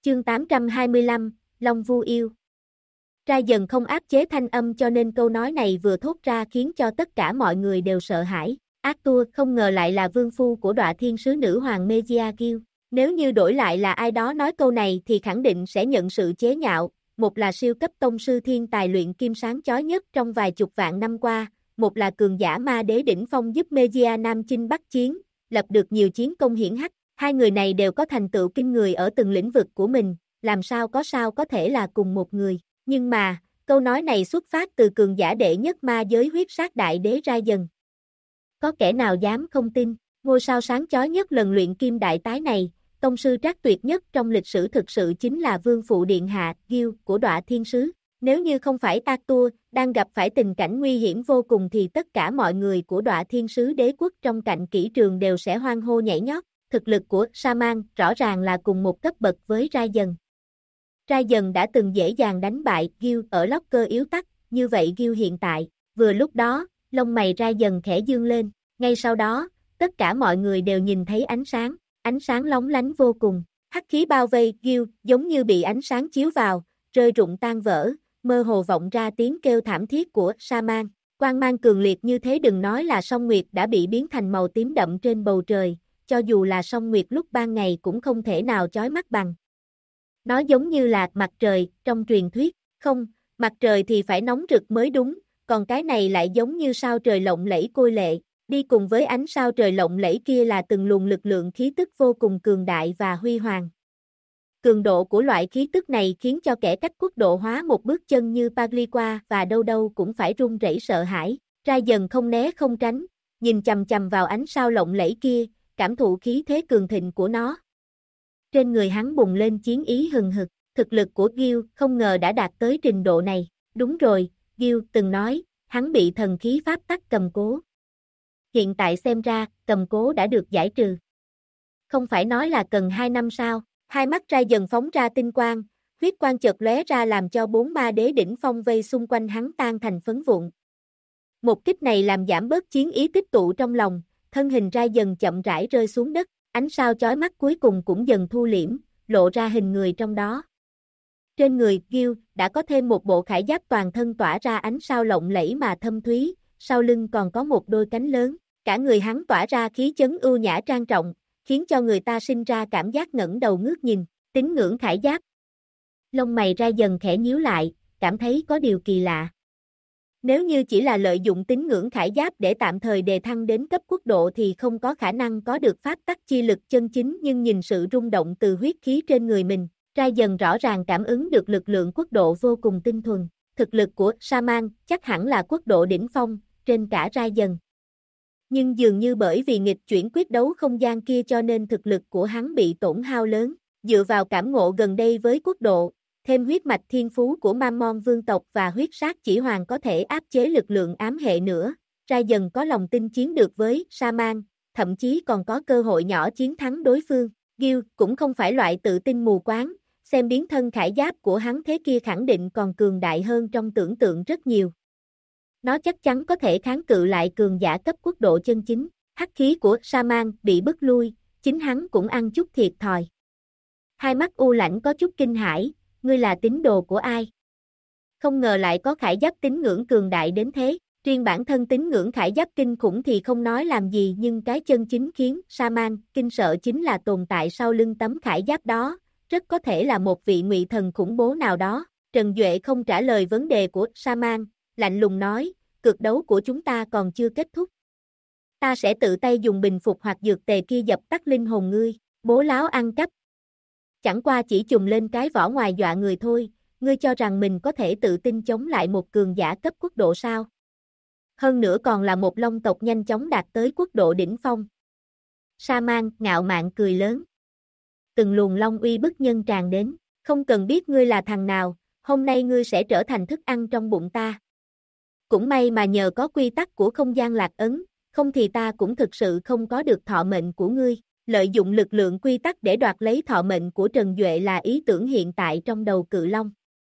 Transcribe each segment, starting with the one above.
Chương 825, Long Vu Yêu. Ra dần không áp chế thanh âm cho nên câu nói này vừa thốt ra khiến cho tất cả mọi người đều sợ hãi. Arthur không ngờ lại là vương phu của Đọa Thiên Sứ Nữ Hoàng Mejia. Nếu như đổi lại là ai đó nói câu này thì khẳng định sẽ nhận sự chế nhạo. Một là siêu cấp tông sư thiên tài luyện kim sáng chói nhất trong vài chục vạn năm qua, một là cường giả ma đế đỉnh phong giúp Mejia Nam chinh bắc chiến, lập được nhiều chiến công hiển hách. Hai người này đều có thành tựu kinh người ở từng lĩnh vực của mình, làm sao có thể là cùng một người. Nhưng mà, câu nói này xuất phát từ cường giả đệ nhất ma giới huyết sát đại đế Ra Dần. Có kẻ nào dám không tin, ngôi sao sáng chói nhất lần luyện kim đại tái này, tông sư trác tuyệt nhất trong lịch sử thực sự chính là vương phụ điện hạ, Gil, của Đọa Thiên Sứ. Nếu như không phải Arthur đang gặp phải tình cảnh nguy hiểm vô cùng thì tất cả mọi người của Đọa Thiên Sứ đế quốc trong cạnh kỹ trường đều sẽ hoan hô nhảy nhót. Thực lực của Sa-man rõ ràng là cùng một cấp bậc với Ra Dần. Ra Dần đã từng dễ dàng đánh bại Gil ở locker yếu tắc, như vậy Gil hiện tại, vừa lúc đó, lông mày Ra Dần khẽ dương lên, ngay sau đó, tất cả mọi người đều nhìn thấy ánh sáng lóng lánh vô cùng, hắc khí bao vây Gil giống như bị ánh sáng chiếu vào, rơi rụng tan vỡ, mơ hồ vọng ra tiếng kêu thảm thiết của Sa-man. Quang mang cường liệt như thế đừng nói là song nguyệt đã bị biến thành màu tím đậm trên bầu trời, cho dù là song nguyệt lúc ban ngày cũng không thể nào chói mắt bằng. Nó giống như là mặt trời trong truyền thuyết, không, mặt trời thì phải nóng rực mới đúng, còn cái này lại giống như sao trời lộng lẫy côi lệ, đi cùng với ánh sao trời lộng lẫy kia là từng luồng lực lượng khí tức vô cùng cường đại và huy hoàng. Cường độ của loại khí tức này khiến cho kẻ cách quốc độ hóa một bước chân như Pagliqua và đâu đâu cũng phải run rẩy sợ hãi. Ra Dần không né không tránh, nhìn chằm chằm vào ánh sao lộng lẫy kia, cảm thụ khí thế cường thịnh của nó. Trên người hắn bùng lên chiến ý hừng hực, thực lực của Gil không ngờ đã đạt tới trình độ này. Đúng rồi, Gil từng nói, hắn bị thần khí pháp tắc cầm cố. Hiện tại xem ra, cầm cố đã được giải trừ. Không phải nói là cần 2 năm sao? Hai mắt Ra Dần phóng ra tinh quang, huyết quang chợt lóe ra làm cho 4 ma đế đỉnh phong vây xung quanh hắn tan thành phấn vụn. Một kích này làm giảm bớt chiến ý tích tụ trong lòng, thân hình Ra Dần chậm rãi rơi xuống đất, ánh sao chói mắt cuối cùng cũng dần thu liễm, lộ ra hình người trong đó. Trên người Gil đã có thêm một bộ khải giáp toàn thân tỏa ra ánh sao lộng lẫy mà thâm thúy, sau lưng còn có một đôi cánh lớn, cả người hắn tỏa ra khí chấn ưu nhã trang trọng, khiến cho người ta sinh ra cảm giác ngẩng đầu ngước nhìn, tín ngưỡng khải giáp. Lông mày Ra Dần khẽ nhíu lại, cảm thấy có điều kỳ lạ. Nếu như chỉ là lợi dụng tín ngưỡng khải giáp để tạm thời đề thăng đến cấp quốc độ thì không có khả năng có được pháp tắc chi lực chân chính, nhưng nhìn sự rung động từ huyết khí trên người mình, Ra Dần rõ ràng cảm ứng được lực lượng quốc độ vô cùng tinh thuần. Thực lực của Sa-man chắc hẳn là quốc độ đỉnh phong, trên cả Ra Dần. Nhưng dường như bởi vì nghịch chuyển quyết đấu không gian kia cho nên thực lực của hắn bị tổn hao lớn, dựa vào cảm ngộ gần đây với quốc độ, thêm huyết mạch thiên phú của Mammon vương tộc và huyết sát chỉ hoàng có thể áp chế lực lượng ám hệ nữa, Ra Dần có lòng tin chiến được với Sa-man, thậm chí còn có cơ hội nhỏ chiến thắng đối phương. Gil cũng không phải loại tự tin mù quáng, xem biến thân khải giáp của hắn thế kia khẳng định còn cường đại hơn trong tưởng tượng rất nhiều. Nó chắc chắn có thể kháng cự lại cường giả cấp quốc độ chân chính. Hắc khí của Sa-man bị bức lui, chính hắn cũng ăn chút thiệt thòi. Hai mắt u lãnh có chút kinh hãi, ngươi là tín đồ của ai? Không ngờ lại có khải giáp tín ngưỡng cường đại đến thế, riêng bản thân tín ngưỡng khải giáp kinh khủng thì không nói làm gì, nhưng cái chân chính khiến Sa-man kinh sợ chính là tồn tại sau lưng tấm khải giáp đó, rất có thể là một vị ngụy thần khủng bố nào đó. Trần Duệ không trả lời vấn đề của Sa-man, lạnh lùng nói, cuộc đấu của chúng ta còn chưa kết thúc. Ta sẽ tự tay dùng bình phục hoặc dược tề kia dập tắt linh hồn ngươi, bố láo ăn cắp. Chẳng qua chỉ chùm lên cái vỏ ngoài dọa người thôi, ngươi cho rằng mình có thể tự tin chống lại một cường giả cấp quốc độ sao? Hơn nữa còn là một long tộc nhanh chóng đạt tới quốc độ đỉnh phong. Sa-man ngạo mạn cười lớn. Từng luồng long uy bức nhân tràn đến, không cần biết ngươi là thằng nào, hôm nay ngươi sẽ trở thành thức ăn trong bụng ta. Cũng may mà nhờ có quy tắc của không gian lạc ấn, không thì ta cũng thực sự không có được thọ mệnh của ngươi. Lợi dụng lực lượng quy tắc để đoạt lấy thọ mệnh của Trần Duệ là ý tưởng hiện tại trong đầu Cự Long.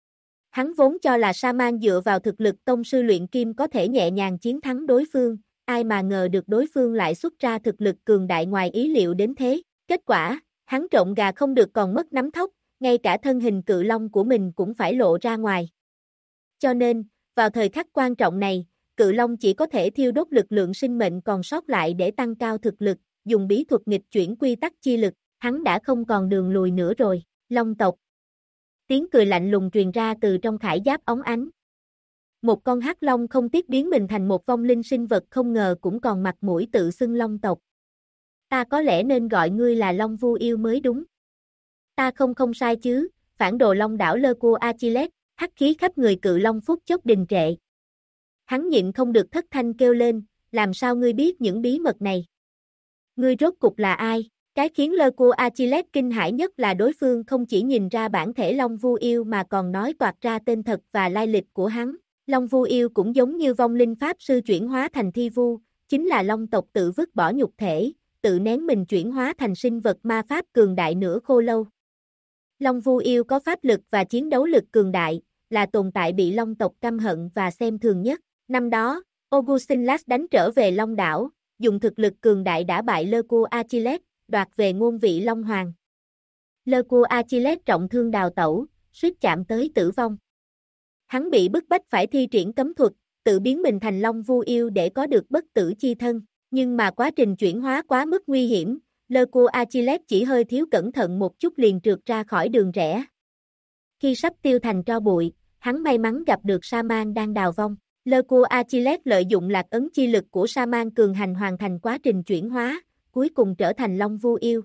Hắn vốn cho là Sa-man dựa vào thực lực tông sư luyện kim có thể nhẹ nhàng chiến thắng đối phương, ai mà ngờ được đối phương lại xuất ra thực lực cường đại ngoài ý liệu đến thế. Kết quả, hắn trộn gà không được còn mất nắm thóc, ngay cả thân hình cự long của mình cũng phải lộ ra ngoài. Cho nên, vào thời khắc quan trọng này, cự long chỉ có thể thiêu đốt lực lượng sinh mệnh còn sót lại để tăng cao thực lực, dùng bí thuật nghịch chuyển quy tắc chi lực, hắn đã không còn đường lùi nữa rồi. Long tộc. Tiếng cười lạnh lùng truyền ra từ trong khải giáp óng ánh. Một con hắc long không tiếc biến mình thành một vong linh sinh vật không ngờ cũng còn mặt mũi tự xưng long tộc. Ta có lẽ nên gọi ngươi là Long Vu Yêu mới đúng. Ta không sai chứ, phản đồ Long đảo Lơ-cua Achilles, hắc khí khắp người cự long phút chốc đình trệ. Hắn nhịn không được thất thanh kêu lên, làm sao ngươi biết những bí mật này? Ngươi rốt cục là ai? Cái khiến Lơ-cua Achilles kinh hãi nhất là đối phương không chỉ nhìn ra bản thể Long Vu Yêu mà còn nói toạc ra tên thật và lai lịch của hắn. Long Vu Yêu cũng giống như vong linh pháp sư chuyển hóa thành thi vu, chính là long tộc tự vứt bỏ nhục thể, tự nén mình chuyển hóa thành sinh vật ma pháp cường đại nửa khô lâu. Long Vu Yêu có pháp lực và chiến đấu lực cường đại, là tồn tại bị long tộc căm hận và xem thường nhất. Năm đó, Augustinus đánh trở về Long đảo, dùng thực lực cường đại đả bại Lơ-cua Achilles, đoạt về ngôi vị Long Hoàng. Lơ-cua Achilles trọng thương đào tẩu, suýt chạm tới tử vong. Hắn bị bức bách phải thi triển cấm thuật, tự biến mình thành Long Vu Yêu để có được bất tử chi thân, nhưng mà quá trình chuyển hóa quá mức nguy hiểm, Lơ-cua Achilles chỉ hơi thiếu cẩn thận một chút liền trượt ra khỏi đường rẽ. Khi sắp tiêu thành tro bụi, hắn may mắn gặp được Sa-man đang đào vong. Lơ-cua Achilles lợi dụng lạc ấn chi lực của Sa-man cường hành hoàn thành quá trình chuyển hóa, cuối cùng trở thành Long Vu Yêu.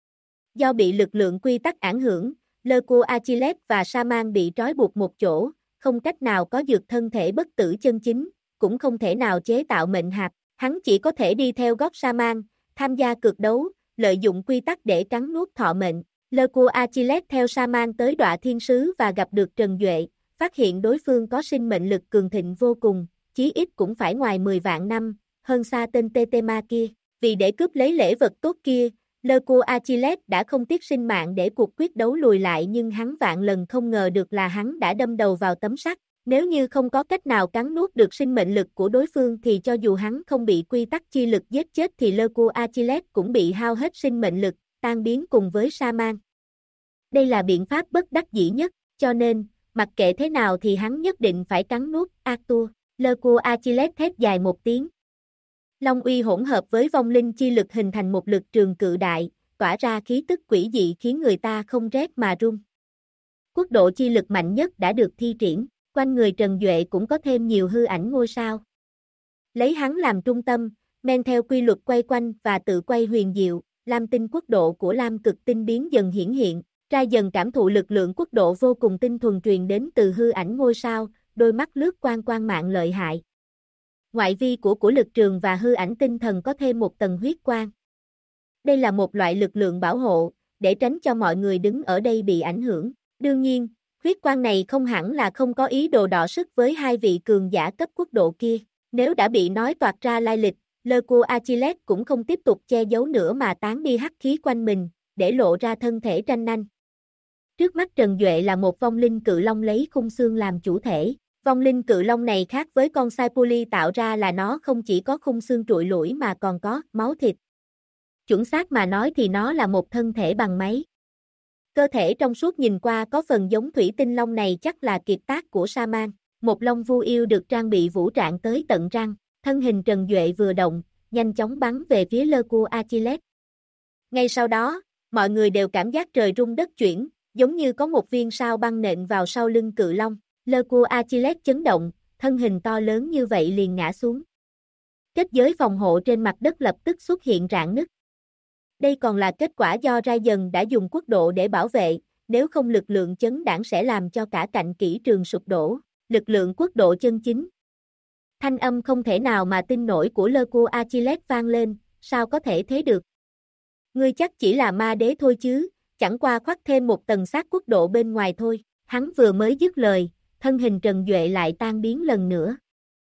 Do bị lực lượng quy tắc ảnh hưởng, Lơ-cua Achilles và Sa-man bị trói buộc một chỗ, không cách nào có dược thân thể bất tử chân chính, cũng không thể nào chế tạo mệnh hạp, hắn chỉ có thể đi theo gót Sa-man, tham gia cược đấu, lợi dụng quy tắc để cắn nuốt thọ mệnh. Lơ-cua Achilles theo Sa-man tới Đọa Thiên Sứ và gặp được Trần Duệ, phát hiện đối phương có sinh mệnh lực cường thịnh vô cùng, chí ít cũng phải ngoài 10 vạn năm, hơn xa tên Tetema kia. Vì để cướp lấy lễ vật tốt kia, Lơ-cua Achilles đã không tiếc sinh mạng để cuộc quyết đấu lùi lại nhưng hắn vạn lần không ngờ được là hắn đã đâm đầu vào tấm sắt. Nếu như không có cách nào cắn nuốt được sinh mệnh lực của đối phương thì cho dù hắn không bị quy tắc chi lực giết chết thì Lơ-cua Achilles cũng bị hao hết sinh mệnh lực, tan biến cùng với Sa-man. Đây là biện pháp bất đắc dĩ nhất, cho nên, mặc kệ thế nào thì hắn nhất định phải cắn nuốt Arthur. Lơ-cua Achilles thét dài một tiếng. Long uy hỗn hợp với vong linh chi lực hình thành một lực trường cự đại, tỏa ra khí tức quỷ dị khiến người ta không rét mà run. Quốc độ chi lực mạnh nhất đã được thi triển, quanh người Trần Duệ cũng có thêm nhiều hư ảnh ngôi sao. Lấy hắn làm trung tâm, men theo quy luật quay quanh và tự quay huyền diệu, Lam tinh quốc độ của Lam cực tinh biến dần hiển hiện, ra dần cảm thụ lực lượng quốc độ vô cùng tinh thuần truyền đến từ hư ảnh ngôi sao, đôi mắt lướt quang mạng lợi hại. Ngoại vi của lực trường và hư ảnh tinh thần có thêm một tầng huyết quang. Đây là một loại lực lượng bảo hộ, để tránh cho mọi người đứng ở đây bị ảnh hưởng. Đương nhiên, huyết quang này không hẳn là không có ý đồ đọ sức với hai vị cường giả cấp quốc độ kia. Nếu đã bị nói toạc ra lai lịch, Lơ-cua Achilles cũng không tiếp tục che giấu nữa mà tán đi hắc khí quanh mình, để lộ ra thân thể tranh nanh. Trước mắt Trần Duệ là một vong linh cự long lấy khung xương làm chủ thể. Vong linh cự long này khác với con Saipuli tạo ra là nó không chỉ có khung xương trụi lủi mà còn có máu thịt. Chuẩn xác mà nói thì nó là một thân thể bằng máy. Cơ thể trong suốt nhìn qua có phần giống thủy tinh long này chắc là kiệt tác của Sa-man. Một Long Vu Yêu được trang bị vũ trạng tới tận răng, thân hình Trần Duệ vừa động, nhanh chóng bắn về phía Lơ-cua Achilles. Ngay sau đó, mọi người đều cảm giác trời rung đất chuyển, giống như có một viên sao băng nện vào sau lưng cự long. Lơ-cua Achilles chấn động, thân hình to lớn như vậy liền ngã xuống. Kết giới phòng hộ trên mặt đất lập tức xuất hiện rạn nứt. Đây còn là kết quả do Raiden đã dùng quốc độ để bảo vệ, nếu không lực lượng chấn đảng sẽ làm cho cả cạnh kỹ trường sụp đổ. Lực lượng quốc độ chân chính. Thanh âm không thể nào mà tin nổi của Lơ-cua Achilles vang lên, sao có thể thế được? Ngươi chắc chỉ là ma đế thôi chứ, chẳng qua khoác thêm một tầng xác quốc độ bên ngoài thôi. Hắn vừa mới dứt lời, thân hình Trần Duệ lại tan biến lần nữa.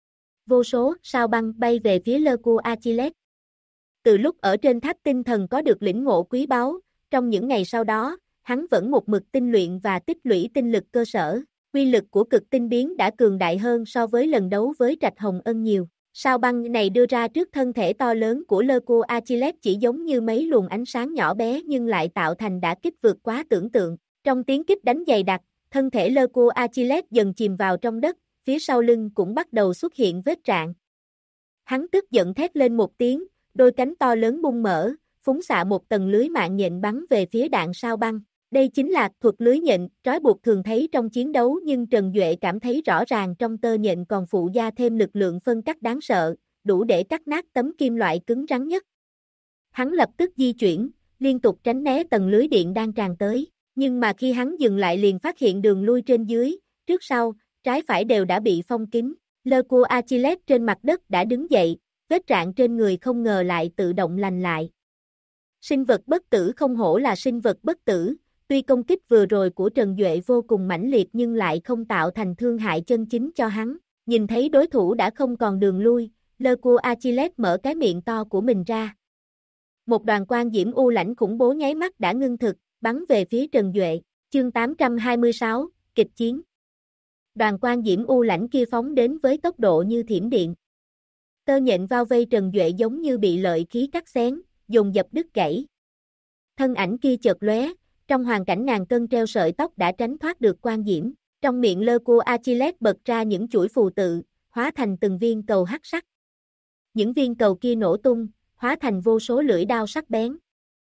Vô số sao băng bay về phía Lơ-cua Achilles. Từ lúc ở trên tháp tinh thần có được lĩnh ngộ quý báu, trong những ngày sau đó, hắn vẫn một mực tinh luyện và tích lũy tinh lực cơ sở. Quy lực của cực tinh biến đã cường đại hơn so với lần đấu với Trạch Hồng Ân nhiều. Sao băng này đưa ra trước thân thể to lớn của Lơ-cua Achilles chỉ giống như mấy luồng ánh sáng nhỏ bé nhưng lại tạo thành đả kích vượt quá tưởng tượng. Trong tiếng kích đánh dày đặc, thân thể lơ cua Achilles dần chìm vào trong đất, phía sau lưng cũng bắt đầu xuất hiện vết rạn. Hắn tức giận thét lên một tiếng, đôi cánh to lớn bung mở, phúng xạ một tầng lưới mạng nhện bắn về phía đạn sao băng. Đây chính là thuật lưới nhện, trói buộc thường thấy trong chiến đấu, nhưng Trần Duệ cảm thấy rõ ràng trong tơ nhện còn phụ gia thêm lực lượng phân cắt đáng sợ, đủ để cắt nát tấm kim loại cứng rắn nhất. Hắn lập tức di chuyển, liên tục tránh né tầng lưới điện đang tràn tới, nhưng mà khi hắn dừng lại liền phát hiện đường lui trên dưới, trước sau, trái phải đều đã bị phong kín. Lơ cua Achilles trên mặt đất đã đứng dậy, vết rạn trên người không ngờ lại tự động lành lại. Sinh vật bất tử không hổ là sinh vật bất tử, tuy công kích vừa rồi của Trần Duệ vô cùng mãnh liệt nhưng lại không tạo thành thương hại chân chính cho hắn. Nhìn thấy đối thủ đã không còn đường lui, lơ cua Achilles mở cái miệng to của mình ra. Một đoàn quang diễm u lãnh khủng bố nháy mắt đã ngưng thực, bắn về phía Trần Duệ. Chương 826, kịch chiến. Đoàn quang diễm u lãnh kia phóng đến với tốc độ như thiểm điện. Tơ nhện bao vây Trần Duệ giống như bị lợi khí cắt xén, dồn dập đứt gãy. Thân ảnh kia chợt lóe, trong hoàn cảnh ngàn cân treo sợi tóc đã tránh thoát được quang diễm. Trong miệng lơ cua Achilles bật ra những chuỗi phù tự, hóa thành từng viên cầu hắc sắc. Những viên cầu kia nổ tung, hóa thành vô số lưỡi đao sắc bén.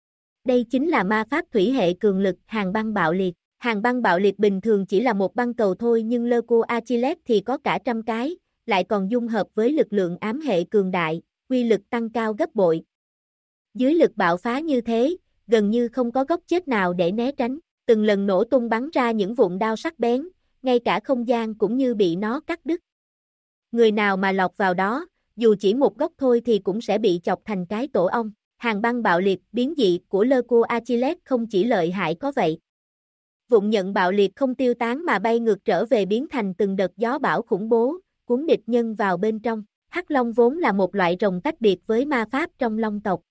Đây chính là ma pháp thủy hệ cường lực hàng băng bạo liệt. Hàng băng bạo liệt bình thường chỉ là một băng cầu thôi, nhưng lơ cua Achilles thì có cả trăm cái, lại còn dung hợp với lực lượng ám hệ cường đại, uy lực tăng cao gấp bội. Dưới lực bạo phá như thế, gần như không có góc chết nào để né tránh, từng lần nổ tung bắn ra những vụn đao sắc bén, ngay cả không gian cũng như bị nó cắt đứt. Người nào mà lọt vào đó, dù chỉ một góc thôi thì cũng sẽ bị chọc thành cái tổ ong. Hàng băng bạo liệt biến dị của lơ cua Achilles không chỉ lợi hại có vậy. Vụn nhận bạo liệt không tiêu tán mà bay ngược trở về biến thành từng đợt gió bão khủng bố, cuốn địch nhân vào bên trong. Hắc Long vốn là một loại rồng tách biệt với ma pháp trong Long tộc.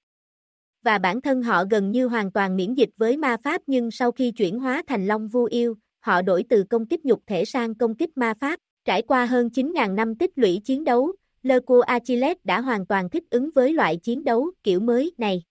Và bản thân họ gần như hoàn toàn miễn dịch với ma pháp, nhưng sau khi chuyển hóa thành Long Vu Yêu, họ đổi từ công kích nhục thể sang công kích ma pháp. Trải qua hơn 9.000 năm tích lũy chiến đấu, lơ cua Achilles đã hoàn toàn thích ứng với loại chiến đấu kiểu mới này.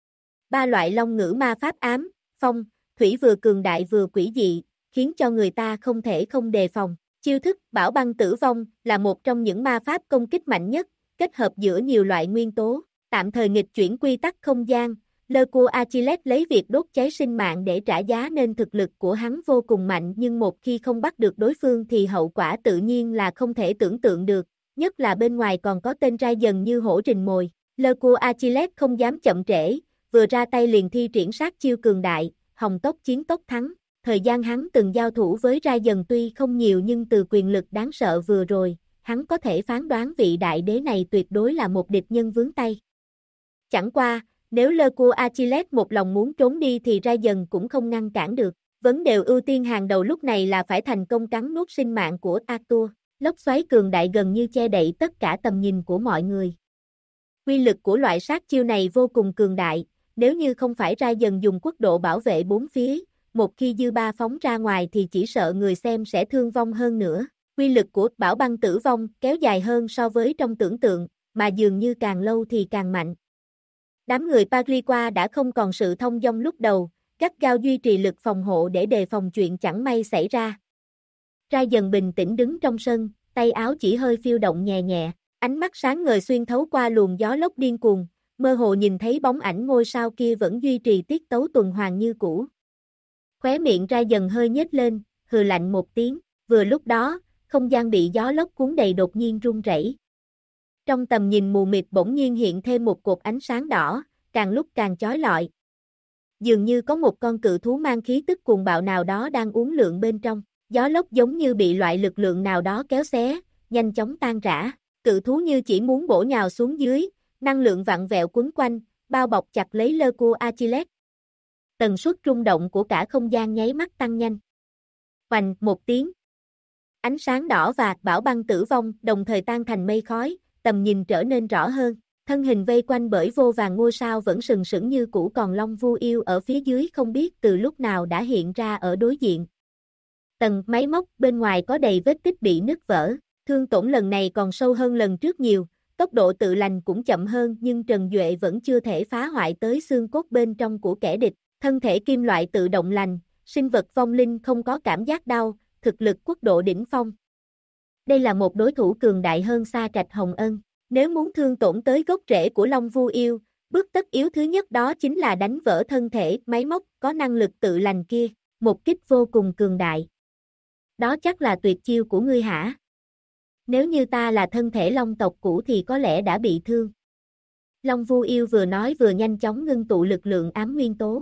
Ba loại long ngữ ma pháp ám, phong, thủy vừa cường đại vừa quỷ dị, khiến cho người ta không thể không đề phòng. Chiêu thức Bảo Băng Tử Vong là một trong những ma pháp công kích mạnh nhất, kết hợp giữa nhiều loại nguyên tố, tạm thời nghịch chuyển quy tắc không gian. Lơ cua Achilles lấy việc đốt cháy sinh mạng để trả giá nên thực lực của hắn vô cùng mạnh, nhưng một khi không bắt được đối phương thì hậu quả tự nhiên là không thể tưởng tượng được, nhất là bên ngoài còn có tên Rai dần như hổ rình mồi. Lơ cua Achilles không dám chậm trễ, vừa ra tay liền thi triển sát chiêu cường đại, hồng tốc chiến tốc thắng. Thời gian hắn từng giao thủ với Rai dần tuy không nhiều, nhưng từ quyền lực đáng sợ vừa rồi, hắn có thể phán đoán vị đại đế này tuyệt đối là một địch nhân vướng tay. Chẳng qua, nếu lơ cua Achilles một lòng muốn trốn đi thì Rai dần cũng không ngăn cản được. Vấn đề ưu tiên hàng đầu lúc này là phải thành công cắn nuốt sinh mạng của Arthur. Lốc xoáy cường đại gần như che đậy tất cả tầm nhìn của mọi người. Quy lực của loại sát chiêu này vô cùng cường đại, nếu như không phải Rai dần dùng quốc độ bảo vệ bốn phía, một khi dư ba phóng ra ngoài thì chỉ sợ người xem sẽ thương vong hơn nữa. Quy lực của Bảo Băng Tử Vong kéo dài hơn so với trong tưởng tượng, mà dường như càng lâu thì càng mạnh. Đám người Pagriqua đã không còn sự thông dong lúc đầu, gắt gao duy trì lực phòng hộ để đề phòng chuyện chẳng may xảy ra. Rai dần bình tĩnh đứng trong sân, tay áo chỉ hơi phiêu động nhẹ nhẹ, ánh mắt sáng ngời xuyên thấu qua luồng gió lốc điên cuồng, mơ hồ nhìn thấy bóng ảnh ngôi sao kia vẫn duy trì tiết tấu tuần hoàn như cũ. Khóe miệng Rai dần hơi nhếch lên, hừ lạnh một tiếng, vừa lúc đó, không gian bị gió lốc cuốn đầy đột nhiên rung rẩy. Trong tầm nhìn mù mịt bỗng nhiên hiện thêm một cột ánh sáng đỏ, càng lúc càng chói lọi. Dường như có một con cự thú mang khí tức cuồng bạo nào đó đang uốn lượn bên trong. Gió lốc giống như bị loại lực lượng nào đó kéo xé, nhanh chóng tan rã. Cự thú như chỉ muốn bổ nhào xuống dưới, năng lượng vặn vẹo quấn quanh, bao bọc chặt lấy lơ cua Achilles. Tần suất rung động của cả không gian nháy mắt tăng nhanh. Oành một tiếng. Ánh sáng đỏ và Bảo Băng Tử Vong đồng thời tan thành mây khói, tầm nhìn trở nên rõ hơn. Thân hình vây quanh bởi vô vàn ngôi sao vẫn sừng sững như cũ, còn Long Vu Yêu ở phía dưới không biết từ lúc nào đã hiện ra ở đối diện. Tầng máy móc bên ngoài có đầy vết tích bị nứt vỡ, thương tổn lần này còn sâu hơn lần trước nhiều, tốc độ tự lành cũng chậm hơn, nhưng Trần Duệ vẫn chưa thể phá hoại tới xương cốt bên trong của kẻ địch. Thân thể kim loại tự động lành, sinh vật vong linh không có cảm giác đau, thực lực quốc độ đỉnh phong. Đây là một đối thủ cường đại hơn Sa Trạch Hồng Ân. Nếu muốn thương tổn tới gốc rễ của Long Vu Yêu, bước tất yếu thứ nhất đó chính là đánh vỡ thân thể máy móc có năng lực tự lành kia, một kích vô cùng cường đại. Đó chắc là tuyệt chiêu của ngươi hả? Nếu như ta là thân thể Long tộc cũ thì có lẽ đã bị thương. Long Vu Yêu vừa nói vừa nhanh chóng ngưng tụ lực lượng ám nguyên tố.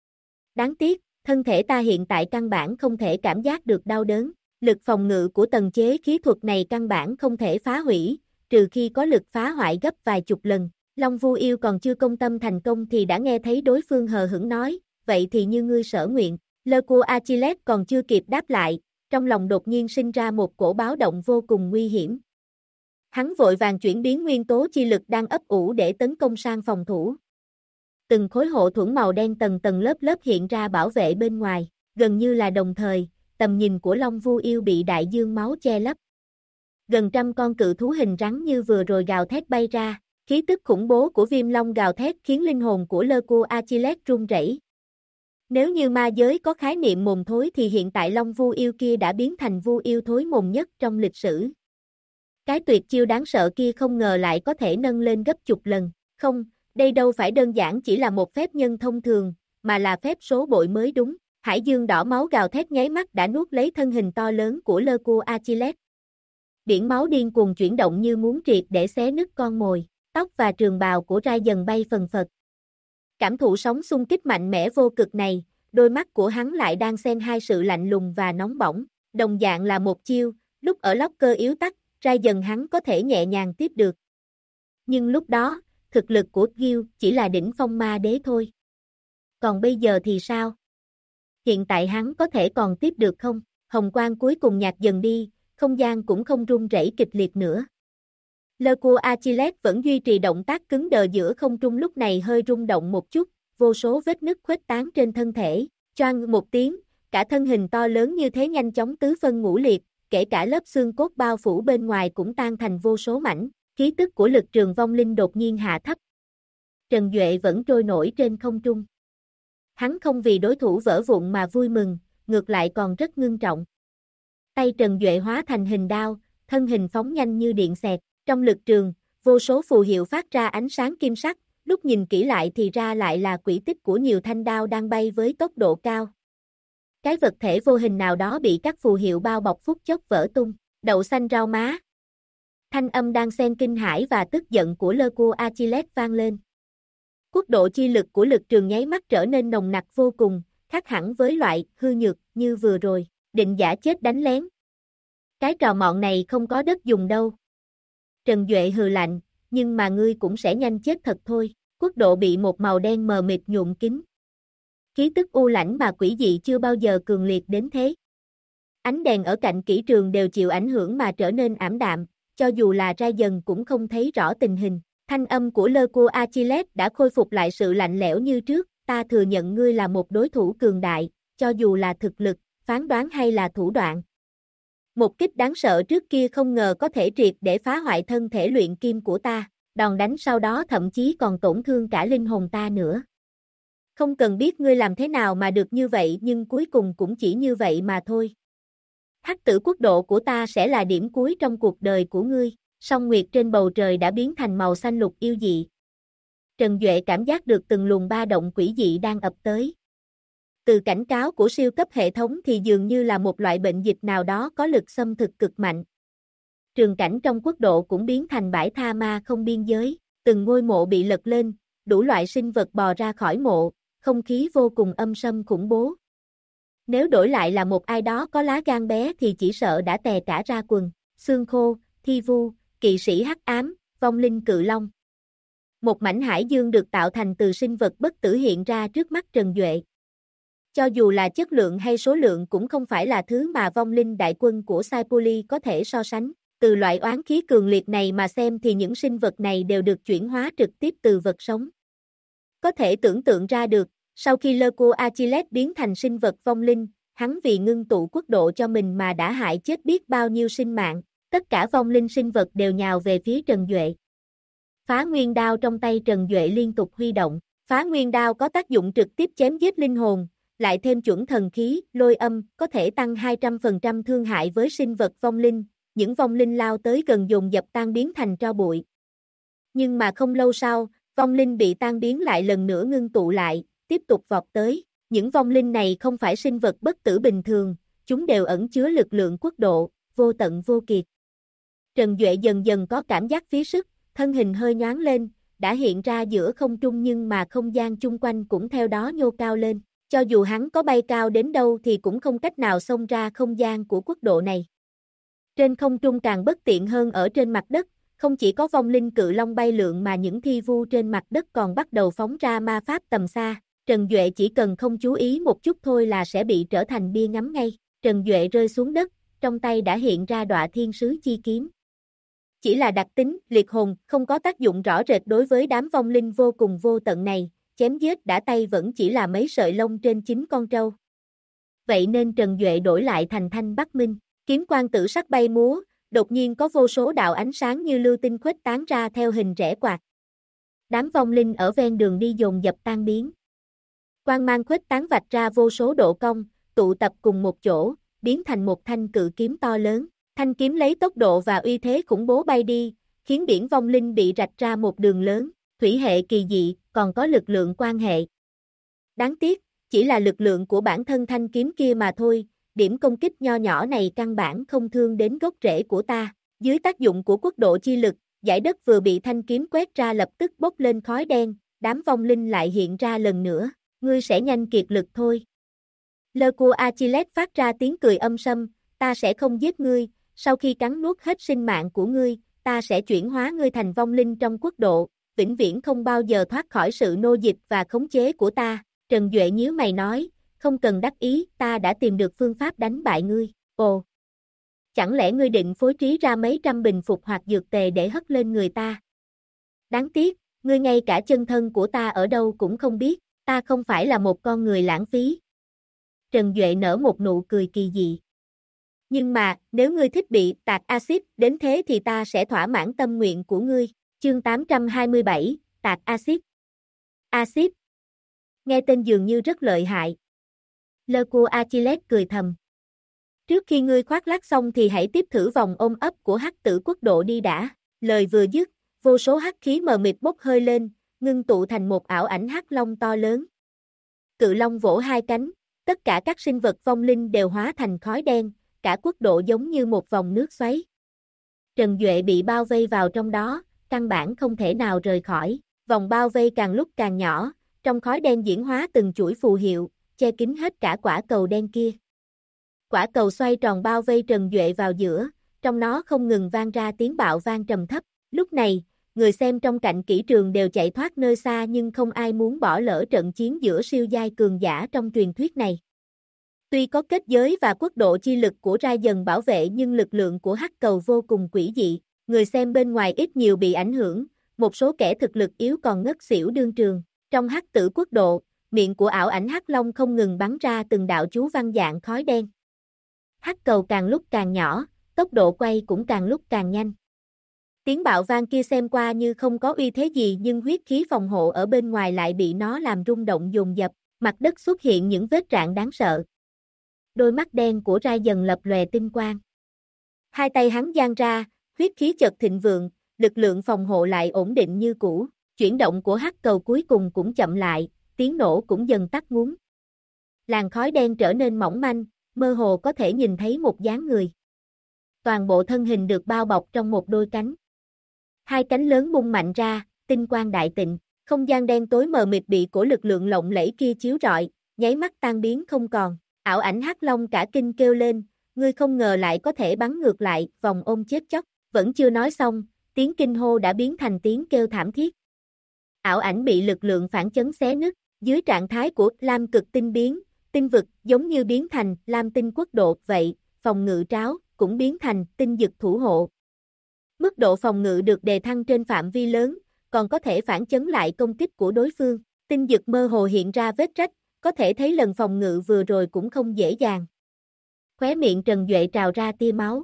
Đáng tiếc, thân thể ta hiện tại căn bản không thể cảm giác được đau đớn. Lực phòng ngự của tầng chế khí thuật này căn bản không thể phá hủy, trừ khi có lực phá hoại gấp vài chục lần. Long Vu Yêu còn chưa công tâm thành công thì đã nghe thấy đối phương hờ hững nói, vậy thì như ngươi sở nguyện. Lơ Cua Achilles còn chưa kịp đáp lại, trong lòng đột nhiên sinh ra một cổ báo động vô cùng nguy hiểm. Hắn vội vàng chuyển biến nguyên tố chi lực đang ấp ủ để tấn công sang phòng thủ. Từng khối hộ thuẫn màu đen tầng tầng lớp lớp hiện ra bảo vệ bên ngoài, gần như là đồng thời, tầm nhìn của Long Vu Yêu bị đại dương máu che lấp. Gần trăm con cự thú hình rắn như vừa rồi gào thét bay ra, khí tức khủng bố của Viêm Long gào thét khiến linh hồn của Lơ Cua Achilles run rẩy. Nếu như ma giới có khái niệm mồm thối thì hiện tại Long Vu Yêu kia đã biến thành Vu Yêu thối mồm nhất trong lịch sử. Cái tuyệt chiêu đáng sợ kia không ngờ lại có thể nâng lên gấp chục lần. Không, đây đâu phải đơn giản chỉ là một phép nhân thông thường, mà là phép số bội mới đúng. Hải dương đỏ máu gào thét nháy mắt đã nuốt lấy thân hình to lớn của Lơ Cua Achilles. Biển máu điên cuồng chuyển động như muốn triệt để xé nứt con mồi, tóc và trường bào của Ra dần bay phần phật. Cảm thụ sóng xung kích mạnh mẽ vô cực này, đôi mắt của hắn lại đang xen hai sự lạnh lùng và nóng bỏng, đồng dạng là một chiêu, lúc ở locker yếu tắc, Ra dần hắn có thể nhẹ nhàng tiếp được. Nhưng lúc đó, thực lực của Gil chỉ là đỉnh phong ma đế thôi. Còn bây giờ thì sao? Hiện tại hắn có thể còn tiếp được không? Hồng quang cuối cùng nhạt dần đi, không gian cũng không rung rẩy kịch liệt nữa. Lơ Cua Achilles vẫn duy trì động tác cứng đờ giữa không trung, lúc này hơi rung động một chút, vô số vết nứt khuếch tán trên thân thể, choang một tiếng, cả thân hình to lớn như thế nhanh chóng tứ phân ngũ liệt, kể cả lớp xương cốt bao phủ bên ngoài cũng tan thành vô số mảnh, khí tức của lực trường vong linh đột nhiên hạ thấp. Trần Duệ vẫn trôi nổi trên không trung. Hắn không vì đối thủ vỡ vụn mà vui mừng, ngược lại còn rất ngưng trọng. Tay Trần Duệ hóa thành hình đao, thân hình phóng nhanh như điện xẹt, trong lực trường, vô số phù hiệu phát ra ánh sáng kim sắc, lúc nhìn kỹ lại thì ra lại là quỹ tích của nhiều thanh đao đang bay với tốc độ cao. Cái vật thể vô hình nào đó bị các phù hiệu bao bọc phút chốc vỡ tung, đậu xanh rau má. Thanh âm đang xen kinh hãi và tức giận của Lơ Cua Achilles vang lên. Quốc độ chi lực của lực trường nháy mắt trở nên nồng nặc vô cùng, khác hẳn với loại hư nhược như vừa rồi, định giả chết đánh lén. Cái trò mọn này không có đất dùng đâu. Trần Duệ hừ lạnh, nhưng mà ngươi cũng sẽ nhanh chết thật thôi. Quốc độ bị một màu đen mờ mịt nhuộm kín. Khí tức u lãnh mà quỷ dị chưa bao giờ cường liệt đến thế. Ánh đèn ở cạnh kỹ trường đều chịu ảnh hưởng mà trở nên ảm đạm, cho dù là Ra dần cũng không thấy rõ tình hình. Thanh âm của Lơ Cua Achilles đã khôi phục lại sự lạnh lẽo như trước, ta thừa nhận ngươi là một đối thủ cường đại, cho dù là thực lực, phán đoán hay là thủ đoạn. Một kích đáng sợ trước kia không ngờ có thể triệt để phá hoại thân thể luyện kim của ta, đòn đánh sau đó thậm chí còn tổn thương cả linh hồn ta nữa. Không cần biết ngươi làm thế nào mà được như vậy, nhưng cuối cùng cũng chỉ như vậy mà thôi. Hắc tử quốc độ của ta sẽ là điểm cuối trong cuộc đời của ngươi. Song nguyệt trên bầu trời đã biến thành màu xanh lục yêu dị. Trần Duệ cảm giác được từng luồng ba động quỷ dị đang ập tới. Từ cảnh cáo của siêu cấp hệ thống thì dường như là một loại bệnh dịch nào đó có lực xâm thực cực mạnh. Trường cảnh trong quốc độ cũng biến thành bãi tha ma không biên giới, từng ngôi mộ bị lật lên, đủ loại sinh vật bò ra khỏi mộ, không khí vô cùng âm sâm khủng bố. Nếu đổi lại là một ai đó có lá gan bé thì chỉ sợ đã tè cả ra quần, xương khô, thi vu, kỵ sĩ hắc ám, vong linh cự long. Một mảnh hải dương được tạo thành từ sinh vật bất tử hiện ra trước mắt Trần Duệ. Cho dù là chất lượng hay số lượng cũng không phải là thứ mà vong linh đại quân của Saipoli có thể so sánh. Từ loại oán khí cường liệt này mà xem thì những sinh vật này đều được chuyển hóa trực tiếp từ vật sống. Có thể tưởng tượng ra được, sau khi Lơ Cua Achilles biến thành sinh vật vong linh, hắn vì ngưng tụ quốc độ cho mình mà đã hại chết biết bao nhiêu sinh mạng. Tất cả vong linh sinh vật đều nhào về phía Trần Duệ. Phá nguyên đao trong tay Trần Duệ liên tục huy động. Phá nguyên đao có tác dụng trực tiếp chém giết linh hồn, lại thêm chuẩn thần khí, lôi âm, có thể tăng 200% thương hại với sinh vật vong linh, những vong linh lao tới gần dồn dập tan biến thành tro bụi. Nhưng mà không lâu sau, vong linh bị tan biến lại lần nữa ngưng tụ lại, tiếp tục vọt tới. Những vong linh này không phải sinh vật bất tử bình thường, chúng đều ẩn chứa lực lượng quốc độ, vô tận vô kiệt. Trần Duệ dần dần có cảm giác phí sức, thân hình hơi nhoáng lên, đã hiện ra giữa không trung nhưng mà không gian chung quanh cũng theo đó nhô cao lên. Cho dù hắn có bay cao đến đâu thì cũng không cách nào xông ra không gian của quốc độ này. Trên không trung càng bất tiện hơn ở trên mặt đất, không chỉ có vong linh cự long bay lượn mà những thi vu trên mặt đất còn bắt đầu phóng ra ma pháp tầm xa. Trần Duệ chỉ cần không chú ý một chút thôi là sẽ bị trở thành bia ngắm ngay. Trần Duệ rơi xuống đất, trong tay đã hiện ra Đọa Thiên Sứ Chi Kiếm. Chỉ là đặc tính, liệt hồn, không có tác dụng rõ rệt đối với đám vong linh vô cùng vô tận này, chém giết đã tay vẫn chỉ là mấy sợi lông trên chính con trâu. Vậy nên Trần Duệ đổi lại thành Thanh Bắc Minh, kiếm quang tử sắc bay múa, đột nhiên có vô số đạo ánh sáng như lưu tinh khuếch tán ra theo hình rẽ quạt. Đám vong linh ở ven đường đi dồn dập tan biến. Quang mang khuếch tán vạch ra vô số độ cong, tụ tập cùng một chỗ, biến thành một thanh cự kiếm to lớn. Thanh kiếm lấy tốc độ và uy thế khủng bố bay đi, khiến biển vong linh bị rạch ra một đường lớn, thủy hệ kỳ dị, còn có lực lượng quan hệ. Đáng tiếc, chỉ là lực lượng của bản thân thanh kiếm kia mà thôi, điểm công kích nho nhỏ này căn bản không thương đến gốc rễ của ta. Dưới tác dụng của quốc độ chi lực, dải đất vừa bị thanh kiếm quét ra lập tức bốc lên khói đen, đám vong linh lại hiện ra lần nữa, ngươi sẽ nhanh kiệt lực thôi. Lơ cua Achilles phát ra tiếng cười âm sâm, ta sẽ không giết ngươi, sau khi cắn nuốt hết sinh mạng của ngươi, ta sẽ chuyển hóa ngươi thành vong linh trong quốc độ, vĩnh viễn không bao giờ thoát khỏi sự nô dịch và khống chế của ta. Trần Duệ nhíu mày nói, không cần đắc ý, ta đã tìm được phương pháp đánh bại ngươi. Ồ, chẳng lẽ ngươi định phối trí ra mấy trăm bình phục hoặc dược tề để hất lên người ta? Đáng tiếc, ngươi ngay cả chân thân của ta ở đâu cũng không biết, ta không phải là một con người lãng phí. Trần Duệ nở một nụ cười kỳ dị. Nhưng mà, nếu ngươi thích bị tạt axit đến thế thì ta sẽ thỏa mãn tâm nguyện của ngươi. Chương 827, tạt axit. Axit. Nghe tên dường như rất lợi hại. Lơ cua Achilles cười thầm. Trước khi ngươi khoác lác xong thì hãy tiếp thử vòng ôm ấp của hắc tử quốc độ đi đã. Lời vừa dứt, vô số hắc khí mờ mịt bốc hơi lên, ngưng tụ thành một ảo ảnh hắc long to lớn. Cự long vỗ hai cánh, tất cả các sinh vật vong linh đều hóa thành khói đen, cả quốc độ giống như một vòng nước xoáy. Trần Duệ bị bao vây vào trong đó, căn bản không thể nào rời khỏi, vòng bao vây càng lúc càng nhỏ, trong khói đen diễn hóa từng chuỗi phù hiệu, che kín hết cả quả cầu đen kia. Quả cầu xoay tròn bao vây Trần Duệ vào giữa, trong nó không ngừng vang ra tiếng bạo vang trầm thấp. Lúc này, người xem trong cạnh kỹ trường đều chạy thoát nơi xa nhưng không ai muốn bỏ lỡ trận chiến giữa siêu giai cường giả trong truyền thuyết này. Tuy có kết giới và quốc độ chi lực của Ra dần bảo vệ nhưng lực lượng của hắc cầu vô cùng quỷ dị, người xem bên ngoài ít nhiều bị ảnh hưởng, một số kẻ thực lực yếu còn ngất xỉu đương trường. Trong hắc tử quốc độ, miệng của ảo ảnh hắc long không ngừng bắn ra từng đạo chú văn dạng khói đen. Hắc cầu càng lúc càng nhỏ, tốc độ quay cũng càng lúc càng nhanh. Tiếng bạo vang kia xem qua như không có uy thế gì nhưng huyết khí phòng hộ ở bên ngoài lại bị nó làm rung động dồn dập, mặt đất xuất hiện những vết rạn đáng sợ. Đôi mắt đen của Ra dần lập lòe tinh quang. Hai tay hắn giang ra, huyết khí chợt thịnh vượng, lực lượng phòng hộ lại ổn định như cũ, chuyển động của hắc cầu cuối cùng cũng chậm lại, tiếng nổ cũng dần tắt ngúm. Làn khói đen trở nên mỏng manh, mơ hồ có thể nhìn thấy một dáng người. Toàn bộ thân hình được bao bọc trong một đôi cánh. Hai cánh lớn bung mạnh ra, tinh quang đại tịnh, không gian đen tối mờ mịt bị cổ lực lượng lộng lẫy kia chiếu rọi, nháy mắt tan biến không còn. Ảo ảnh hắc long cả kinh kêu lên, ngươi không ngờ lại có thể bắn ngược lại, vòng ôm chết chóc, vẫn chưa nói xong, tiếng kinh hô đã biến thành tiếng kêu thảm thiết. Ảo ảnh bị lực lượng phản chấn xé nứt, dưới trạng thái của lam cực tinh biến, tinh vực giống như biến thành lam tinh quốc độ vậy, phòng ngự tráo cũng biến thành tinh dực thủ hộ. Mức độ phòng ngự được đề thăng trên phạm vi lớn, còn có thể phản chấn lại công kích của đối phương. Tinh dực mơ hồ hiện ra vết rách, có thể thấy lần phòng ngự vừa rồi cũng không dễ dàng. Khóe miệng Trần Duệ trào ra tia máu.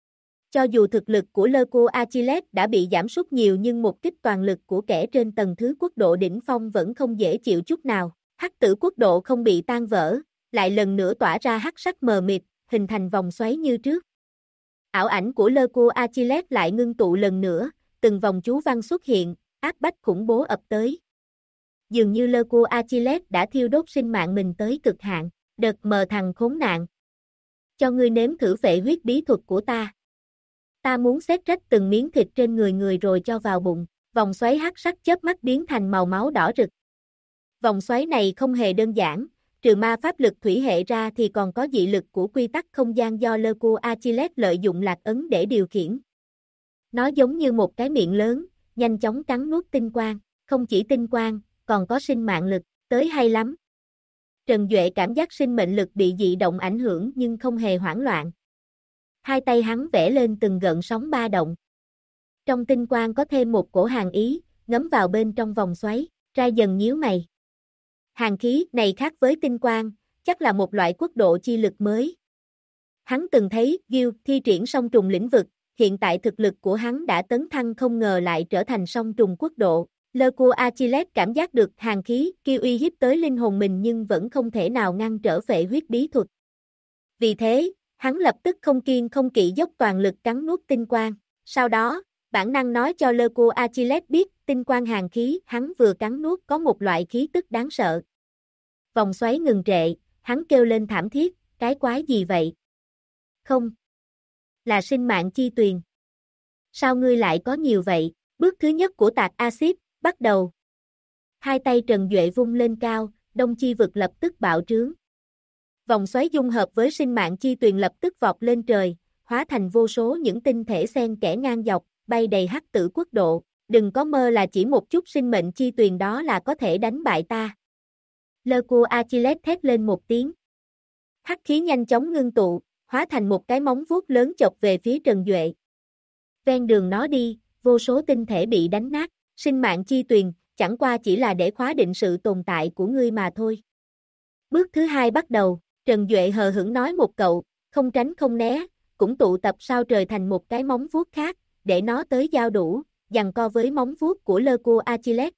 Cho dù thực lực của Lơ Cô Achilles đã bị giảm sút nhiều nhưng một kích toàn lực của kẻ trên tầng thứ quốc độ đỉnh phong vẫn không dễ chịu chút nào. Hắc tử quốc độ không bị tan vỡ, lại lần nữa tỏa ra hắc sắc mờ mịt, hình thành vòng xoáy như trước. Ảo ảnh của Lơ Cua Achilles lại ngưng tụ lần nữa, từng vòng chú văn xuất hiện, áp bách khủng bố ập tới. Dường như Lơ Cua Achilles đã thiêu đốt sinh mạng mình tới cực hạn, đợt mờ thằng khốn nạn. Cho ngươi nếm thử phệ huyết bí thuật của ta. Ta muốn xé rách từng miếng thịt trên người rồi cho vào bụng. Vòng xoáy hắc sắc chớp mắt biến thành màu máu đỏ rực. Vòng xoáy này không hề đơn giản, trừ ma pháp lực thủy hệ ra thì còn có dị lực của quy tắc không gian do Lơ Cua Achilles lợi dụng lạc ấn để điều khiển. Nó giống như một cái miệng lớn, nhanh chóng cắn nuốt tinh quang, không chỉ tinh quang, còn có sinh mạng lực, tới hay lắm. Trần Duệ cảm giác sinh mệnh lực bị dị động ảnh hưởng nhưng không hề hoảng loạn. Hai tay hắn vẽ lên từng gợn sóng ba động. Trong tinh quang có thêm một cổ hàn ý, ngấm vào bên trong vòng xoáy, ra dần nhíu mày. Hàn khí này khác với tinh quang, chắc là một loại quốc độ chi lực mới. Hắn từng thấy Gil thi triển song trùng lĩnh vực, hiện tại thực lực của hắn đã tấn thăng không ngờ lại trở thành song trùng quốc độ. Lơ Cua Achilles cảm giác được hàn khí kia uy hiếp tới linh hồn mình nhưng vẫn không thể nào ngăn trở phệ huyết bí thuật. Vì thế, hắn lập tức không kiêng không kỵ dốc toàn lực cắn nuốt tinh quang. Sau đó, bản năng nói cho Lơ Cua Achilles biết tinh quang hàn khí hắn vừa cắn nuốt có một loại khí tức đáng sợ. Vòng xoáy ngừng trệ, hắn kêu lên thảm thiết, cái quái gì vậy? Không. Là sinh mạng chi tuyền. Sao ngươi lại có nhiều vậy? Bước thứ nhất của tạc axit, bắt đầu. Hai tay Trần Duệ vung lên cao, đông chi vực lập tức bạo trướng. Vòng xoáy dung hợp với sinh mạng chi tuyền lập tức vọt lên trời, hóa thành vô số những tinh thể xen kẽ ngang dọc, bay đầy hắc tử quốc độ. Đừng có mơ là chỉ một chút sinh mệnh chi tuyền đó là có thể đánh bại ta. Lơ Cua Achilles thét lên một tiếng. Hắc khí nhanh chóng ngưng tụ, hóa thành một cái móng vuốt lớn chọc về phía Trần Duệ. Ven đường nó đi, vô số tinh thể bị đánh nát, sinh mạng chi tuyền, chẳng qua chỉ là để khóa định sự tồn tại của ngươi mà thôi. Bước thứ hai bắt đầu, Trần Duệ hờ hững nói một câu, không tránh không né, cũng tụ tập sao trời thành một cái móng vuốt khác, để nó tới giao đủ, giằng co với móng vuốt của Lơ Cua Achilles.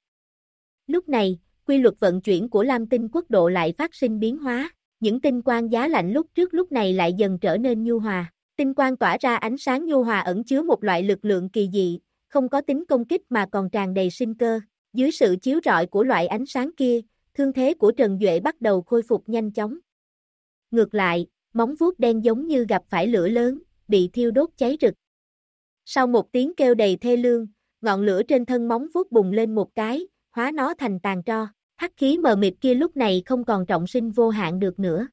Lúc này, quy luật vận chuyển của Lam Tinh quốc độ lại phát sinh biến hóa, những tinh quang giá lạnh lúc trước lúc này lại dần trở nên nhu hòa. Tinh quang tỏa ra ánh sáng nhu hòa ẩn chứa một loại lực lượng kỳ dị, không có tính công kích mà còn tràn đầy sinh cơ. Dưới sự chiếu rọi của loại ánh sáng kia, thương thế của Trần Duệ bắt đầu khôi phục nhanh chóng. Ngược lại, móng vuốt đen giống như gặp phải lửa lớn, bị thiêu đốt cháy rực. Sau một tiếng kêu đầy thê lương, ngọn lửa trên thân móng vuốt bùng lên một cái, hóa nó thành tàn tro. Hắc khí mờ mịt kia lúc này không còn trọng sinh vô hạn được nữa.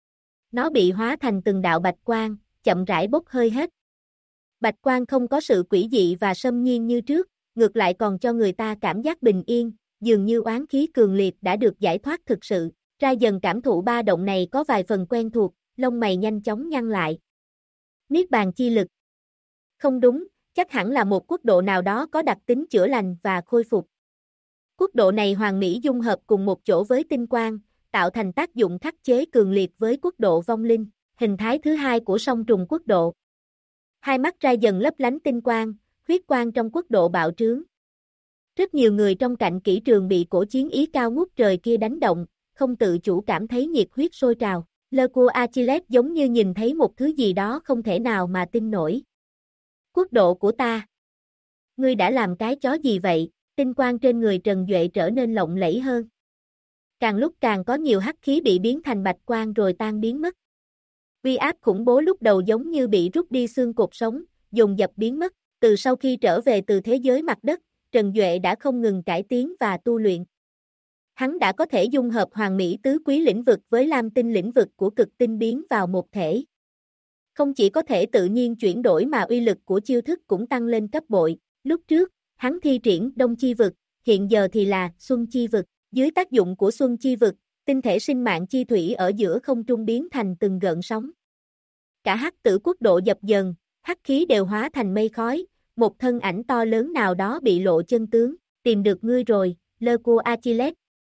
Nó bị hóa thành từng đạo bạch quang, chậm rãi bốc hơi hết. Bạch quang không có sự quỷ dị và xâm nhiên như trước, ngược lại còn cho người ta cảm giác bình yên, dường như oán khí cường liệt đã được giải thoát thực sự. Ra dần cảm thụ ba động này có vài phần quen thuộc, lông mày nhanh chóng nhăn lại. Niết bàn chi lực. Không đúng, chắc hẳn là một quốc độ nào đó có đặc tính chữa lành và khôi phục. Quốc độ này hoàn mỹ dung hợp cùng một chỗ với tinh quang, tạo thành tác dụng khắc chế cường liệt với quốc độ vong linh, hình thái thứ hai của song trùng quốc độ. Hai mắt ra dần lấp lánh tinh quang, huyết quang trong quốc độ bạo trướng. Rất nhiều người trong cạnh kỹ trường bị cổ chiến ý cao ngút trời kia đánh động, không tự chủ cảm thấy nhiệt huyết sôi trào. Lơ Cua Achilles giống như nhìn thấy một thứ gì đó không thể nào mà tin nổi. Quốc độ của ta. Ngươi đã làm cái chó gì vậy? Tinh quang trên người Trần Duệ trở nên lộng lẫy hơn. Càng lúc càng có nhiều hắc khí bị biến thành bạch quang rồi tan biến mất. Uy áp khủng bố lúc đầu giống như bị rút đi xương cột sống, dồn dập biến mất. Từ sau khi trở về từ thế giới mặt đất, Trần Duệ đã không ngừng cải tiến và tu luyện. Hắn đã có thể dung hợp hoàn mỹ tứ quý lĩnh vực với lam tinh lĩnh vực của cực tinh biến vào một thể. Không chỉ có thể tự nhiên chuyển đổi mà uy lực của chiêu thức cũng tăng lên cấp bội. Lúc trước, hắn thi triển đông chi vực, hiện giờ thì là xuân chi vực. Dưới tác dụng của xuân chi vực, tinh thể sinh mạng chi thủy ở giữa không trung biến thành từng gợn sóng. Cả hắc tử quốc độ dập dần, hắc khí đều hóa thành mây khói, một thân ảnh to lớn nào đó bị lộ chân tướng, tìm được ngươi rồi, Lơ Cua Achilles.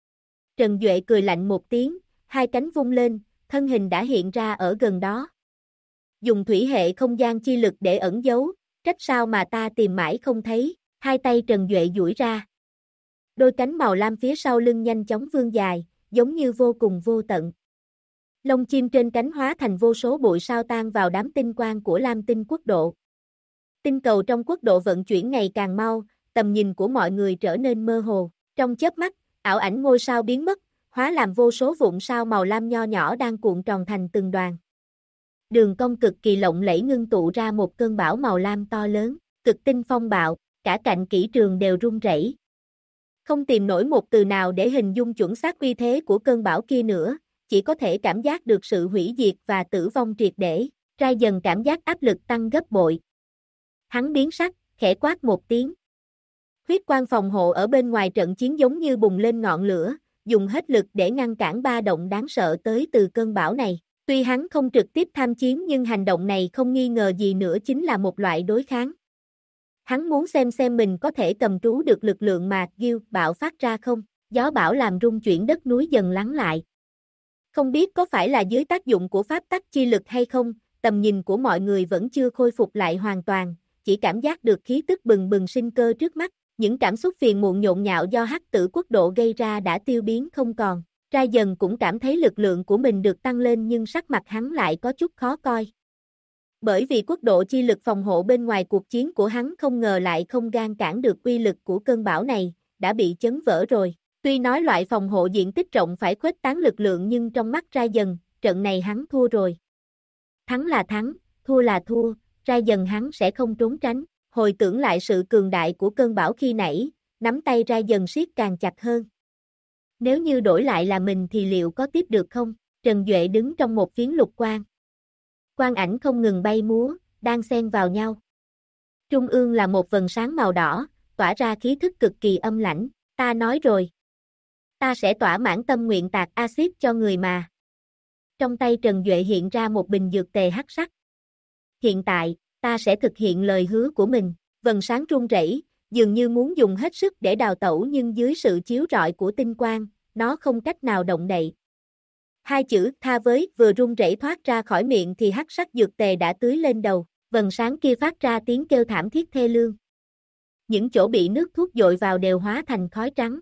Trần Duệ cười lạnh một tiếng, hai cánh vung lên, thân hình đã hiện ra ở gần đó. Dùng thủy hệ không gian chi lực để ẩn giấu, trách sao mà ta tìm mãi không thấy, hai tay Trần Duệ duỗi ra. Đôi cánh màu lam phía sau lưng nhanh chóng vươn dài, giống như vô cùng vô tận. Lông chim trên cánh hóa thành vô số bụi sao tan vào đám tinh quang của Lam Tinh quốc độ. Tinh cầu trong quốc độ vận chuyển ngày càng mau, tầm nhìn của mọi người trở nên mơ hồ. Trong chớp mắt, ảo ảnh ngôi sao biến mất, hóa làm vô số vụn sao màu lam nho nhỏ đang cuộn tròn thành từng đoàn. Đường cong cực kỳ lộng lẫy ngưng tụ ra một cơn bão màu lam to lớn, cực tinh phong bạo, cả cạnh kỹ trường đều rung rẩy. Không tìm nổi một từ nào để hình dung chuẩn xác uy thế của cơn bão kia nữa, chỉ có thể cảm giác được sự hủy diệt và tử vong triệt để. Rai dần cảm giác áp lực tăng gấp bội. Hắn biến sắc, khẽ quát một tiếng. Huyết quang phòng hộ ở bên ngoài trận chiến giống như bùng lên ngọn lửa, dùng hết lực để ngăn cản ba động đáng sợ tới từ cơn bão này. Tuy hắn không trực tiếp tham chiến nhưng hành động này không nghi ngờ gì nữa chính là một loại đối kháng. Hắn muốn xem mình có thể cầm trú được lực lượng mà Gil bạo phát ra không. Gió bão làm rung chuyển đất núi dần lắng lại. Không biết có phải là dưới tác dụng của pháp tắc chi lực hay không, tầm nhìn của mọi người vẫn chưa khôi phục lại hoàn toàn, chỉ cảm giác được khí tức bừng bừng sinh cơ trước mắt. Những cảm xúc phiền muộn nhộn nhạo do hắc tử quốc độ gây ra đã tiêu biến không còn. Rai dần cũng cảm thấy lực lượng của mình được tăng lên nhưng sắc mặt hắn lại có chút khó coi. Bởi vì quốc độ chi lực phòng hộ bên ngoài cuộc chiến của hắn không ngờ lại không ngăn cản được uy lực của cơn bão này, đã bị chấn vỡ rồi. Tuy nói loại phòng hộ diện tích rộng phải khuếch tán lực lượng nhưng trong mắt Rai dần, trận này hắn thua rồi. Thắng là thắng, thua là thua, Rai dần hắn sẽ không trốn tránh. Hồi tưởng lại sự cường đại của cơn bão khi nãy, nắm tay Rai dần siết càng chặt hơn. Nếu như đổi lại là mình thì liệu có tiếp được không? Trần Duệ đứng trong một phiến lục quang. Quang ảnh không ngừng bay múa, đang xen vào nhau. Trung ương là một vầng sáng màu đỏ, tỏa ra khí thức cực kỳ âm lãnh. Ta nói rồi. Ta sẽ tỏa mãn tâm nguyện tạc axit cho người mà. Trong tay Trần Duệ hiện ra một bình dược tề hắc sắc. Hiện tại, ta sẽ thực hiện lời hứa của mình. Vầng sáng rung rẩy, dường như muốn dùng hết sức để đào tẩu nhưng dưới sự chiếu rọi của tinh quang, nó không cách nào động đậy. Hai chữ tha với vừa rung rẩy thoát ra khỏi miệng thì hắc sắc dược tề đã tưới lên đầu, vầng sáng kia phát ra tiếng kêu thảm thiết thê lương. Những chỗ bị nước thuốc dội vào đều hóa thành khói trắng.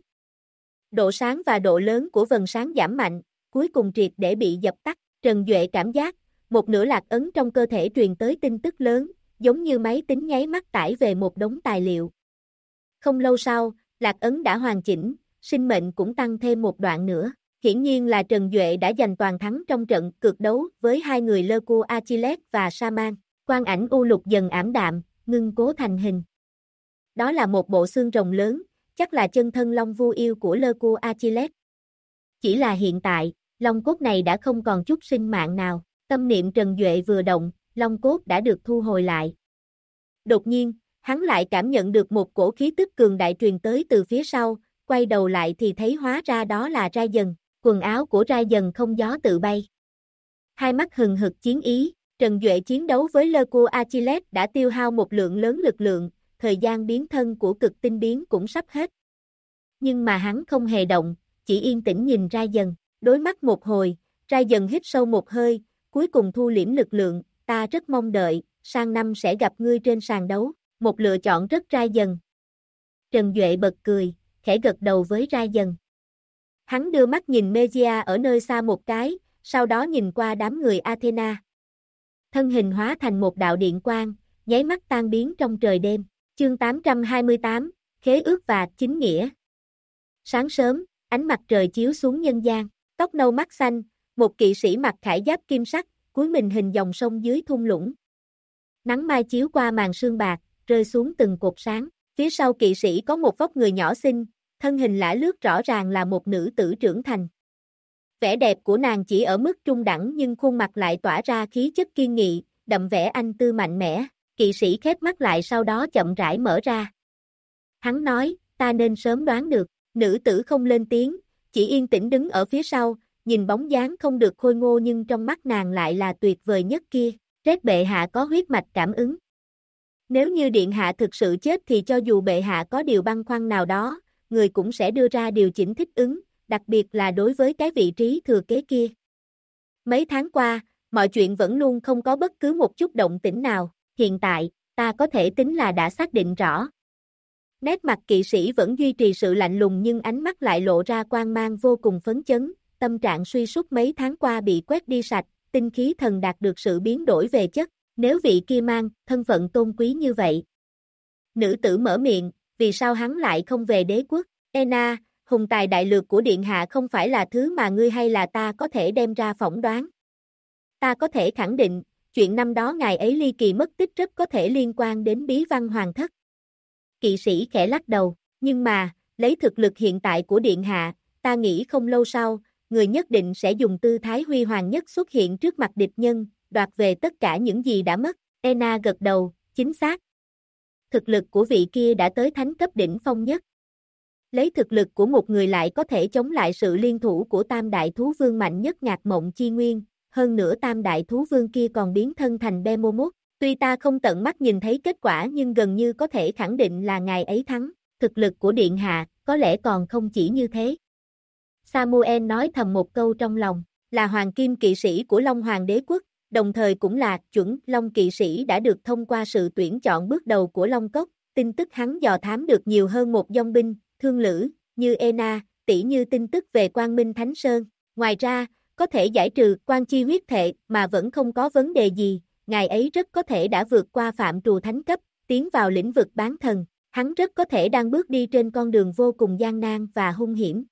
Độ sáng và độ lớn của vầng sáng giảm mạnh, cuối cùng triệt để bị dập tắt. Trần Duệ cảm giác, một nửa lạc ấn trong cơ thể truyền tới tin tức lớn, giống như máy tính nháy mắt tải về một đống tài liệu. Không lâu sau, lạc ấn đã hoàn chỉnh, sinh mệnh cũng tăng thêm một đoạn nữa. Hiển nhiên là Trần Duệ đã giành toàn thắng trong trận cược đấu với hai người Lơ Cua Achilles và Saman. Quang ảnh u lục dần ảm đạm, ngưng cố thành hình. Đó là một bộ xương rồng lớn, chắc là chân thân Long Vu Yêu của Lơ Cua Achilles. Chỉ là hiện tại, long cốt này đã không còn chút sinh mạng nào. Tâm niệm Trần Duệ vừa động, long cốt đã được thu hồi lại. Đột nhiên, hắn lại cảm nhận được một cổ khí tức cường đại truyền tới từ phía sau, quay đầu lại thì thấy hóa ra đó là Rai dần. Quần áo của Rai dần không gió tự bay. Hai mắt hừng hực chiến ý, Trần Duệ chiến đấu với Lơ Cua Achilles đã tiêu hao một lượng lớn lực lượng, thời gian biến thân của cực tinh biến cũng sắp hết. Nhưng mà hắn không hề động, chỉ yên tĩnh nhìn Rai dần, đối mắt một hồi, Rai dần hít sâu một hơi, cuối cùng thu liễm lực lượng, ta rất mong đợi, sang năm sẽ gặp ngươi trên sàn đấu, một lựa chọn rất Rai dần. Trần Duệ bật cười, khẽ gật đầu với Rai dần. Hắn đưa mắt nhìn Megia ở nơi xa một cái, sau đó nhìn qua đám người Athena. Thân hình hóa thành một đạo điện quang, nháy mắt tan biến trong trời đêm. Chương 828, Khế ước và chính nghĩa. Sáng sớm, ánh mặt trời chiếu xuống nhân gian, tóc nâu mắt xanh, một kỵ sĩ mặc khải giáp kim sắc, cúi mình hình dòng sông dưới thung lũng. Nắng mai chiếu qua màn sương bạc, rơi xuống từng cột sáng. Phía sau kỵ sĩ có một vóc người nhỏ xinh, thân hình lả lướt rõ ràng là một nữ tử trưởng thành. Vẻ đẹp của nàng chỉ ở mức trung đẳng nhưng khuôn mặt lại tỏa ra khí chất kiên nghị, đậm vẻ anh tư mạnh mẽ. Kỵ sĩ khép mắt lại sau đó chậm rãi mở ra. Hắn nói, ta nên sớm đoán được. Nữ tử không lên tiếng, chỉ yên tĩnh đứng ở phía sau, nhìn bóng dáng không được khôi ngô nhưng trong mắt nàng lại là tuyệt vời nhất kia. Rét bệ hạ có huyết mạch cảm ứng. Nếu như điện hạ thực sự chết thì cho dù bệ hạ có điều băn khoăn nào đó, người cũng sẽ đưa ra điều chỉnh thích ứng, đặc biệt là đối với cái vị trí thừa kế kia. Mấy tháng qua, mọi chuyện vẫn luôn không có bất cứ một chút động tĩnh nào, hiện tại, ta có thể tính là đã xác định rõ. Nét mặt kỵ sĩ vẫn duy trì sự lạnh lùng nhưng ánh mắt lại lộ ra quang mang vô cùng phấn chấn, tâm trạng suy sút mấy tháng qua bị quét đi sạch, tinh khí thần đạt được sự biến đổi về chất, nếu vị kia mang thân phận tôn quý như vậy. Nữ tử mở miệng, vì sao hắn lại không về đế quốc? Ena, hùng tài đại lược của điện hạ không phải là thứ mà ngươi hay là ta có thể đem ra phỏng đoán. Ta có thể khẳng định, chuyện năm đó ngài ấy ly kỳ mất tích rất có thể liên quan đến bí văn hoàng thất. Kỵ sĩ khẽ lắc đầu, nhưng mà, lấy thực lực hiện tại của điện hạ, ta nghĩ không lâu sau, người nhất định sẽ dùng tư thái huy hoàng nhất xuất hiện trước mặt địch nhân, đoạt về tất cả những gì đã mất. Ena gật đầu, chính xác. Thực lực của vị kia đã tới thánh cấp đỉnh phong nhất. Lấy thực lực của một người lại có thể chống lại sự liên thủ của tam đại thú vương mạnh nhất Ngạc Mộng Chi Nguyên, hơn nữa tam đại thú vương kia còn biến thân thành Behemoth. Tuy ta không tận mắt nhìn thấy kết quả nhưng gần như có thể khẳng định là ngài ấy thắng, thực lực của điện hạ, có lẽ còn không chỉ như thế. Samuel nói thầm một câu trong lòng, là hoàng kim kỵ sĩ của Long Hoàng đế quốc, đồng thời cũng là chuẩn Long kỵ sĩ đã được thông qua sự tuyển chọn bước đầu của Long Cốc, tin tức hắn dò thám được nhiều hơn một dòng binh, thương lữ, như Ena, tỉ như tin tức về Quang Minh Thánh Sơn. Ngoài ra, có thể giải trừ quan chi huyết thệ mà vẫn không có vấn đề gì, ngài ấy rất có thể đã vượt qua phạm trù thánh cấp, tiến vào lĩnh vực bán thần, hắn rất có thể đang bước đi trên con đường vô cùng gian nan và hung hiểm.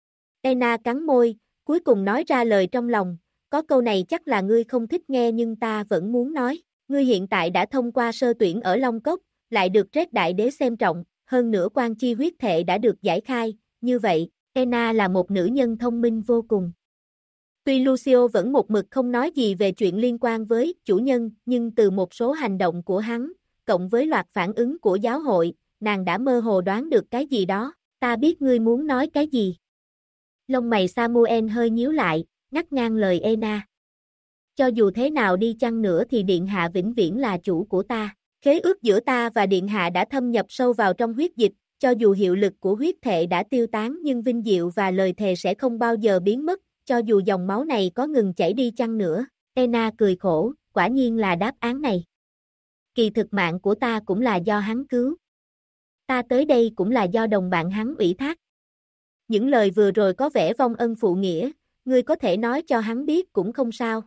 Ena cắn môi, cuối cùng nói ra lời trong lòng, có câu này chắc là ngươi không thích nghe nhưng ta vẫn muốn nói, ngươi hiện tại đã thông qua sơ tuyển ở Long Cốc, lại được Red Đại Đế xem trọng, hơn nữa quan chi huyết thệ đã được giải khai, như vậy, Ena là một nữ nhân thông minh vô cùng. Tuy Lucio vẫn một mực không nói gì về chuyện liên quan với chủ nhân, nhưng từ một số hành động của hắn, cộng với loạt phản ứng của giáo hội, nàng đã mơ hồ đoán được cái gì đó, ta biết ngươi muốn nói cái gì. Lông mày Samuel hơi nhíu lại, ngắt ngang lời Ena. Cho dù thế nào đi chăng nữa thì điện hạ vĩnh viễn là chủ của ta, khế ước giữa ta và điện hạ đã thâm nhập sâu vào trong huyết dịch, cho dù hiệu lực của huyết thệ đã tiêu tán nhưng vinh diệu và lời thề sẽ không bao giờ biến mất. Cho dù dòng máu này có ngừng chảy đi chăng nữa, Ena cười khổ, quả nhiên là đáp án này. Kỳ thực mạng của ta cũng là do hắn cứu. Ta tới đây cũng là do đồng bạn hắn ủy thác. Những lời vừa rồi có vẻ vong ân phụ nghĩa, ngươi có thể nói cho hắn biết cũng không sao.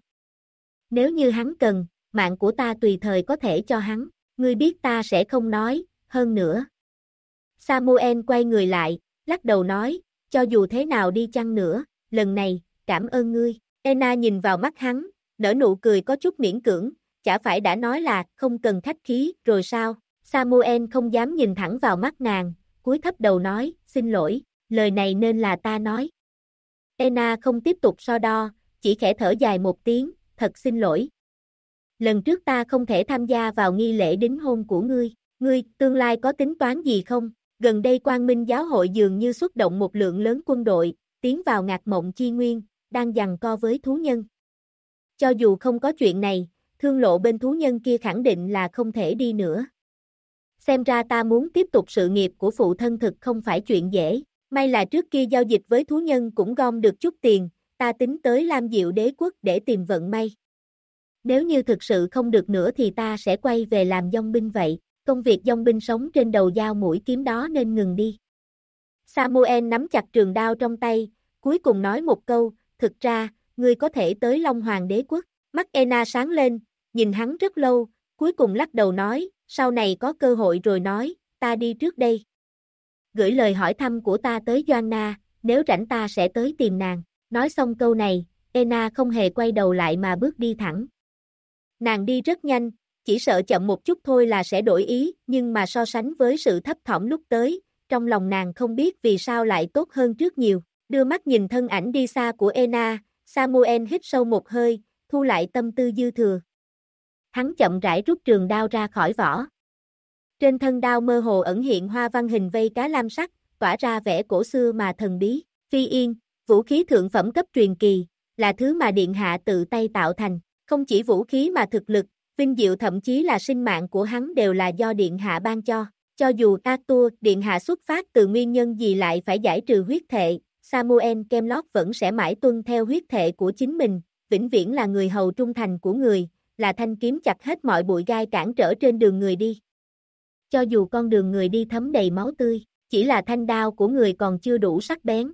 Nếu như hắn cần, mạng của ta tùy thời có thể cho hắn, ngươi biết ta sẽ không nói, hơn nữa. Samuel quay người lại, lắc đầu nói, cho dù thế nào đi chăng nữa, lần này, cảm ơn ngươi. Ena nhìn vào mắt hắn, nở nụ cười có chút miễn cưỡng, chả phải đã nói là không cần khách khí, rồi sao? Samuel không dám nhìn thẳng vào mắt nàng, cúi thấp đầu nói, xin lỗi, lời này nên là ta nói. Ena không tiếp tục so đo, chỉ khẽ thở dài một tiếng, thật xin lỗi. Lần trước ta không thể tham gia vào nghi lễ đính hôn của ngươi tương lai có tính toán gì không? Gần đây Quang Minh giáo hội dường như xuất động một lượng lớn quân đội, tiến vào Ngạc Mộng Chi Nguyên, đang giằng co với thú nhân. Cho dù không có chuyện này, thương lộ bên thú nhân kia khẳng định là không thể đi nữa. Xem ra ta muốn tiếp tục sự nghiệp của phụ thân thực không phải chuyện dễ, may là trước kia giao dịch với thú nhân cũng gom được chút tiền, ta tính tới Lam Diệu đế quốc để tìm vận may. Nếu như thực sự không được nữa thì ta sẽ quay về làm dong binh vậy, công việc dong binh sống trên đầu dao mũi kiếm đó nên ngừng đi. Samuel nắm chặt trường đao trong tay, cuối cùng nói một câu, thực ra, ngươi có thể tới Long Hoàng đế quốc. Mắt Ena sáng lên, nhìn hắn rất lâu, cuối cùng lắc đầu nói, sau này có cơ hội rồi nói, ta đi trước đây. Gửi lời hỏi thăm của ta tới Joanna, nếu rảnh ta sẽ tới tìm nàng. Nói xong câu này, Ena không hề quay đầu lại mà bước đi thẳng. Nàng đi rất nhanh, chỉ sợ chậm một chút thôi là sẽ đổi ý, nhưng mà so sánh với sự thấp thỏm lúc tới, trong lòng nàng không biết vì sao lại tốt hơn trước nhiều. Đưa mắt nhìn thân ảnh đi xa của Ena, Samuel hít sâu một hơi, thu lại tâm tư dư thừa. Hắn chậm rãi rút trường đao ra khỏi vỏ. Trên thân đao mơ hồ ẩn hiện hoa văn hình vây cá lam sắc, tỏa ra vẻ cổ xưa mà thần bí. Phi Yên, vũ khí thượng phẩm cấp truyền kỳ, là thứ mà điện hạ tự tay tạo thành. Không chỉ vũ khí mà thực lực, vinh diệu thậm chí là sinh mạng của hắn đều là do điện hạ ban cho. Cho dù Arthur điện hạ xuất phát từ nguyên nhân gì lại phải giải trừ huyết thệ, Samuel Kemlott vẫn sẽ mãi tuân theo huyết thệ của chính mình, vĩnh viễn là người hầu trung thành của người, là thanh kiếm chặt hết mọi bụi gai cản trở trên đường người đi. cho dù con đường người đi thấm đầy máu tươi, chỉ là thanh đao của người còn chưa đủ sắc bén.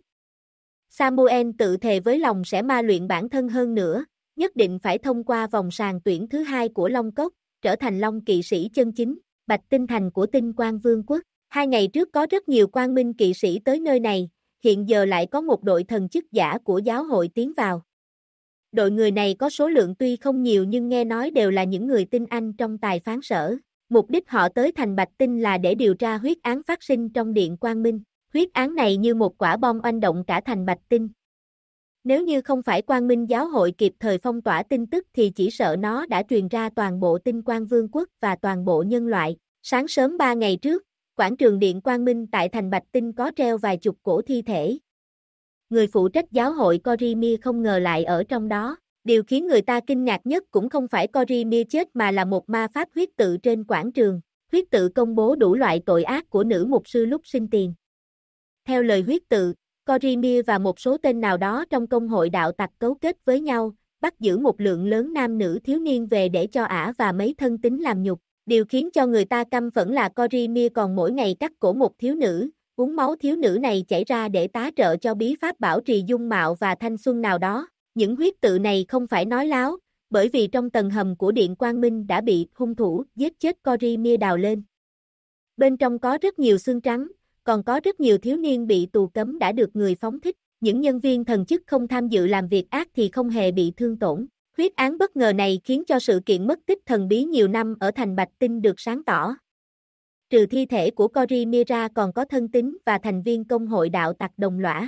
Samuel tự thề với lòng sẽ ma luyện bản thân hơn nữa, nhất định phải thông qua vòng sàng tuyển thứ 2 của Long Cốc, trở thành Long kỵ sĩ chân chính, Bạch Tinh Thành của Tinh Quang Vương quốc. 2 ngày trước có rất nhiều quang minh kỵ sĩ tới nơi này, hiện giờ lại có một đội thần chức giả của giáo hội tiến vào. Đội người này có số lượng tuy không nhiều nhưng nghe nói đều là những người tinh anh trong tài phán sở. Mục đích họ tới thành Bạch Tinh là để điều tra huyết án phát sinh trong Điện Quang Minh. Huyết án này như một quả bom oanh động cả thành Bạch Tinh. Nếu như không phải Quang Minh giáo hội kịp thời phong tỏa tin tức thì chỉ sợ nó đã truyền ra toàn bộ Tinh Quang Vương quốc và toàn bộ nhân loại. Sáng sớm 3 ngày trước, quảng trường Điện Quang Minh tại thành Bạch Tinh có treo vài chục cổ thi thể. Người phụ trách giáo hội Corymir không ngờ lại ở trong đó. Điều khiến người ta kinh ngạc nhất cũng không phải Corymir chết mà là một ma pháp huyết tự trên quảng trường. Huyết tự công bố đủ loại tội ác của nữ mục sư lúc sinh tiền. Theo lời huyết tự, Corymir và một số tên nào đó trong công hội đạo tặc cấu kết với nhau, bắt giữ một lượng lớn nam nữ thiếu niên về để cho ả và mấy thân tín làm nhục. Điều khiến cho người ta căm phẫn là Corymir còn mỗi ngày cắt cổ một thiếu nữ, uống máu thiếu nữ này chảy ra để tá trợ cho bí pháp bảo trì dung mạo và thanh xuân nào đó. Những huyết tự này không phải nói láo, bởi vì trong tầng hầm của Điện Quang Minh đã bị hung thủ giết chết Corymir đào lên. Bên trong có rất nhiều xương trắng, còn có rất nhiều thiếu niên bị tù cấm đã được người phóng thích. Những nhân viên thần chức không tham dự làm việc ác thì không hề bị thương tổn. Huyết án bất ngờ này khiến cho sự kiện mất tích thần bí nhiều năm ở thành Bạch Tinh được sáng tỏ. Trừ thi thể của Corymir ra còn có thân tín và thành viên công hội đạo tặc đồng lõa.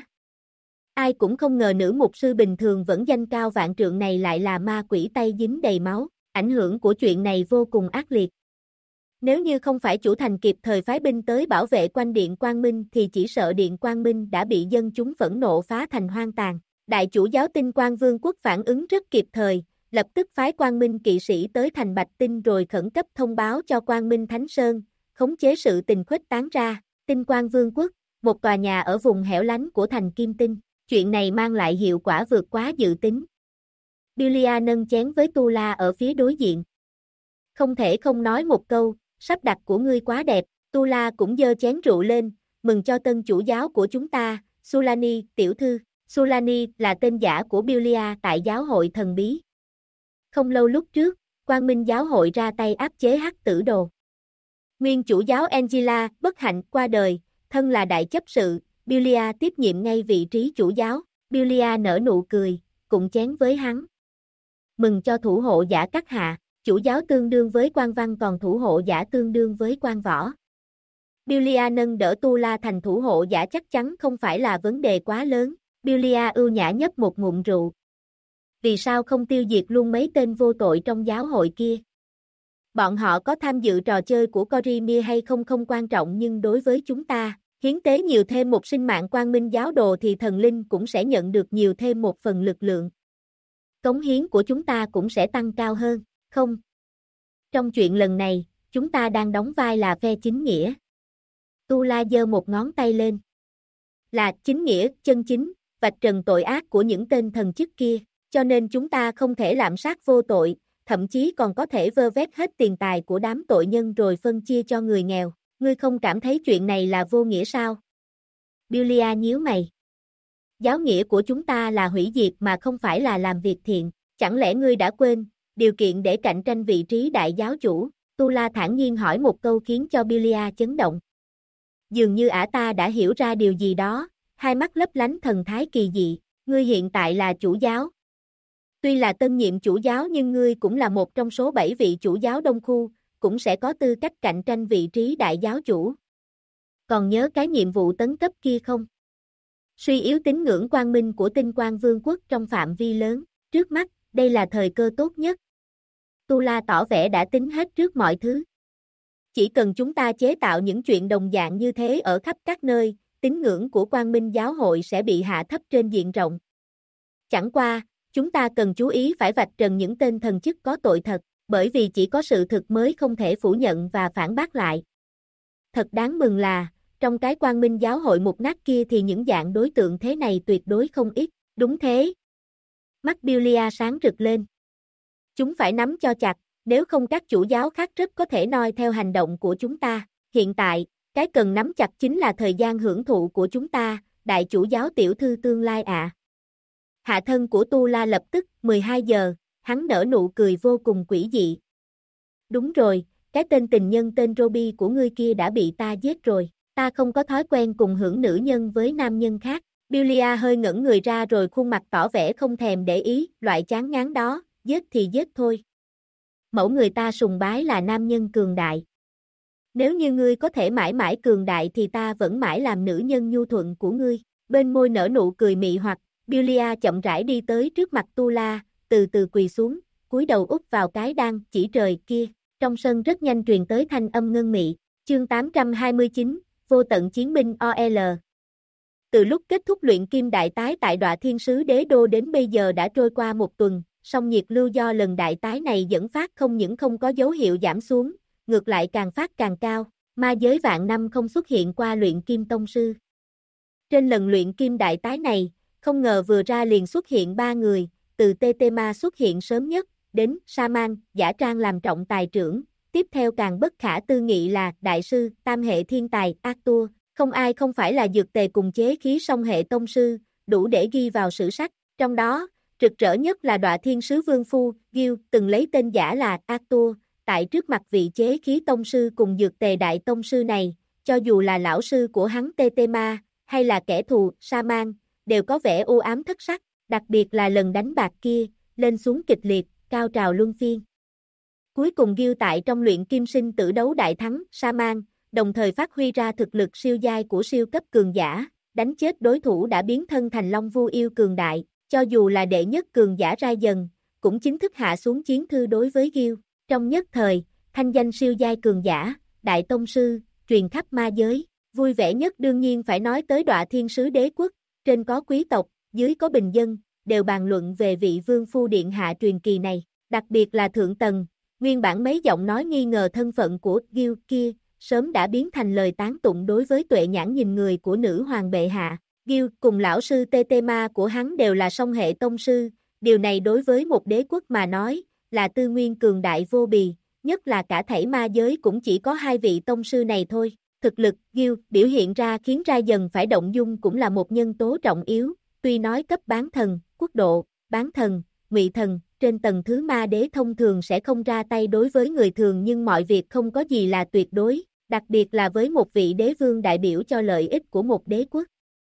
Ai cũng không ngờ nữ mục sư bình thường vẫn danh cao vạn trượng này lại là ma quỷ tay dính đầy máu. Ảnh hưởng của chuyện này vô cùng ác liệt. Nếu như không phải chủ thành kịp thời phái binh tới bảo vệ quanh Điện Quang Minh thì chỉ sợ Điện Quang Minh đã bị dân chúng phẫn nộ phá thành hoang tàn. Đại chủ giáo Tinh Quang Vương quốc phản ứng rất kịp thời, lập tức phái Quang Minh kỵ sĩ tới thành Bạch Tinh rồi khẩn cấp thông báo cho Quang Minh Thánh Sơn, khống chế sự tình khuếch tán ra. Tinh Quang Vương quốc, một tòa nhà ở vùng hẻo lánh của thành Kim Tinh, chuyện này mang lại hiệu quả vượt quá dự tính. Bilia nâng chén với Tu La ở phía đối diện. Không thể không nói một câu, sắp đặt của ngươi quá đẹp. Tu La cũng giơ chén rượu lên, mừng cho tân chủ giáo của chúng ta, Sulani, tiểu thư. Sulani là tên giả của Bilia tại giáo hội thần bí. Không lâu lúc trước, Quang Minh giáo hội ra tay áp chế Hắc Tử Đồ. Nguyên chủ giáo Angela bất hạnh qua đời, thân là đại chấp sự, Bilia tiếp nhiệm ngay vị trí chủ giáo. Bilia nở nụ cười, cùng chén với hắn. Mừng cho thủ hộ giả các hạ, chủ giáo tương đương với quan văn còn thủ hộ giả tương đương với quan võ. Bilia nâng đỡ Tu La thành thủ hộ giả chắc chắn không phải là vấn đề quá lớn. Bilia ưu nhã nhấp một ngụm rượu. Vì sao không tiêu diệt luôn mấy tên vô tội trong giáo hội kia? Bọn họ có tham dự trò chơi của Corymir hay không không quan trọng nhưng đối với chúng ta, hiến tế nhiều thêm một sinh mạng quang minh giáo đồ thì thần linh cũng sẽ nhận được nhiều thêm một phần lực lượng. Cống hiến của chúng ta cũng sẽ tăng cao hơn, không? Trong chuyện lần này, chúng ta đang đóng vai là phe chính nghĩa. Tu La giơ một ngón tay lên. Là chính nghĩa, chân chính, vạch trần tội ác của những tên thần chức kia, cho nên chúng ta không thể lạm sát vô tội, thậm chí còn có thể vơ vét hết tiền tài của đám tội nhân rồi phân chia cho người nghèo. Ngươi không cảm thấy chuyện này là vô nghĩa sao? Bilia nhíu mày. Giáo nghĩa của chúng ta là hủy diệt mà không phải là làm việc thiện, chẳng lẽ ngươi đã quên, điều kiện để cạnh tranh vị trí đại giáo chủ? Tu La thản nhiên hỏi một câu khiến cho Bilia chấn động. Dường như ả ta đã hiểu ra điều gì đó, hai mắt lấp lánh thần thái kỳ dị, ngươi hiện tại là chủ giáo. Tuy là tân nhiệm chủ giáo nhưng ngươi cũng là một trong số 7 vị chủ giáo Đông Khu, cũng sẽ có tư cách cạnh tranh vị trí đại giáo chủ. Còn nhớ cái nhiệm vụ tấn cấp kia không? Suy yếu tín ngưỡng quang minh của Tinh Quang Vương quốc trong phạm vi lớn, trước mắt, đây là thời cơ tốt nhất. Tu La tỏ vẻ đã tính hết trước mọi thứ. Chỉ cần chúng ta chế tạo những chuyện đồng dạng như thế ở khắp các nơi, tín ngưỡng của Quang Minh giáo hội sẽ bị hạ thấp trên diện rộng. Chẳng qua, chúng ta cần chú ý phải vạch trần những tên thần chức có tội thật, bởi vì chỉ có sự thực mới không thể phủ nhận và phản bác lại. Thật đáng mừng là, trong cái Quang Minh giáo hội mục nát kia thì những dạng đối tượng thế này tuyệt đối không ít, đúng thế. Mắt Bilia sáng rực lên. Chúng phải nắm cho chặt, nếu không các chủ giáo khác rất có thể noi theo hành động của chúng ta. Hiện tại, cái cần nắm chặt chính là thời gian hưởng thụ của chúng ta, đại chủ giáo tiểu thư tương lai ạ. Hạ thân của Tu La lập tức, 12 giờ, hắn nở nụ cười vô cùng quỷ dị. Đúng rồi, cái tên tình nhân tên Robbie của ngươi kia đã bị ta giết rồi, ta không có thói quen cùng hưởng nữ nhân với nam nhân khác. Billia hơi ngẩn người ra rồi khuôn mặt tỏ vẻ không thèm để ý, loại chán ngán đó, giết thì giết thôi. Mẫu người ta sùng bái là nam nhân cường đại. Nếu như ngươi có thể mãi mãi cường đại thì ta vẫn mãi làm nữ nhân nhu thuận của ngươi. Bên môi nở nụ cười mị hoặc, Billia chậm rãi đi tới trước mặt Tu La, từ từ quỳ xuống, cúi đầu úp vào cái đan chỉ trời kia. Trong sân rất nhanh truyền tới thanh âm ngân mị. Chương 829, Vô tận chiến binh OL. Từ lúc kết thúc luyện kim đại tái tại Đoạ Thiên Sứ Đế Đô đến bây giờ đã trôi qua một tuần, song nhiệt lưu do lần đại tái này dẫn phát không những không có dấu hiệu giảm xuống, ngược lại càng phát càng cao, ma giới vạn năm không xuất hiện qua luyện kim tông sư. Trên lần luyện kim đại tái này, không ngờ vừa ra liền xuất hiện 3 người, từ Tetema xuất hiện sớm nhất, đến Saman, giả trang làm trọng tài trưởng, tiếp theo càng bất khả tư nghị là đại sư, tam hệ thiên tài, Arthur, không ai không phải là dược tề cùng chế khí song hệ tông sư, đủ để ghi vào sử sách, trong đó, rực rỡ nhất là Đoạ Thiên Sứ Vương Phu, Gil, từng lấy tên giả là Arthur, tại trước mặt vị chế khí tông sư cùng dược tề đại tông sư này, cho dù là lão sư của hắn Tetema, hay là kẻ thù, Saman, đều có vẻ u ám thất sắc, đặc biệt là lần đánh bạc kia, lên xuống kịch liệt, cao trào luân phiên. Cuối cùng Gil tại trong luyện kim sinh tử đấu đại thắng, Saman, đồng thời phát huy ra thực lực siêu giai của siêu cấp cường giả, đánh chết đối thủ đã biến thân thành Long Vu yêu cường đại, cho dù là đệ nhất cường giả ra dần, cũng chính thức hạ xuống chiến thư đối với Gil. Trong nhất thời, thanh danh siêu giai cường giả, đại tông sư, truyền khắp ma giới, vui vẻ nhất đương nhiên phải nói tới Đoạ Thiên Sứ Đế Quốc, trên có quý tộc, dưới có bình dân, đều bàn luận về vị vương phu điện hạ truyền kỳ này, đặc biệt là thượng tầng, nguyên bản mấy giọng nói nghi ngờ thân phận của Gil kia, sớm đã biến thành lời tán tụng đối với tuệ nhãn nhìn người của nữ hoàng bệ hạ. Gil cùng lão sư Tetema của hắn đều là song hệ tông sư, điều này đối với một đế quốc mà nói, là tư nguyên cường đại vô bì, nhất là cả thảy ma giới cũng chỉ có 2 vị tông sư này thôi. Thực lực, Gil biểu hiện ra khiến ra dần phải động dung cũng là một nhân tố trọng yếu, tuy nói cấp bán thần, quốc độ, bán thần, ngụy thần, trên tầng thứ ma đế thông thường sẽ không ra tay đối với người thường nhưng mọi việc không có gì là tuyệt đối, đặc biệt là với một vị đế vương đại biểu cho lợi ích của một đế quốc.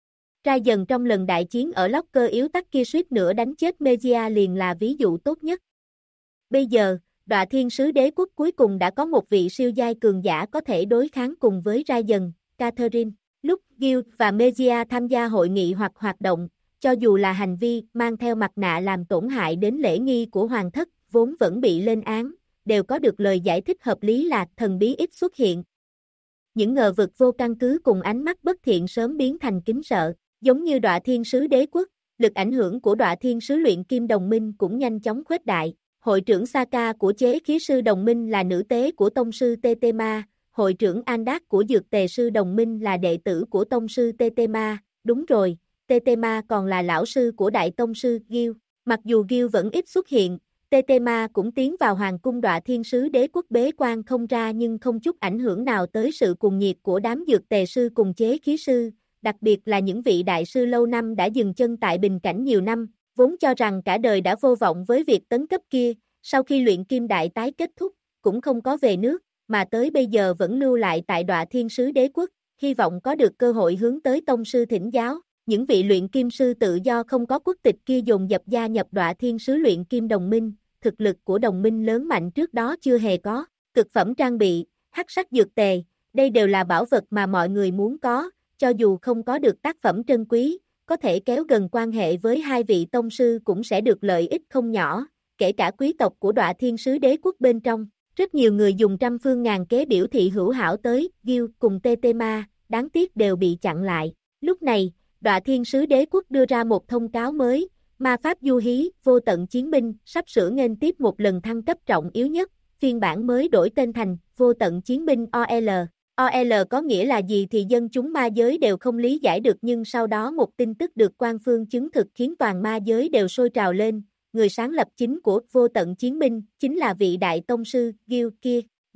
Ra dần trong lần đại chiến ở Locker yếu tắc kia suýt nữa đánh chết Mejia liền là ví dụ tốt nhất. Bây giờ, Đoạ Thiên Sứ Đế Quốc cuối cùng đã có một vị siêu giai cường giả có thể đối kháng cùng với Ra dần, Catherine. Lúc Gil và Mejia tham gia hội nghị hoặc hoạt động, cho dù là hành vi mang theo mặt nạ làm tổn hại đến lễ nghi của hoàng thất, vốn vẫn bị lên án, đều có được lời giải thích hợp lý là thần bí ít xuất hiện. Những ngờ vực vô căn cứ cùng ánh mắt bất thiện sớm biến thành kính sợ, giống như Đoạ Thiên Sứ Đế Quốc, lực ảnh hưởng của Đoạ Thiên Sứ Luyện Kim Đồng Minh cũng nhanh chóng khuếch đại. Hội trưởng Saka của chế khí sư đồng minh là nữ tế của tông sư Tetema, hội trưởng Andak của dược tề sư đồng minh là đệ tử của tông sư Tetema, đúng rồi, Tetema còn là lão sư của đại tông sư Gil. Mặc dù Gil vẫn ít xuất hiện, Tetema cũng tiến vào hoàng cung Đoạ Thiên Sứ Đế Quốc bế quan không ra nhưng không chút ảnh hưởng nào tới sự cuồng nhiệt của đám dược tề sư cùng chế khí sư, đặc biệt là những vị đại sư lâu năm đã dừng chân tại bình cảnh nhiều năm, vốn cho rằng cả đời đã vô vọng với việc tấn cấp kia, sau khi luyện kim đại tái kết thúc, cũng không có về nước, mà tới bây giờ vẫn lưu lại tại Đoạ Thiên Sứ Đế Quốc, hy vọng có được cơ hội hướng tới tông sư thỉnh giáo. Những vị luyện kim sư tự do không có quốc tịch kia dồn dập gia nhập Đoạ Thiên Sứ Luyện Kim Đồng Minh, thực lực của đồng minh lớn mạnh trước đó chưa hề có, cực phẩm trang bị, hắc sắc dược tề, đây đều là bảo vật mà mọi người muốn có, cho dù không có được tác phẩm trân quý, có thể kéo gần quan hệ với 2 vị tông sư cũng sẽ được lợi ích không nhỏ, kể cả quý tộc của Đoạ Thiên Sứ Đế Quốc bên trong. Rất nhiều người dùng trăm phương ngàn kế biểu thị hữu hảo tới Gil cùng Tetema, đáng tiếc đều bị chặn lại. Lúc này, Đoạ Thiên Sứ Đế Quốc đưa ra một thông cáo mới, ma pháp du hí, vô tận chiến binh, sắp sửa nghênh tiếp một lần thăng cấp trọng yếu nhất, phiên bản mới đổi tên thành vô tận chiến binh OL. OL có nghĩa là gì thì dân chúng ma giới đều không lý giải được nhưng sau đó một tin tức được quan phương chứng thực khiến toàn ma giới đều sôi trào lên. Người sáng lập chính của vô tận chiến binh chính là vị đại tông sư Gil kia,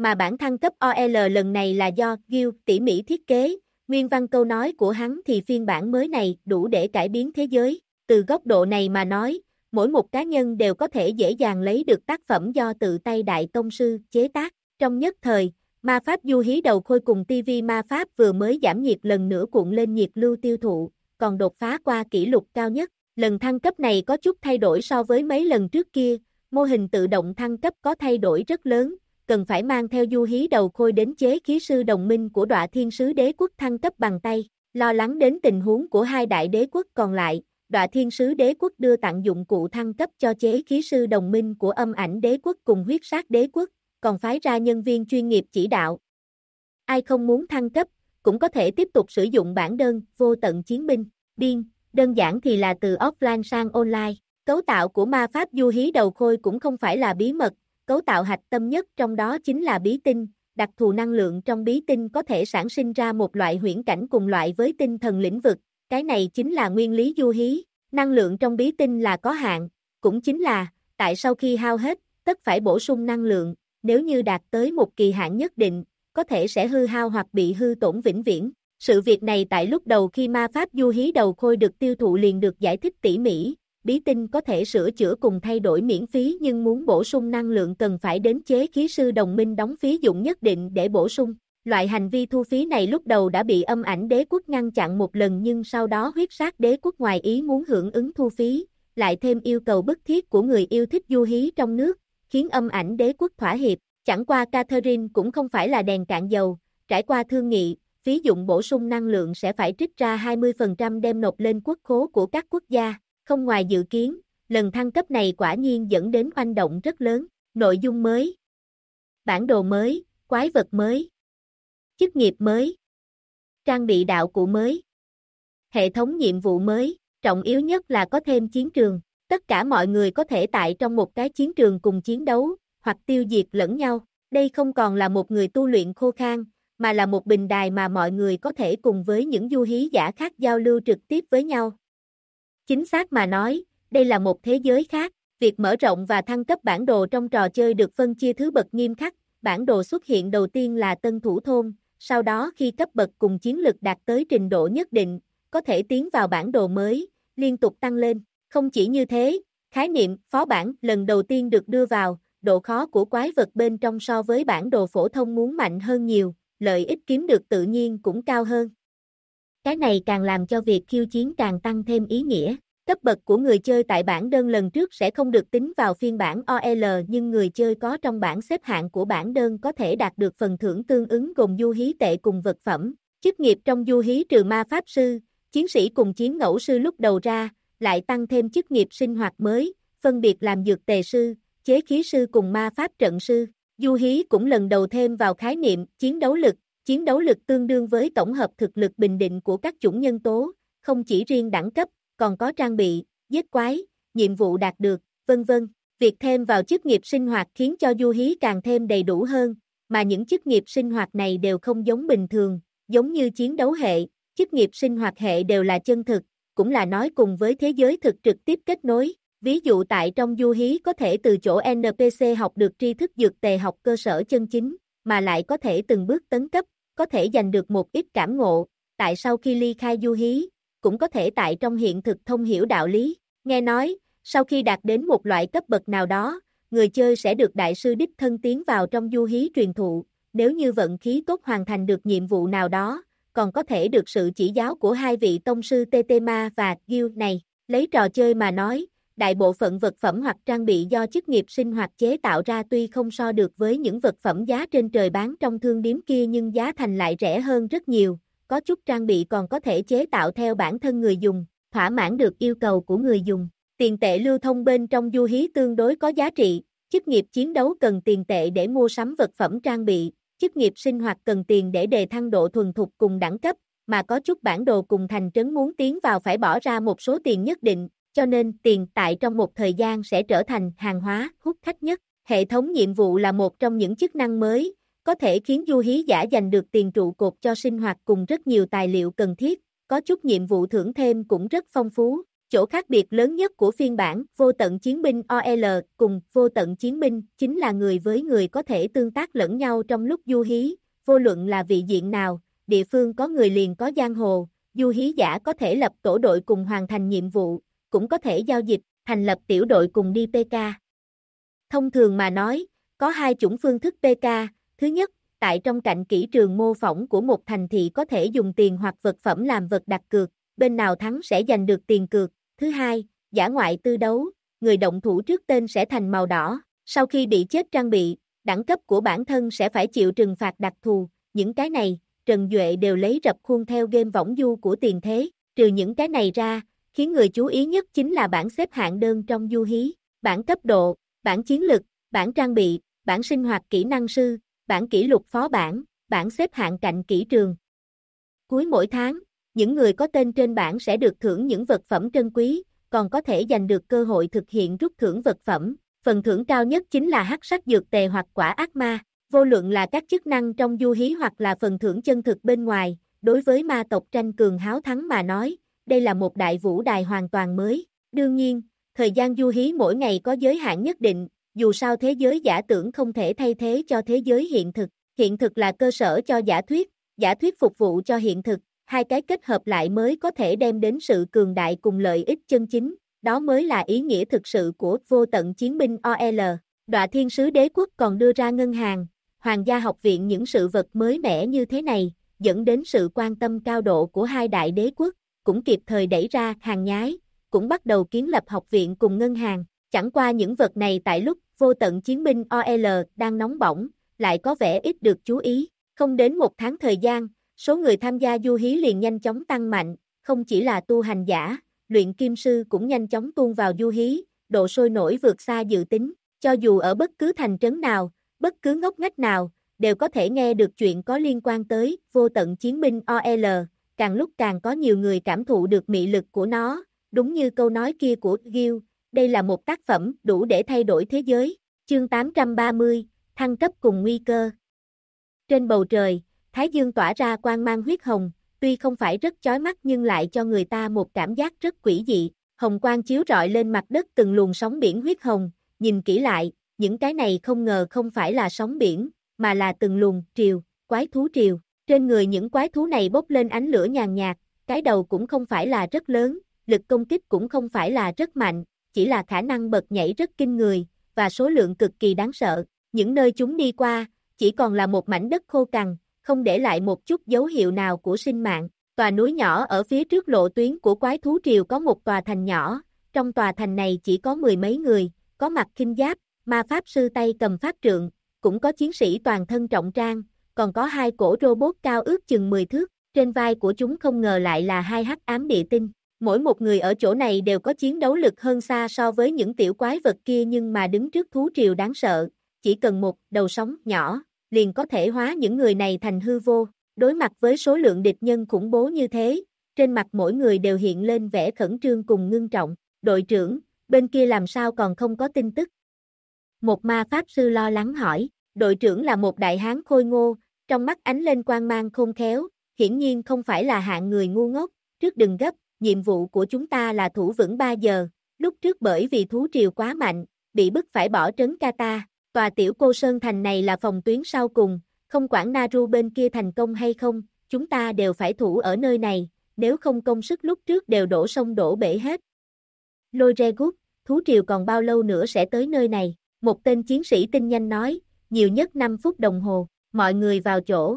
Mà bản thăng cấp OL lần này là do Guild tỉ mỉ thiết kế, nguyên văn câu nói của hắn thì phiên bản mới này đủ để cải biến thế giới. Từ góc độ này mà nói, mỗi một cá nhân đều có thể dễ dàng lấy được tác phẩm do tự tay đại tông sư chế tác. Trong nhất thời, ma pháp du hí đầu khôi cùng TV ma pháp vừa mới giảm nhiệt lần nữa cuộn lên nhiệt lưu tiêu thụ, còn đột phá qua kỷ lục cao nhất. Lần thăng cấp này có chút thay đổi so với mấy lần trước kia, mô hình tự động thăng cấp có thay đổi rất lớn, cần phải mang theo du hí đầu khôi đến chế khí sư đồng minh của Đọa Thiên Sứ Đế Quốc thăng cấp bằng tay. Lo lắng đến tình huống của hai đại đế quốc còn lại, Đọa Thiên Sứ Đế Quốc đưa tặng dụng cụ thăng cấp cho chế khí sư đồng minh của Âm Ảnh Đế Quốc cùng Huyết Sát Đế Quốc, còn phái ra nhân viên chuyên nghiệp chỉ đạo. Ai không muốn thăng cấp, cũng có thể tiếp tục sử dụng bản đơn Vô Tận Chiến Binh. Biên, đơn giản thì là từ offline sang online. Cấu tạo của ma pháp du hí đầu khôi cũng không phải là bí mật, cấu tạo hạch tâm nhất trong đó chính là bí tinh. Đặc thù năng lượng trong bí tinh có thể sản sinh ra một loại huyễn cảnh cùng loại với tinh thần lĩnh vực, cái này chính là nguyên lý du hí. Năng lượng trong bí tinh là có hạn, cũng chính là, tại sau khi hao hết, tất phải bổ sung năng lượng, nếu như đạt tới một kỳ hạn nhất định, có thể sẽ hư hao hoặc bị hư tổn vĩnh viễn. Sự việc này tại lúc đầu khi ma pháp du hí đầu khôi được tiêu thụ liền được giải thích tỉ mỉ, bí tinh có thể sửa chữa cùng thay đổi miễn phí nhưng muốn bổ sung năng lượng cần phải đến chế khí sư đồng minh đóng phí dụng nhất định để bổ sung. Loại hành vi thu phí này lúc đầu đã bị Âm Ảnh Đế Quốc ngăn chặn một lần nhưng sau đó Huyết Sát Đế Quốc ngoài ý muốn hưởng ứng thu phí, lại thêm yêu cầu bức thiết của người yêu thích du hí trong nước, khiến Âm Ảnh Đế Quốc thỏa hiệp. Chẳng qua Catherine cũng không phải là đèn cạn dầu, trải qua thương nghị, phí dụng bổ sung năng lượng sẽ phải trích ra 20% đem nộp lên quốc khố của các quốc gia. Không ngoài dự kiến, lần thăng cấp này quả nhiên dẫn đến oanh động rất lớn. Nội dung mới, bản đồ mới, quái vật mới, chức nghiệp mới, trang bị đạo cụ mới, hệ thống nhiệm vụ mới, trọng yếu nhất là có thêm chiến trường. Tất cả mọi người có thể tại trong một cái chiến trường cùng chiến đấu, hoặc tiêu diệt lẫn nhau. Đây không còn là một người tu luyện khô khan, mà là một bình đài mà mọi người có thể cùng với những du hí giả khác giao lưu trực tiếp với nhau. Chính xác mà nói, đây là một thế giới khác. Việc mở rộng và thăng cấp bản đồ trong trò chơi được phân chia thứ bậc nghiêm khắc. Bản đồ xuất hiện đầu tiên là Tân Thủ Thôn, sau đó khi cấp bậc cùng chiến lực đạt tới trình độ nhất định, có thể tiến vào bản đồ mới, liên tục tăng lên. Không chỉ như thế, khái niệm phó bản lần đầu tiên được đưa vào, độ khó của quái vật bên trong so với bản đồ phổ thông muốn mạnh hơn nhiều, lợi ích kiếm được tự nhiên cũng cao hơn. Cái này càng làm cho việc khiêu chiến càng tăng thêm ý nghĩa. Cấp bậc của người chơi tại bản đơn lần trước sẽ không được tính vào phiên bản OL nhưng người chơi có trong bảng xếp hạng của bản đơn có thể đạt được phần thưởng tương ứng gồm du hí tệ cùng vật phẩm. Chức nghiệp trong du hí trừ ma pháp sư, chiến sĩ cùng chiến ngẫu sư lúc đầu ra, lại tăng thêm chức nghiệp sinh hoạt mới, phân biệt làm dược tề sư, chế khí sư cùng ma pháp trận sư. Du hí cũng lần đầu thêm vào khái niệm chiến đấu lực tương đương với tổng hợp thực lực bình định của các chủng nhân tố, không chỉ riêng đẳng cấp, còn có trang bị, giết quái, nhiệm vụ đạt được, vân vân. Việc thêm vào chức nghiệp sinh hoạt khiến cho du hí càng thêm đầy đủ hơn, mà những chức nghiệp sinh hoạt này đều không giống bình thường, giống như chiến đấu hệ, chức nghiệp sinh hoạt hệ đều là chân thực, cũng là nói cùng với thế giới thực trực tiếp kết nối. Ví dụ tại trong du hí có thể từ chỗ NPC học được tri thức dược tề học cơ sở chân chính, mà lại có thể từng bước tấn cấp, có thể giành được một ít cảm ngộ, tại sau khi ly khai du hí, cũng có thể tại trong hiện thực thông hiểu đạo lý. Nghe nói, sau khi đạt đến một loại cấp bậc nào đó, người chơi sẽ được đại sư đích thân tiến vào trong du hí truyền thụ, nếu như vận khí tốt hoàn thành được nhiệm vụ nào đó, còn có thể được sự chỉ giáo của hai vị tông sư Tetema và Guild này. Lấy trò chơi mà nói, đại bộ phận vật phẩm hoặc trang bị do chức nghiệp sinh hoạt chế tạo ra tuy không so được với những vật phẩm giá trên trời bán trong thương điếm kia nhưng giá thành lại rẻ hơn rất nhiều, có chút trang bị còn có thể chế tạo theo bản thân người dùng, thỏa mãn được yêu cầu của người dùng. Tiền tệ lưu thông bên trong du hí tương đối có giá trị, chức nghiệp chiến đấu cần tiền tệ để mua sắm vật phẩm trang bị, chức nghiệp sinh hoạt cần tiền để đề thăng độ thuần thục cùng đẳng cấp, mà có chút bản đồ cùng thành trấn muốn tiến vào phải bỏ ra một số tiền nhất định. Cho nên tiền tại trong một thời gian sẽ trở thành hàng hóa hút khách nhất. Hệ thống nhiệm vụ là một trong những chức năng mới, có thể khiến du hí giả giành được tiền trụ cột cho sinh hoạt cùng rất nhiều tài liệu cần thiết, có chút nhiệm vụ thưởng thêm cũng rất phong phú. Chỗ khác biệt lớn nhất của phiên bản Vô tận chiến binh OL cùng Vô tận chiến binh chính là người với người có thể tương tác lẫn nhau trong lúc du hí, vô luận là vị diện nào, địa phương có người liền có giang hồ, du hí giả có thể lập tổ đội cùng hoàn thành nhiệm vụ, cũng có thể giao dịch, thành lập tiểu đội cùng đi PK. Thông thường mà nói, có hai chủng phương thức PK, thứ nhất, tại trong cạnh kỹ trường mô phỏng của một thành thị có thể dùng tiền hoặc vật phẩm làm vật đặt cược, bên nào thắng sẽ giành được tiền cược. Thứ hai, dã ngoại tư đấu, người động thủ trước tên sẽ thành màu đỏ, sau khi bị chết trang bị, đẳng cấp của bản thân sẽ phải chịu trừng phạt đặc thù, những cái này, Trần Duệ đều lấy rập khuôn theo game võng du của tiền thế, trừ những cái này ra, khiến người chú ý nhất chính là bảng xếp hạng đơn trong du hí, bảng cấp độ, bảng chiến lực, bảng trang bị, bảng sinh hoạt kỹ năng sư, bảng kỷ lục phó bản, bảng xếp hạng cạnh kỹ trường. Cuối mỗi tháng, những người có tên trên bảng sẽ được thưởng những vật phẩm trân quý, còn có thể giành được cơ hội thực hiện rút thưởng vật phẩm. Phần thưởng cao nhất chính là hắc sắc dược tề hoặc quả ác ma, vô luận là các chức năng trong du hí hoặc là phần thưởng chân thực bên ngoài. Đối với ma tộc tranh cường háo thắng mà nói, đây là một đại vũ đài hoàn toàn mới. Đương nhiên, thời gian du hí mỗi ngày có giới hạn nhất định, dù sao thế giới giả tưởng không thể thay thế cho thế giới hiện thực là cơ sở cho giả thuyết phục vụ cho hiện thực, hai cái kết hợp lại mới có thể đem đến sự cường đại cùng lợi ích chân chính, đó mới là ý nghĩa thực sự của Vô tận chiến binh OL. Đọa Thiên Sứ Đế Quốc còn đưa ra ngân hàng, Hoàng gia học viện những sự vật mới mẻ như thế này, dẫn đến sự quan tâm cao độ của hai đại đế quốc, cũng kịp thời đẩy ra hàng nhái, cũng bắt đầu kiến lập học viện cùng ngân hàng. Chẳng qua những vật này tại lúc Vô tận chiến binh OL đang nóng bỏng, lại có vẻ ít được chú ý. Không đến một tháng thời gian, số người tham gia du hí liền nhanh chóng tăng mạnh, không chỉ là tu hành giả, luyện kim sư cũng nhanh chóng tuôn vào du hí, độ sôi nổi vượt xa dự tính. Cho dù ở bất cứ thành trấn nào, bất cứ ngóc ngách nào, đều có thể nghe được chuyện có liên quan tới Vô tận chiến binh OL, càng lúc càng có nhiều người cảm thụ được mị lực của nó, đúng như câu nói kia của Gil, đây là một tác phẩm đủ để thay đổi thế giới. Chương 830, thăng cấp cùng nguy cơ. Trên bầu trời, Thái Dương tỏa ra quang mang huyết hồng, tuy không phải rất chói mắt nhưng lại cho người ta một cảm giác rất quỷ dị, hồng quang chiếu rọi lên mặt đất từng luồng sóng biển huyết hồng, nhìn kỹ lại, những cái này không ngờ không phải là sóng biển, mà là từng luồng triều, quái thú triều, trên người những quái thú này bốc lên ánh lửa nhàn nhạt, cái đầu cũng không phải là rất lớn, lực công kích cũng không phải là rất mạnh, chỉ là khả năng bật nhảy rất kinh người, và số lượng cực kỳ đáng sợ, những nơi chúng đi qua, chỉ còn là một mảnh đất khô cằn, không để lại một chút dấu hiệu nào của sinh mạng. Tòa núi nhỏ ở phía trước lộ tuyến của quái thú triều có một tòa thành nhỏ, trong tòa thành này chỉ có mười mấy người, có mặc khinh giáp, ma pháp sư tay cầm pháp trượng, cũng có chiến sĩ toàn thân trọng trang, còn có hai cổ robot cao ước chừng 10 thước, trên vai của chúng không ngờ lại là hai hắc ám địa tinh. Mỗi một người ở chỗ này đều có chiến đấu lực hơn xa so với những tiểu quái vật kia nhưng mà đứng trước thú triều đáng sợ, chỉ cần một đầu sóng nhỏ, liền có thể hóa những người này thành hư vô. Đối mặt với số lượng địch nhân khủng bố như thế, trên mặt mỗi người đều hiện lên vẻ khẩn trương cùng ngưng trọng. Đội trưởng, bên kia làm sao còn không có tin tức? Một ma pháp sư lo lắng hỏi, đội trưởng là một đại hán khôi ngô, trong mắt ánh lên quang mang khôn khéo, hiển nhiên không phải là hạng người ngu ngốc, trước đừng gấp, nhiệm vụ của chúng ta là thủ vững 3 giờ, lúc trước bởi vì thú triều quá mạnh, bị bức phải bỏ trấn Kata, tòa tiểu cô sơn thành này là phòng tuyến sau cùng, không quản Naru bên kia thành công hay không, chúng ta đều phải thủ ở nơi này, nếu không công sức lúc trước đều đổ sông đổ bể hết. Lôi Regut, thú triều còn bao lâu nữa sẽ tới nơi này? Một tên chiến sĩ tinh nhanh nói, nhiều nhất 5 phút đồng hồ, mọi người vào chỗ.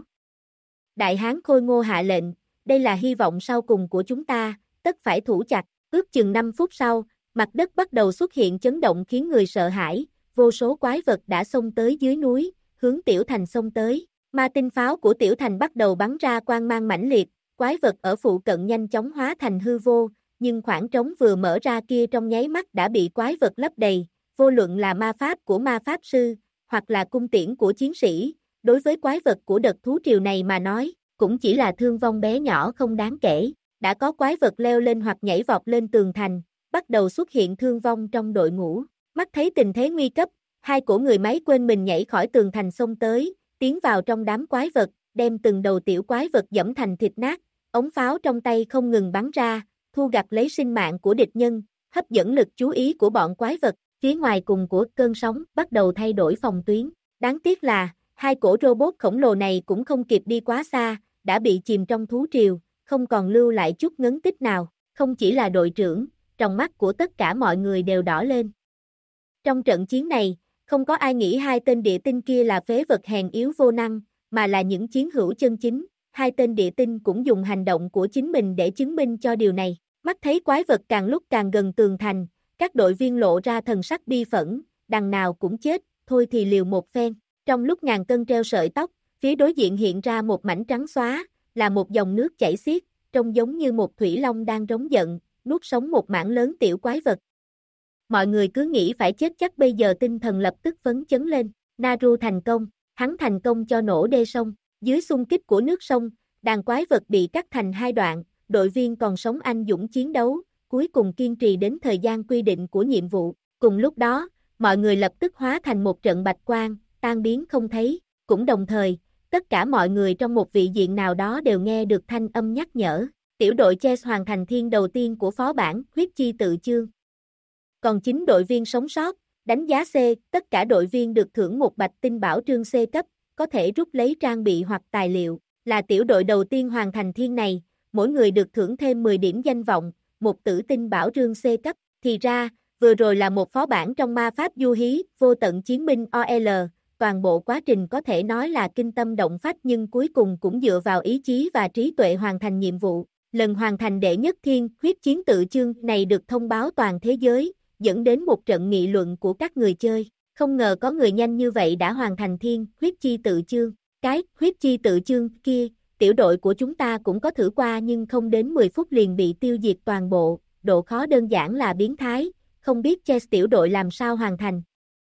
Đại hán khôi ngô hạ lệnh, đây là hy vọng sau cùng của chúng ta, tất phải thủ chặt, ước chừng 5 phút sau, mặt đất bắt đầu xuất hiện chấn động khiến người sợ hãi, vô số quái vật đã xông tới dưới núi, hướng tiểu thành xông tới, ma tinh pháo của tiểu thành bắt đầu bắn ra quang mang mãnh liệt, quái vật ở phụ cận nhanh chóng hóa thành hư vô, nhưng khoảng trống vừa mở ra kia trong nháy mắt đã bị quái vật lấp đầy, vô luận là ma pháp của ma pháp sư, hoặc là cung tiễn của chiến sĩ, đối với quái vật của đợt thú triều này mà nói, cũng chỉ là thương vong bé nhỏ không đáng kể, đã có quái vật leo lên hoặc nhảy vọt lên tường thành, bắt đầu xuất hiện thương vong trong đội ngũ, mắt thấy tình thế nguy cấp, hai cổ người máy quên mình nhảy khỏi tường thành xông tới, tiến vào trong đám quái vật, đem từng đầu tiểu quái vật giẫm thành thịt nát, ống pháo trong tay không ngừng bắn ra, thu gặt lấy sinh mạng của địch nhân, hấp dẫn lực chú ý của bọn quái vật. Phía ngoài cùng của cơn sóng bắt đầu thay đổi phòng tuyến. Đáng tiếc là, hai cổ robot khổng lồ này cũng không kịp đi quá xa, đã bị chìm trong thú triều, không còn lưu lại chút ngấn tích nào. Không chỉ là đội trưởng, trong mắt của tất cả mọi người đều đỏ lên. Trong trận chiến này, không có ai nghĩ hai tên địa tinh kia là phế vật hèn yếu vô năng, mà là những chiến hữu chân chính. Hai tên địa tinh cũng dùng hành động của chính mình để chứng minh cho điều này. Mắt thấy quái vật càng lúc càng gần tường thành, các đội viên lộ ra thần sắc bi phẫn, đằng nào cũng chết, thôi thì liều một phen. Trong lúc ngàn cân treo sợi tóc, phía đối diện hiện ra một mảnh trắng xóa, là một dòng nước chảy xiết, trông giống như một thủy long đang rống giận, nuốt sống một mảng lớn tiểu quái vật. Mọi người cứ nghĩ phải chết chắc bây giờ tinh thần lập tức phấn chấn lên. Naru thành công, hắn thành công cho nổ đê sông. Dưới xung kích của nước sông, đàn quái vật bị cắt thành hai đoạn, đội viên còn sống anh dũng chiến đấu, cuối cùng kiên trì đến thời gian quy định của nhiệm vụ. Cùng lúc đó, mọi người lập tức hóa thành một trận bạch quang, tan biến không thấy. Cũng đồng thời, tất cả mọi người trong một vị diện nào đó đều nghe được thanh âm nhắc nhở. Tiểu đội Chess hoàn thành thiên đầu tiên của phó bản huyết chi tự chương. Còn 9 đội viên sống sót, đánh giá C, tất cả đội viên được thưởng một bạch tinh bảo trương C cấp, có thể rút lấy trang bị hoặc tài liệu. Là tiểu đội đầu tiên hoàn thành thiên này, mỗi người được thưởng thêm 10 điểm danh vọng, một tử tinh bảo trương C cấp. Thì ra, vừa rồi là một phó bản trong ma pháp du hí, vô tận chiến binh OL, toàn bộ quá trình có thể nói là kinh tâm động phách nhưng cuối cùng cũng dựa vào ý chí và trí tuệ hoàn thành nhiệm vụ. Lần hoàn thành đệ nhất thiên, huyết chiến tự chương này được thông báo toàn thế giới, dẫn đến một trận nghị luận của các người chơi. Không ngờ có người nhanh như vậy đã hoàn thành thiên, huyết chi tự chương. Cái, huyết chi tự chương kia, tiểu đội của chúng ta cũng có thử qua nhưng không đến 10 phút liền bị tiêu diệt toàn bộ, độ khó đơn giản là biến thái, không biết Chess tiểu đội làm sao hoàn thành.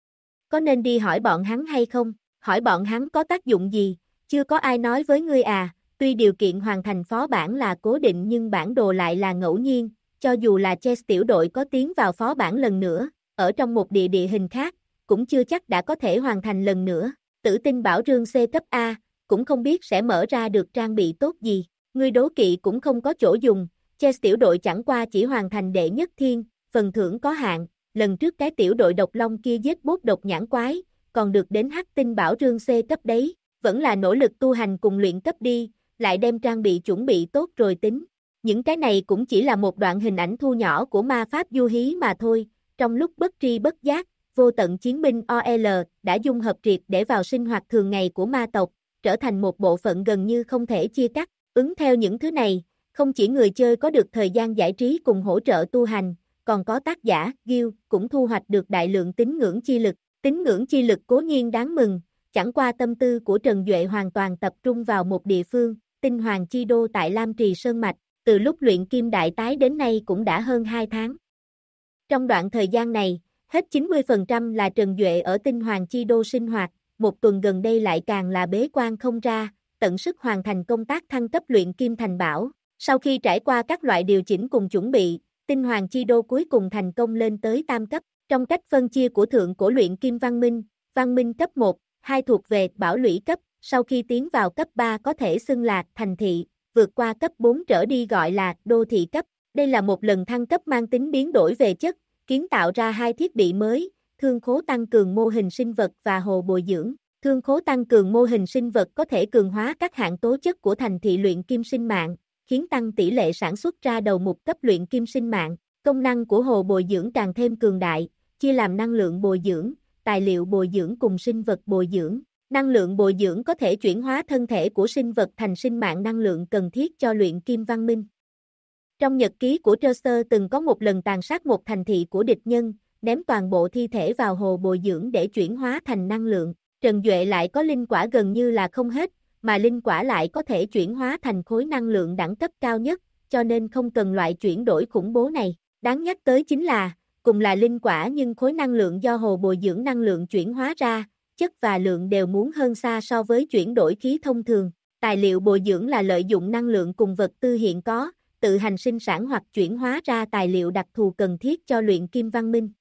Có nên đi hỏi bọn hắn hay không? Hỏi bọn hắn có tác dụng gì? Chưa có ai nói với ngươi à, tuy điều kiện hoàn thành phó bản là cố định nhưng bản đồ lại là ngẫu nhiên, cho dù là Chess tiểu đội có tiến vào phó bản lần nữa, ở trong một địa hình khác, cũng chưa chắc đã có thể hoàn thành lần nữa. Tử tinh bảo rương C cấp A, cũng không biết sẽ mở ra được trang bị tốt gì. Ngươi đố kỵ cũng không có chỗ dùng, Chess tiểu đội chẳng qua chỉ hoàn thành đệ nhất thiên, phần thưởng có hạn. Lần trước cái tiểu đội độc long kia giết bốt độc nhãn quái, còn được đến hắc tinh bảo rương C cấp đấy, vẫn là nỗ lực tu hành cùng luyện cấp đi, lại đem trang bị chuẩn bị tốt rồi tính. Những cái này cũng chỉ là một đoạn hình ảnh thu nhỏ của ma pháp du hí mà thôi, trong lúc bất tri bất giác, vô tận chiến binh OL đã dung hợp triệt để vào sinh hoạt thường ngày của ma tộc, trở thành một bộ phận gần như không thể chia cắt. Ứng theo những thứ này, không chỉ người chơi có được thời gian giải trí cùng hỗ trợ tu hành, còn có tác giả, guild, cũng thu hoạch được đại lượng tín ngưỡng chi lực. Tín ngưỡng chi lực cố nhiên đáng mừng, chẳng qua tâm tư của Trần Duệ hoàn toàn tập trung vào một địa phương, Tinh Hoàng Chi Đô tại Lam Trì Sơn Mạch, từ lúc luyện kim đại tái đến nay cũng đã hơn 2 tháng. Trong đoạn thời gian này, hết 90% là Trần Duệ ở Tinh Hoàng Chi Đô sinh hoạt, một tuần gần đây lại càng là bế quan không ra, tận sức hoàn thành công tác thăng cấp luyện kim thành bảo. Sau khi trải qua các loại điều chỉnh cùng chuẩn bị, Tinh Hoàng Chi Đô cuối cùng thành công lên tới tam cấp. Trong cách phân chia của thượng cổ luyện kim văn minh cấp 1, 2 thuộc về bảo lũy cấp, sau khi tiến vào cấp 3 có thể xưng là thành thị, vượt qua cấp 4 trở đi gọi là đô thị cấp. Đây là một lần thăng cấp mang tính biến đổi về chất, kiến tạo ra 2 thiết bị mới, thương khố tăng cường mô hình sinh vật và hồ bồi dưỡng. Thương khố tăng cường mô hình sinh vật có thể cường hóa các hạng tố chất của thành thị luyện kim sinh mạng, khiến tăng tỷ lệ sản xuất ra đầu mục cấp luyện kim sinh mạng. Công năng của hồ bồi dưỡng càng thêm cường đại, chia làm năng lượng bồi dưỡng, tài liệu bồi dưỡng cùng sinh vật bồi dưỡng. Năng lượng bồi dưỡng có thể chuyển hóa thân thể của sinh vật thành sinh mạng năng lượng cần thiết cho luyện kim văn minh. Trong nhật ký của Trơ từng có một lần tàn sát một thành thị của địch nhân, ném toàn bộ thi thể vào hồ bồi dưỡng để chuyển hóa thành năng lượng. Trần Duệ lại có linh quả gần như là không hết, mà linh quả lại có thể chuyển hóa thành khối năng lượng đẳng cấp cao nhất, cho nên không cần loại chuyển đổi khủng bố này. Đáng nhắc tới chính là, cùng là linh quả nhưng khối năng lượng do hồ bồi dưỡng năng lượng chuyển hóa ra, chất và lượng đều muốn hơn xa so với chuyển đổi khí thông thường. Tài liệu bồi dưỡng là lợi dụng năng lượng cùng vật tư hiện có, tự hành sinh sản hoặc chuyển hóa ra tài liệu đặc thù cần thiết cho luyện kim văn minh.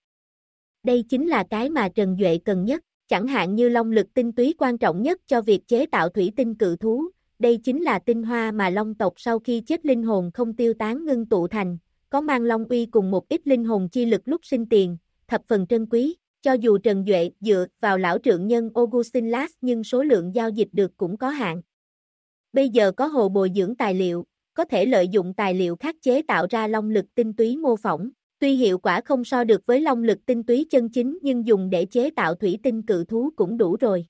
Đây chính là cái mà Trần Duệ cần nhất, chẳng hạn như long lực tinh túy quan trọng nhất cho việc chế tạo thủy tinh cự thú, đây chính là tinh hoa mà long tộc sau khi chết linh hồn không tiêu tán ngưng tụ thành, có mang long uy cùng một ít linh hồn chi lực lúc sinh tiền, thập phần trân quý. Cho dù Trần Duệ dựa vào lão trượng nhân Augustin Lass nhưng số lượng giao dịch được cũng có hạn. Bây giờ có hồ bồi dưỡng tài liệu, có thể lợi dụng tài liệu khác chế tạo ra long lực tinh túy mô phỏng. Tuy hiệu quả không so được với long lực tinh túy chân chính nhưng dùng để chế tạo thủy tinh cự thú cũng đủ rồi.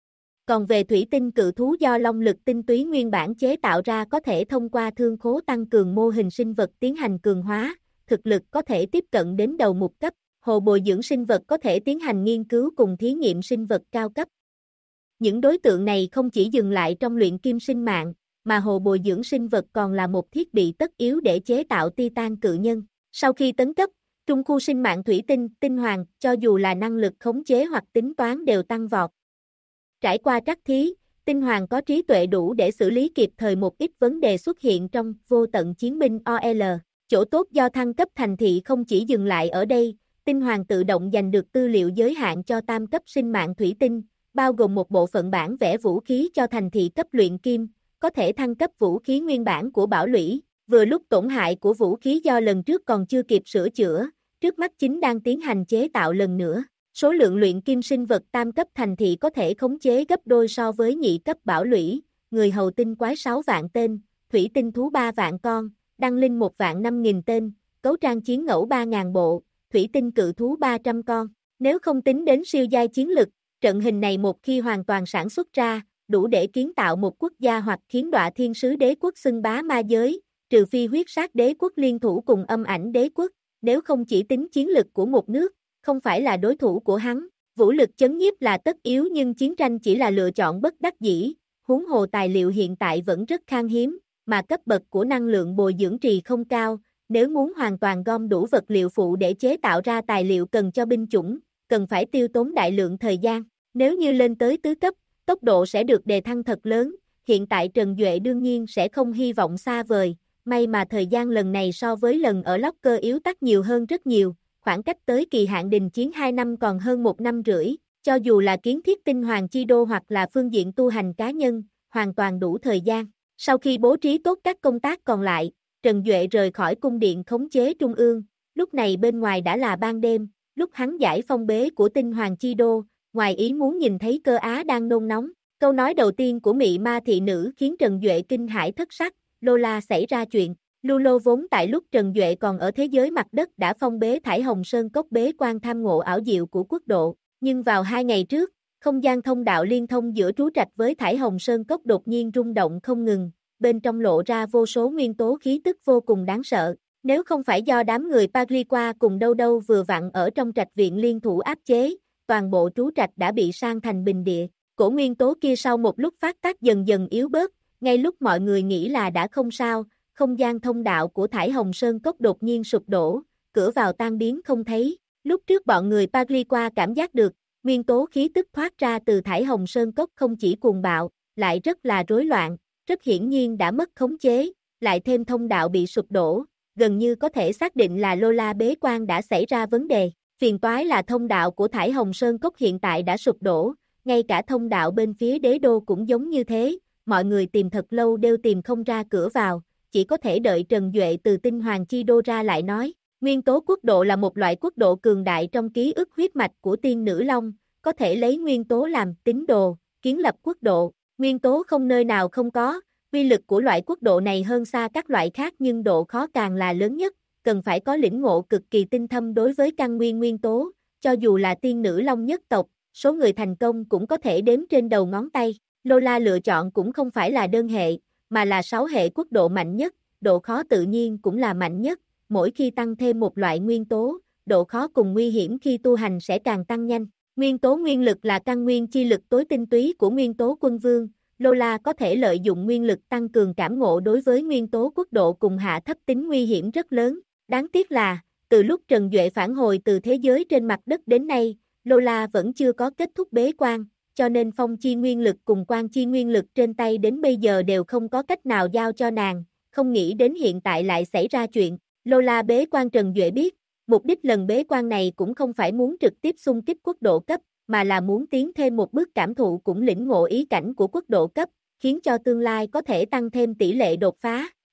Còn về thủy tinh cự thú do long lực tinh túy nguyên bản chế tạo ra có thể thông qua thương khố tăng cường mô hình sinh vật tiến hành cường hóa, thực lực có thể tiếp cận đến đầu mục cấp, hồ bồi dưỡng sinh vật có thể tiến hành nghiên cứu cùng thí nghiệm sinh vật cao cấp. Những đối tượng này không chỉ dừng lại trong luyện kim sinh mạng, mà hồ bồi dưỡng sinh vật còn là một thiết bị tất yếu để chế tạo Titan cự nhân. Sau khi tấn cấp, trung khu sinh mạng thủy tinh, tinh hoàng, cho dù là năng lực khống chế hoặc tính toán đều tăng vọt. Trải qua trắc thí, tinh hoàng có trí tuệ đủ để xử lý kịp thời một ít vấn đề xuất hiện trong vô tận chiến binh OL. Chỗ tốt do thăng cấp thành thị không chỉ dừng lại ở đây, tinh hoàng tự động giành được tư liệu giới hạn cho tam cấp sinh mạng thủy tinh, bao gồm một bộ phận bản vẽ vũ khí cho thành thị cấp luyện kim, có thể thăng cấp vũ khí nguyên bản của bảo lũy, vừa lúc tổn hại của vũ khí do lần trước còn chưa kịp sửa chữa, trước mắt chính đang tiến hành chế tạo lần nữa. Số lượng luyện kim sinh vật tam cấp thành thị có thể khống chế gấp đôi so với nhị cấp bảo lũy, người hầu tinh quái 6 vạn tên, thủy tinh thú 3 vạn con, đăng linh 1 vạn 5.000 tên, cấu trang chiến ngẫu 3.000 bộ, thủy tinh cự thú 300 con. Nếu không tính đến siêu giai chiến lực, trận hình này một khi hoàn toàn sản xuất ra, đủ để kiến tạo một quốc gia hoặc khiến Đọa Thiên Sứ Đế quốc xưng bá ma giới, trừ phi huyết sát đế quốc liên thủ cùng âm ảnh đế quốc, nếu không chỉ tính chiến lực của một nước, không phải là đối thủ của hắn. Vũ lực chấn nhiếp là tất yếu nhưng chiến tranh chỉ là lựa chọn bất đắc dĩ, huống hồ tài liệu hiện tại vẫn rất khan hiếm, mà cấp bậc của năng lượng bồi dưỡng trì không cao, nếu muốn hoàn toàn gom đủ vật liệu phụ để chế tạo ra tài liệu cần cho binh chủng, cần phải tiêu tốn đại lượng thời gian. Nếu như lên tới tứ cấp, tốc độ sẽ được đề thăng thật lớn, hiện tại Trần Duệ đương nhiên sẽ không hy vọng xa vời, may mà thời gian lần này so với lần ở Locker yếu tắc nhiều hơn rất nhiều, khoảng cách tới kỳ hạn đình chiến 2 năm còn hơn 1 năm rưỡi, cho dù là kiến thiết tinh hoàng chi đô hoặc là phương diện tu hành cá nhân, hoàn toàn đủ thời gian. Sau khi bố trí tốt các công tác còn lại, Trần Duệ rời khỏi cung điện khống chế trung ương, lúc này bên ngoài đã là ban đêm, lúc hắn giải phong bế của tinh hoàng chi đô, ngoài ý muốn nhìn thấy Cơ Á đang nôn nóng. Câu nói đầu tiên của mị ma thị nữ khiến Trần Duệ kinh hãi thất sắc, Lola xảy ra chuyện. Lulo vốn tại lúc Trần Duệ còn ở thế giới mặt đất đã phong bế Thải Hồng Sơn Cốc bế quan tham ngộ ảo diệu của quốc độ, nhưng vào 2 ngày trước, không gian thông đạo liên thông giữa trú trạch với Thải Hồng Sơn Cốc đột nhiên rung động không ngừng, bên trong lộ ra vô số nguyên tố khí tức vô cùng đáng sợ. Nếu không phải do đám người Pagliqua cùng đâu đâu vừa vặn ở trong trạch viện liên thủ áp chế, toàn bộ trú trạch đã bị san thành bình địa. Cổ nguyên tố kia sau một lúc phát tác dần dần yếu bớt, ngay lúc mọi người nghĩ là đã không sao, không gian thông đạo của Thải Hồng Sơn Cốc đột nhiên sụp đổ, cửa vào tan biến không thấy. Lúc trước bọn người Pagliqua cảm giác được, nguyên tố khí tức thoát ra từ Thải Hồng Sơn Cốc không chỉ cuồng bạo, lại rất là rối loạn, rất hiển nhiên đã mất khống chế, lại thêm thông đạo bị sụp đổ, gần như có thể xác định là Lola bế quan đã xảy ra vấn đề. Phiền toái là thông đạo của Thải Hồng Sơn Cốc hiện tại đã sụp đổ, ngay cả thông đạo bên phía đế đô cũng giống như thế, mọi người tìm thật lâu đều tìm không ra cửa vào, chỉ có thể đợi Trần Duệ từ tinh hoàng chi đô ra lại nói. Nguyên tố quốc độ là một loại quốc độ cường đại trong ký ức huyết mạch của tiên nữ long, có thể lấy nguyên tố làm tín đồ, kiến lập quốc độ, nguyên tố không nơi nào không có, uy lực của loại quốc độ này hơn xa các loại khác nhưng độ khó càng là lớn nhất, cần phải có lĩnh ngộ cực kỳ tinh thâm đối với căn nguyên nguyên tố, cho dù là tiên nữ long nhất tộc, số người thành công cũng có thể đếm trên đầu ngón tay. Lola lựa chọn cũng không phải là đơn hệ, mà là 6 hệ quốc độ mạnh nhất, độ khó tự nhiên cũng là mạnh nhất, mỗi khi tăng thêm một loại nguyên tố, độ khó cùng nguy hiểm khi tu hành sẽ càng tăng nhanh. Nguyên tố nguyên lực là căn nguyên chi lực tối tinh túy của nguyên tố quân vương, Lola có thể lợi dụng nguyên lực tăng cường cảm ngộ đối với nguyên tố quốc độ cùng hạ thấp tính nguy hiểm rất lớn. Đáng tiếc là, từ lúc Trần Duệ phản hồi từ thế giới trên mặt đất đến nay, Lola vẫn chưa có kết thúc bế quan, cho nên phong chi nguyên lực cùng quan chi nguyên lực trên tay đến bây giờ đều không có cách nào giao cho nàng, không nghĩ đến hiện tại lại xảy ra chuyện. Lola bế quan Trần Duệ biết, mục đích lần bế quan này cũng không phải muốn trực tiếp xung kích quốc độ cấp, mà là muốn tiến thêm một bước cảm thụ cũng lĩnh ngộ ý cảnh của quốc độ cấp, khiến cho tương lai có thể tăng thêm tỷ lệ đột phá.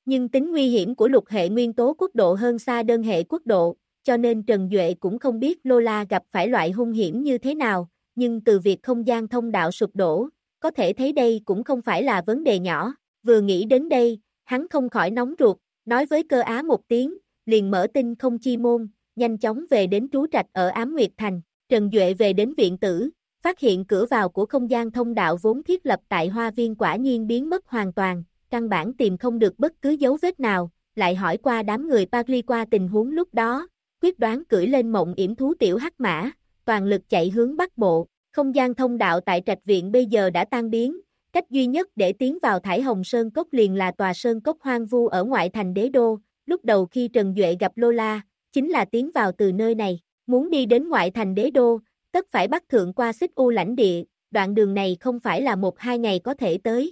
Nhưng tính nguy hiểm của lục hệ nguyên tố quốc độ hơn xa đơn hệ quốc độ, cho nên Trần Duệ cũng không biết Lola gặp phải loại hung hiểm như thế nào, nhưng từ việc không gian thông đạo sụp đổ, có thể thấy đây cũng không phải là vấn đề nhỏ. Vừa nghĩ đến đây, hắn không khỏi nóng ruột, nói với Cơ Á một tiếng, liền mở tinh không chi môn, nhanh chóng về đến trú trạch ở Ám Nguyệt Thành. Trần Duệ về đến viện tử, phát hiện cửa vào của không gian thông đạo vốn thiết lập tại hoa viên quả nhiên biến mất hoàn toàn, căn bản tìm không được bất cứ dấu vết nào, lại hỏi qua đám người Paris qua tình huống lúc đó, quyết đoán cưỡi lên mộng yểm thú tiểu hắc mã, toàn lực chạy hướng bắc bộ. Không gian thông đạo tại trạch viện bây giờ đã tan biến, cách duy nhất để tiến vào Thải Hồng Sơn Cốc liền là tòa sơn cốc hoang vu ở ngoại thành đế đô. Lúc đầu khi Trần Duệ gặp Lola, chính là tiến vào từ nơi này, muốn đi đến ngoại thành đế đô, tất phải bắt thượng qua Xích U lãnh địa, đoạn đường này không phải là 1-2 ngày có thể tới.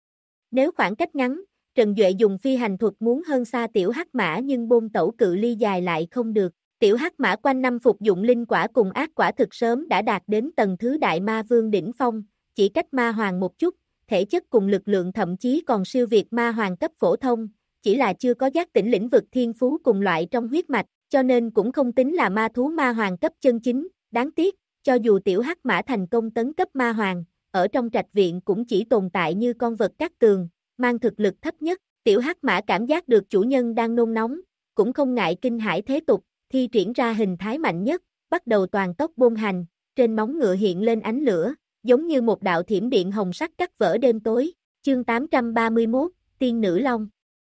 Nếu khoảng cách ngắn, Trần Duệ dùng phi hành thuật muốn hơn xa tiểu hắc mã nhưng bôn tẩu cự ly dài lại không được. Tiểu hắc mã quanh năm phục dụng linh quả cùng ác quả thực sớm đã đạt đến tầng thứ đại ma vương đỉnh phong, chỉ cách ma hoàng một chút, thể chất cùng lực lượng thậm chí còn siêu việt ma hoàng cấp phổ thông, chỉ là chưa có giác tỉnh lĩnh vực thiên phú cùng loại trong huyết mạch, cho nên cũng không tính là ma thú ma hoàng cấp chân chính. Đáng tiếc, cho dù tiểu hắc mã thành công tấn cấp ma hoàng, ở trong trạch viện cũng chỉ tồn tại như con vật cát tường, mang thực lực thấp nhất. Tiểu hắc mã cảm giác được chủ nhân đang nôn nóng, cũng không ngại kinh hãi thế tục, thi triển ra hình thái mạnh nhất, bắt đầu toàn tốc bôn hành, trên móng ngựa hiện lên ánh lửa, giống như một đạo thiểm điện hồng sắc cắt vỡ đêm tối. Chương 831, Tiên Nữ Long.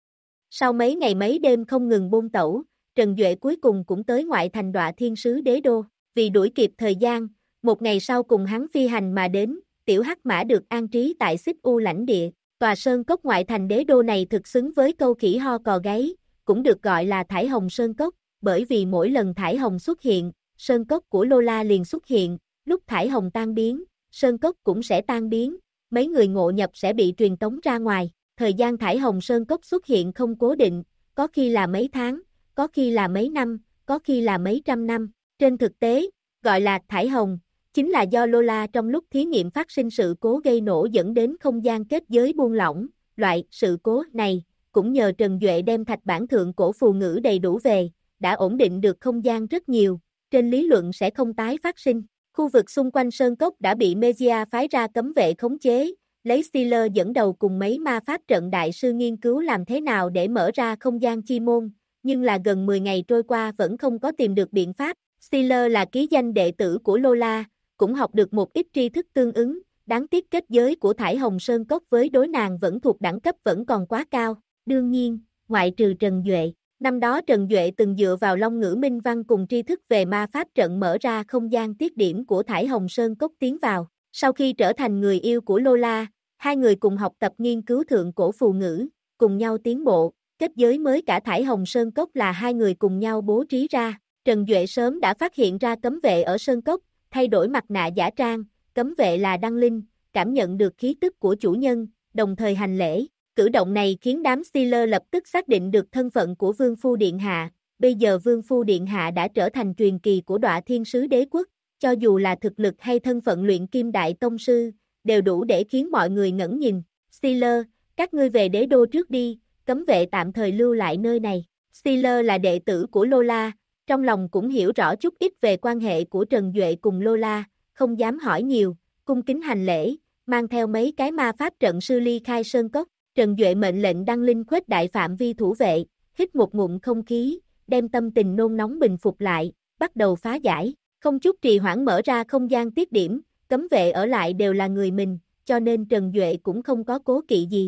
Sau mấy ngày mấy đêm không ngừng bôn tẩu, Trần Duệ cuối cùng cũng tới ngoại thành Đoạ Thiên Sứ Đế Đô. Vì đuổi kịp thời gian, một ngày sau cùng hắn phi hành mà đến, tiểu hắc mã được an trí tại Xích U lãnh địa. Tòa sơn cốc ngoại thành đế đô này thực xứng với câu khỉ ho cò gáy, cũng được gọi là Thải Hồng Sơn Cốc, bởi vì mỗi lần Thải Hồng xuất hiện, sơn cốc của Lola liền xuất hiện, lúc Thải Hồng tan biến, sơn cốc cũng sẽ tan biến, mấy người ngộ nhập sẽ bị truyền tống ra ngoài. Thời gian Thải Hồng Sơn Cốc xuất hiện không cố định, có khi là mấy tháng, có khi là mấy năm, có khi là mấy trăm năm. Trên thực tế, gọi là Thải Hồng, chính là do Lola trong lúc thí nghiệm phát sinh sự cố gây nổ dẫn đến không gian kết giới buông lỏng. Loại sự cố này, cũng nhờ Trần Duệ đem thạch bản thượng cổ phù ngữ đầy đủ về, đã ổn định được không gian rất nhiều, trên lý luận sẽ không tái phát sinh. Khu vực xung quanh sơn cốc đã bị Mejia phái ra cấm vệ khống chế, lấy Steeler dẫn đầu cùng mấy ma pháp trận đại sư nghiên cứu làm thế nào để mở ra không gian chi môn, nhưng là gần 10 ngày trôi qua vẫn không có tìm được biện pháp. Steeler là ký danh đệ tử của Lola, cũng học được một ít tri thức tương ứng, đáng tiếc kết giới của Thải Hồng Sơn Cốc với đối nàng vẫn thuộc đẳng cấp vẫn còn quá cao. Đương nhiên, ngoại trừ Trần Duệ, năm đó Trần Duệ từng dựa vào Long Ngữ Minh Văn cùng tri thức về ma pháp trận mở ra không gian tiết điểm của Thải Hồng Sơn Cốc tiến vào. Sau khi trở thành người yêu của Lola, hai người cùng học tập nghiên cứu thượng cổ phù ngữ, cùng nhau tiến bộ, kết giới mới cả Thải Hồng Sơn Cốc là hai người cùng nhau bố trí ra. Trần Duệ sớm đã phát hiện ra cấm vệ ở Sơn Cốc, thay đổi mặt nạ giả trang, cấm vệ là Đăng Linh, cảm nhận được khí tức của chủ nhân, đồng thời hành lễ. Cử động này khiến đám Steeler lập tức xác định được thân phận của Vương Phu Điện Hạ. Bây giờ Vương Phu Điện Hạ đã trở thành truyền kỳ của Đoạ Thiên Sứ Đế Quốc, cho dù là thực lực hay thân phận luyện kim đại tông sư, đều đủ để khiến mọi người ngẩn nhìn. Steeler, các ngươi về đế đô trước đi, cấm vệ tạm thời lưu lại nơi này. Steeler là đệ tử của Lola, trong lòng cũng hiểu rõ chút ít về quan hệ của Trần Duệ cùng Lola, không dám hỏi nhiều, cung kính hành lễ, mang theo mấy cái ma pháp trận sư ly khai sơn cốc. Trần Duệ mệnh lệnh Đăng Linh khuếch đại phạm vi thủ vệ, hít một ngụm không khí, đem tâm tình nôn nóng bình phục lại, bắt đầu phá giải, không chút trì hoãn mở ra không gian tiết điểm, cấm vệ ở lại đều là người mình, cho nên Trần Duệ cũng không có cố kỵ gì.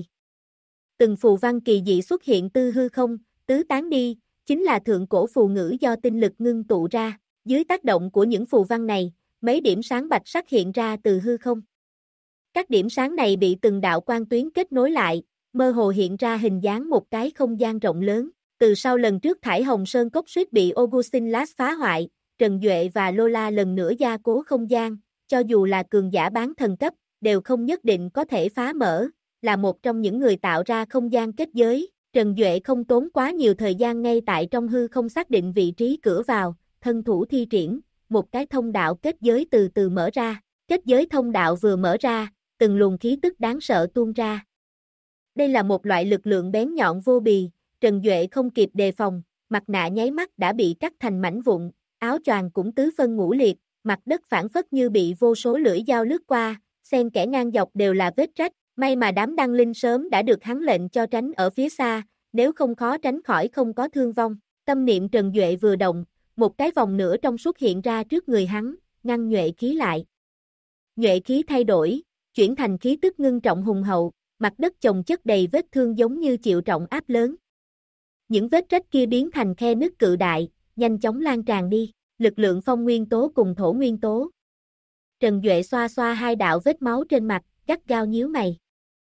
Từng phù văn kỳ dị xuất hiện từ hư không, tứ tán đi, chính là thượng cổ phù ngữ do tinh lực ngưng tụ ra, dưới tác động của những phù văn này, mấy điểm sáng bạch sắc hiện ra từ hư không. Các điểm sáng này bị từng đạo quang tuyến kết nối lại, mơ hồ hiện ra hình dáng một cái không gian rộng lớn. Từ sau lần trước Thải Hồng Sơn Cốc suýt bị Augustin Lass phá hoại, Trần Duệ và Lola lần nữa gia cố không gian, cho dù là cường giả bán thần cấp, đều không nhất định có thể phá mở, là một trong những người tạo ra không gian kết giới. Trần Duệ không tốn quá nhiều thời gian ngay tại trong hư không xác định vị trí cửa vào, thân thủ thi triển, một cái thông đạo kết giới từ từ mở ra. Kết giới thông đạo vừa mở ra, từng luồng khí tức đáng sợ tuôn ra. Đây là một loại lực lượng bén nhọn vô bì, Trần Duệ không kịp đề phòng, mặt nạ nháy mắt đã bị cắt thành mảnh vụn, áo choàng cũng tứ phân ngũ liệt, mặt đất phản phất như bị vô số lưỡi dao lướt qua, xen kẽ ngang dọc đều là vết rách, may mà đám đăng linh sớm đã được hắn lệnh cho tránh ở phía xa, nếu không khó tránh khỏi không có thương vong. Tâm niệm Trần Duệ vừa động, một cái vòng nữa trong suốt hiện ra trước người hắn, ngăn nhuệ khí lại. Nhuệ khí thay đổi, chuyển thành khí tức ngưng trọng hùng hậu, mặt đất chồng chất đầy vết thương giống như chịu trọng áp lớn. Những vết rách kia biến thành khe nứt cự đại, nhanh chóng lan tràn đi, lực lượng phong nguyên tố cùng thổ nguyên tố. Trần Duệ xoa xoa hai đạo vết máu trên mặt, gắt gao nhíu mày.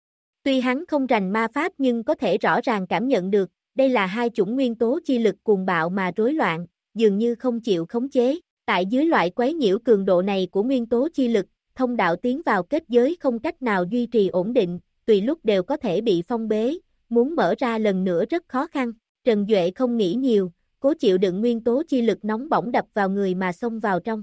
Tuy hắn không rành ma pháp nhưng có thể rõ ràng cảm nhận được, đây là hai chủng nguyên tố chi lực cuồng bạo mà rối loạn, dường như không chịu khống chế. Tại dưới loại quấy nhiễu cường độ này của nguyên tố chi lực, thông đạo tiến vào kết giới không cách nào duy trì ổn định, tùy lúc đều có thể bị phong bế, muốn mở ra lần nữa rất khó khăn. Trần Duệ không nghĩ nhiều, cố chịu đựng nguyên tố chi lực nóng bỏng đập vào người mà xông vào trong.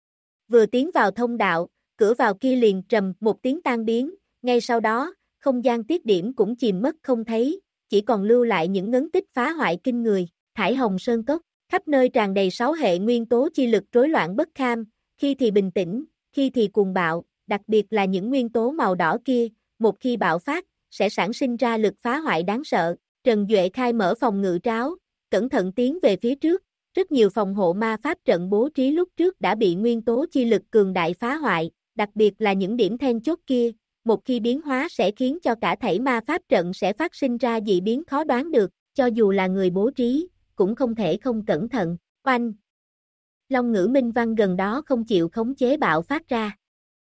Vừa tiến vào thông đạo, cửa vào kia liền trầm một tiếng tan biến, ngay sau đó, không gian tiết điểm cũng chìm mất không thấy, chỉ còn lưu lại những ngấn tích phá hoại kinh người. Thải Hồng Sơn Cốc, khắp nơi tràn đầy 6 hệ nguyên tố chi lực rối loạn bất kham, khi thì bình tĩnh, khi thì cuồng bạo, đặc biệt là những nguyên tố màu đỏ kia, một khi bạo phát, sẽ sản sinh ra lực phá hoại đáng sợ. Trần Duệ khai mở phòng ngự tráo, cẩn thận tiến về phía trước, rất nhiều phòng hộ ma pháp trận bố trí lúc trước đã bị nguyên tố chi lực cường đại phá hoại, đặc biệt là những điểm then chốt kia, một khi biến hóa sẽ khiến cho cả thảy ma pháp trận sẽ phát sinh ra dị biến khó đoán được, cho dù là người bố trí, cũng không thể không cẩn thận. Oanh! Long ngữ minh văn gần đó không chịu khống chế bạo phát ra.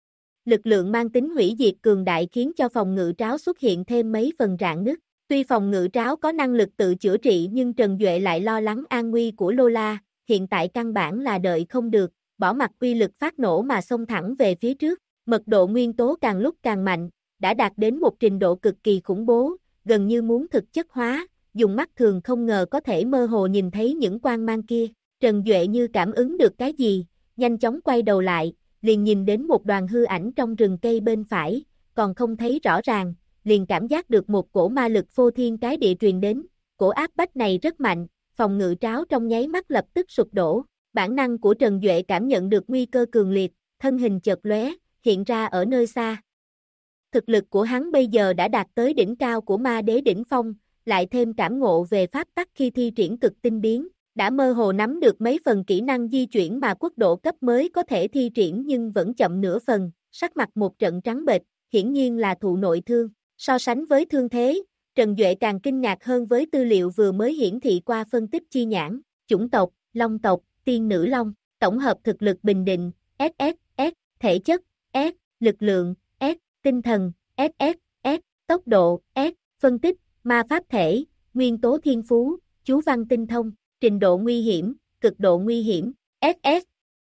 Lực lượng mang tính hủy diệt cường đại khiến cho phòng ngự tráo xuất hiện thêm mấy phần rạn nứt. Tuy phòng ngự tráo có năng lực tự chữa trị nhưng Trần Duệ lại lo lắng an nguy của Lola, hiện tại căn bản là đợi không được, bỏ mặc uy lực phát nổ mà xông thẳng về phía trước. Mật độ nguyên tố càng lúc càng mạnh, đã đạt đến một trình độ cực kỳ khủng bố, gần như muốn thực chất hóa, dùng mắt thường không ngờ có thể mơ hồ nhìn thấy những quang mang kia. Trần Duệ như cảm ứng được cái gì, nhanh chóng quay đầu lại, liền nhìn đến một đoàn hư ảnh trong rừng cây bên phải, còn không thấy rõ ràng, liền cảm giác được một cổ ma lực phô thiên cái địa truyền đến, cổ áp bách này rất mạnh, phòng ngự tráo trong nháy mắt lập tức sụp đổ. Bản năng của Trần Duệ cảm nhận được nguy cơ cường liệt, thân hình chợt lóe, hiện ra ở nơi xa. Thực lực của hắn bây giờ đã đạt tới đỉnh cao của ma đế đỉnh phong, lại thêm cảm ngộ về pháp tắc khi thi triển cực tinh biến, đã mơ hồ nắm được mấy phần kỹ năng di chuyển mà quốc độ cấp mới có thể thi triển nhưng vẫn chậm nửa phần, sắc mặt một trận trắng bệch, hiển nhiên là thụ nội thương. So sánh với thương thế, Trần Duệ càng kinh ngạc hơn với tư liệu vừa mới hiển thị qua phân tích chi nhãn, chủng tộc, long tộc, tiên nữ long, tổng hợp thực lực bình định, S, thể chất, S, lực lượng, S, tinh thần, S, tốc độ, S, phân tích, ma pháp thể, nguyên tố thiên phú, chú văn tinh thông, trình độ nguy hiểm, cực độ nguy hiểm, SS.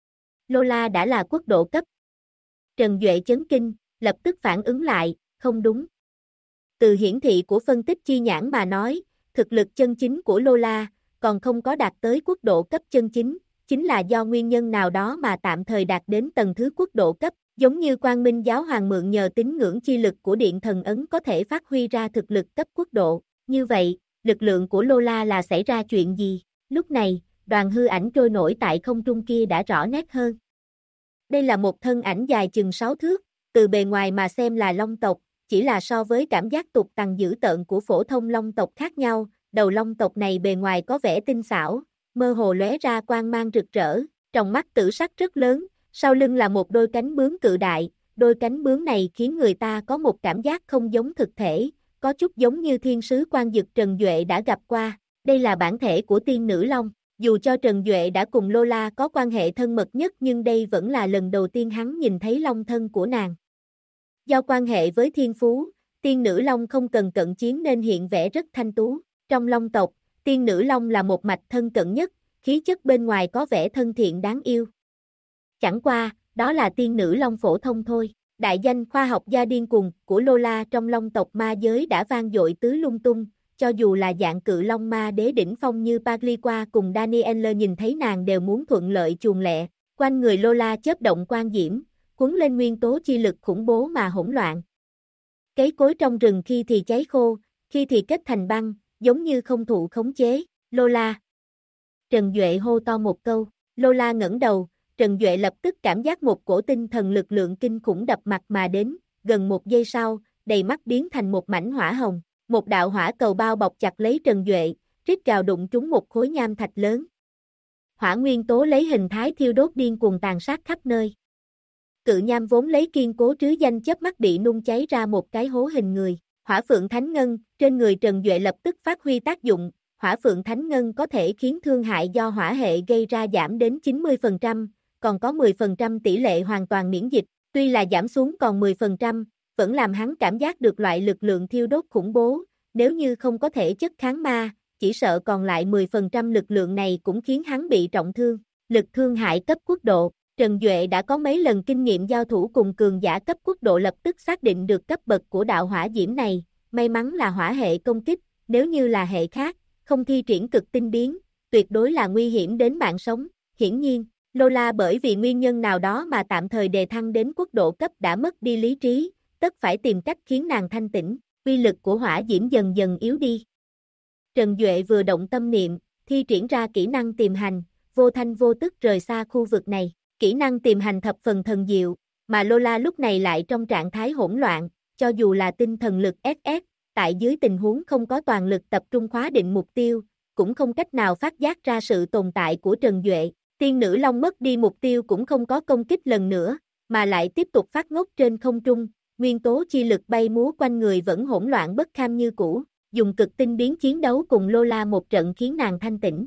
Lola đã là quốc độ cấp. Trần Duệ chấn kinh, lập tức phản ứng lại, không đúng. Từ hiển thị của phân tích chi nhãn mà nói, thực lực chân chính của Lola còn không có đạt tới quốc độ cấp chân chính là do nguyên nhân nào đó mà tạm thời đạt đến tầng thứ quốc độ cấp, giống như Quang Minh Giáo Hoàng mượn nhờ tín ngưỡng chi lực của Điện Thần Ấn có thể phát huy ra thực lực cấp quốc độ. Như vậy, lực lượng của Lola là xảy ra chuyện gì? Lúc này, đoàn hư ảnh trôi nổi tại không trung kia đã rõ nét hơn. Đây là một thân ảnh dài chừng 6 thước, từ bề ngoài mà xem là long tộc, chỉ là so với cảm giác tục tằng dữ tợn của phổ thông long tộc khác nhau, đầu long tộc này bề ngoài có vẻ tinh xảo, mơ hồ lóe ra quang mang rực rỡ, tròng mắt tử sắc rất lớn, sau lưng là một đôi cánh bướm cự đại, đôi cánh bướm này khiến người ta có một cảm giác không giống thực thể, có chút giống như thiên sứ Quan Dực Trần Duệ đã gặp qua, đây là bản thể của tiên nữ long. Dù cho Trần Duệ đã cùng Lola có quan hệ thân mật nhất nhưng đây vẫn là lần đầu tiên hắn nhìn thấy long thân của nàng. Do quan hệ với thiên phú, tiên nữ long không cần cận chiến nên hiện vẻ rất thanh tú. Trong long tộc, tiên nữ long là một mạch thân cận nhất, khí chất bên ngoài có vẻ thân thiện đáng yêu. Chẳng qua, đó là tiên nữ long phổ thông thôi. Đại danh khoa học gia điên cuồng của Lola trong long tộc ma giới đã vang dội tứ lung tung, cho dù là dạng cự long ma đế đỉnh phong như Pagliqua cùng Danielle nhìn thấy nàng đều muốn thuận lợi chuồn lẹ. Quanh người Lola chớp động quang diễm, cuốn lên nguyên tố chi lực khủng bố mà hỗn loạn. Cây cối trong rừng khi thì cháy khô, khi thì kết thành băng, giống như không thụ khống chế. Lola. Trần Duệ hô to một câu. Lola ngẩng đầu, Trần Duệ lập tức cảm giác một cổ tinh thần lực lượng kinh khủng đập mặt mà đến, gần một giây sau, đầy mắt biến thành một mảnh hỏa hồng. Một đạo hỏa cầu bao bọc chặt lấy Trần Duệ, rít gào đụng trúng một khối nham thạch lớn. Hỏa nguyên tố lấy hình thái thiêu đốt điên cuồng tàn sát khắp nơi. Cự nham vốn lấy kiên cố trứ danh chớp mắt bị nung cháy ra một cái hố hình người. Hỏa phượng thánh ngân, trên người Trần Duệ lập tức phát huy tác dụng. Hỏa phượng thánh ngân có thể khiến thương hại do hỏa hệ gây ra giảm đến 90%, còn có 10% tỷ lệ hoàn toàn miễn dịch. Tuy là giảm xuống còn 10%, vẫn làm hắn cảm giác được loại lực lượng thiêu đốt khủng bố. Nếu như không có thể chất kháng ma, chỉ sợ còn lại 10% lực lượng này cũng khiến hắn bị trọng thương. Lực thương hại cấp quốc độ. Trần Duệ đã có mấy lần kinh nghiệm giao thủ cùng cường giả cấp quốc độ, lập tức xác định được cấp bậc của đạo hỏa diễm này. May mắn là hỏa hệ công kích, nếu như là hệ khác, không thi triển cực tinh biến, tuyệt đối là nguy hiểm đến mạng sống. Hiển nhiên, Lola bởi vì nguyên nhân nào đó mà tạm thời đề thăng đến quốc độ cấp đã mất đi lý trí, tất phải tìm cách khiến nàng thanh tỉnh. Uy lực của hỏa diễm dần dần yếu đi. Trần Duệ vừa động tâm niệm, thi triển ra kỹ năng tìm hành, vô thanh vô tức rời xa khu vực này. Kỹ năng tìm hành thập phần thần diệu, mà Lola lúc này lại trong trạng thái hỗn loạn, cho dù là tinh thần lực SS, tại dưới tình huống không có toàn lực tập trung khóa định mục tiêu, cũng không cách nào phát giác ra sự tồn tại của Trần Duệ. Tiên nữ long mất đi mục tiêu cũng không có công kích lần nữa, mà lại tiếp tục phát ngốc trên không trung, nguyên tố chi lực bay múa quanh người vẫn hỗn loạn bất kham như cũ, dùng cực tinh biến chiến đấu cùng Lola một trận khiến nàng thanh tỉnh.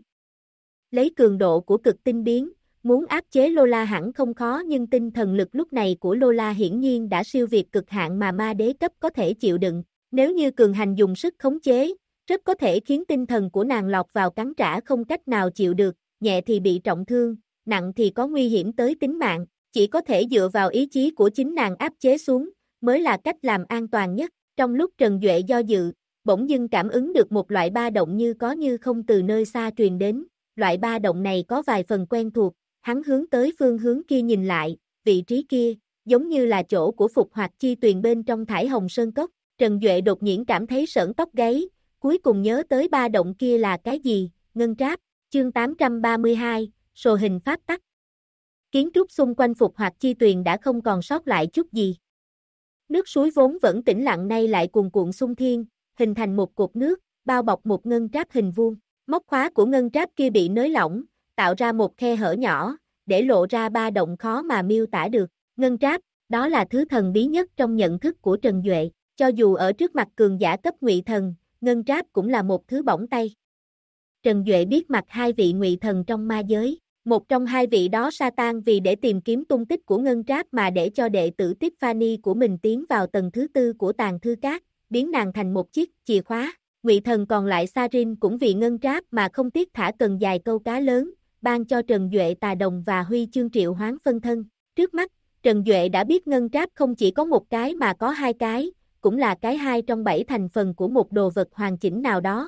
Lấy cường độ của cực tinh biến, muốn áp chế Lola hẳn không khó, nhưng tinh thần lực lúc này của Lola hiển nhiên đã siêu việt cực hạn mà ma đế cấp có thể chịu đựng. Nếu như cường hành dùng sức khống chế, rất có thể khiến tinh thần của nàng lọt vào cắn trả không cách nào chịu được, nhẹ thì bị trọng thương, nặng thì có nguy hiểm tới tính mạng. Chỉ có thể dựa vào ý chí của chính nàng áp chế xuống, mới là cách làm an toàn nhất. Trong lúc Trần Duệ do dự, bỗng dưng cảm ứng được một loại ba động như có như không từ nơi xa truyền đến. Loại ba động này có vài phần quen thuộc. Hắn hướng tới phương hướng kia nhìn lại, vị trí kia, giống như là chỗ của Phục Hoạt Chi Tuyền bên trong Thải Hồng Sơn Cốc. Trần Duệ đột nhiên cảm thấy sởn tóc gáy, cuối cùng nhớ tới ba động kia là cái gì. Ngân Tráp, chương 832, sồ hình pháp tắc. Kiến trúc xung quanh Phục Hoạt Chi Tuyền đã không còn sót lại chút gì. Nước suối vốn vẫn tĩnh lặng nay lại cuồn cuộn xung thiên, hình thành một cột nước, bao bọc một ngân tráp hình vuông. Móc khóa của ngân tráp kia bị nới lỏng, tạo ra một khe hở nhỏ, để lộ ra ba động khó mà miêu tả được. Ngân tráp, đó là thứ thần bí nhất trong nhận thức của Trần Duệ, cho dù ở trước mặt cường giả cấp ngụy thần, ngân tráp cũng là một thứ bỏng tay. Trần Duệ biết mặt hai vị ngụy thần trong ma giới, một trong hai vị đó Satan vì để tìm kiếm tung tích của ngân tráp mà để cho đệ tử Tiffany của mình tiến vào tầng thứ tư của tàng thư cát, biến nàng thành một chiếc chìa khóa. Ngụy thần còn lại Sarin cũng vì ngân tráp mà không tiếc thả cần dài câu cá lớn, ban cho Trần Duệ tà đồng và huy chương triệu hoán phân thân. Trước mắt, Trần Duệ đã biết ngân tráp không chỉ có một cái mà có hai cái, cũng là cái 2 trong 7 thành phần của một đồ vật hoàn chỉnh nào đó.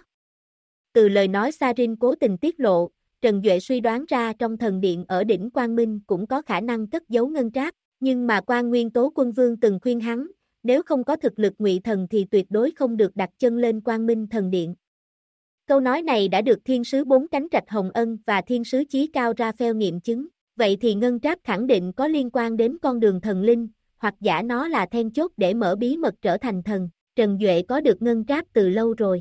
Từ lời nói Sarin cố tình tiết lộ, Trần Duệ suy đoán ra trong thần điện ở đỉnh Quang Minh cũng có khả năng cất giấu ngân tráp, nhưng mà Quan Nguyên Tố Quân Vương từng khuyên hắn, nếu không có thực lực ngụy thần thì tuyệt đối không được đặt chân lên Quang Minh thần điện. Câu nói này đã được thiên sứ bốn cánh Trạch Hồng Ân và thiên sứ chí cao Raphael nghiệm chứng. Vậy thì ngân tráp khẳng định có liên quan đến con đường thần linh, hoặc giả nó là then chốt để mở bí mật trở thành thần. Trần Duệ có được ngân tráp từ lâu rồi.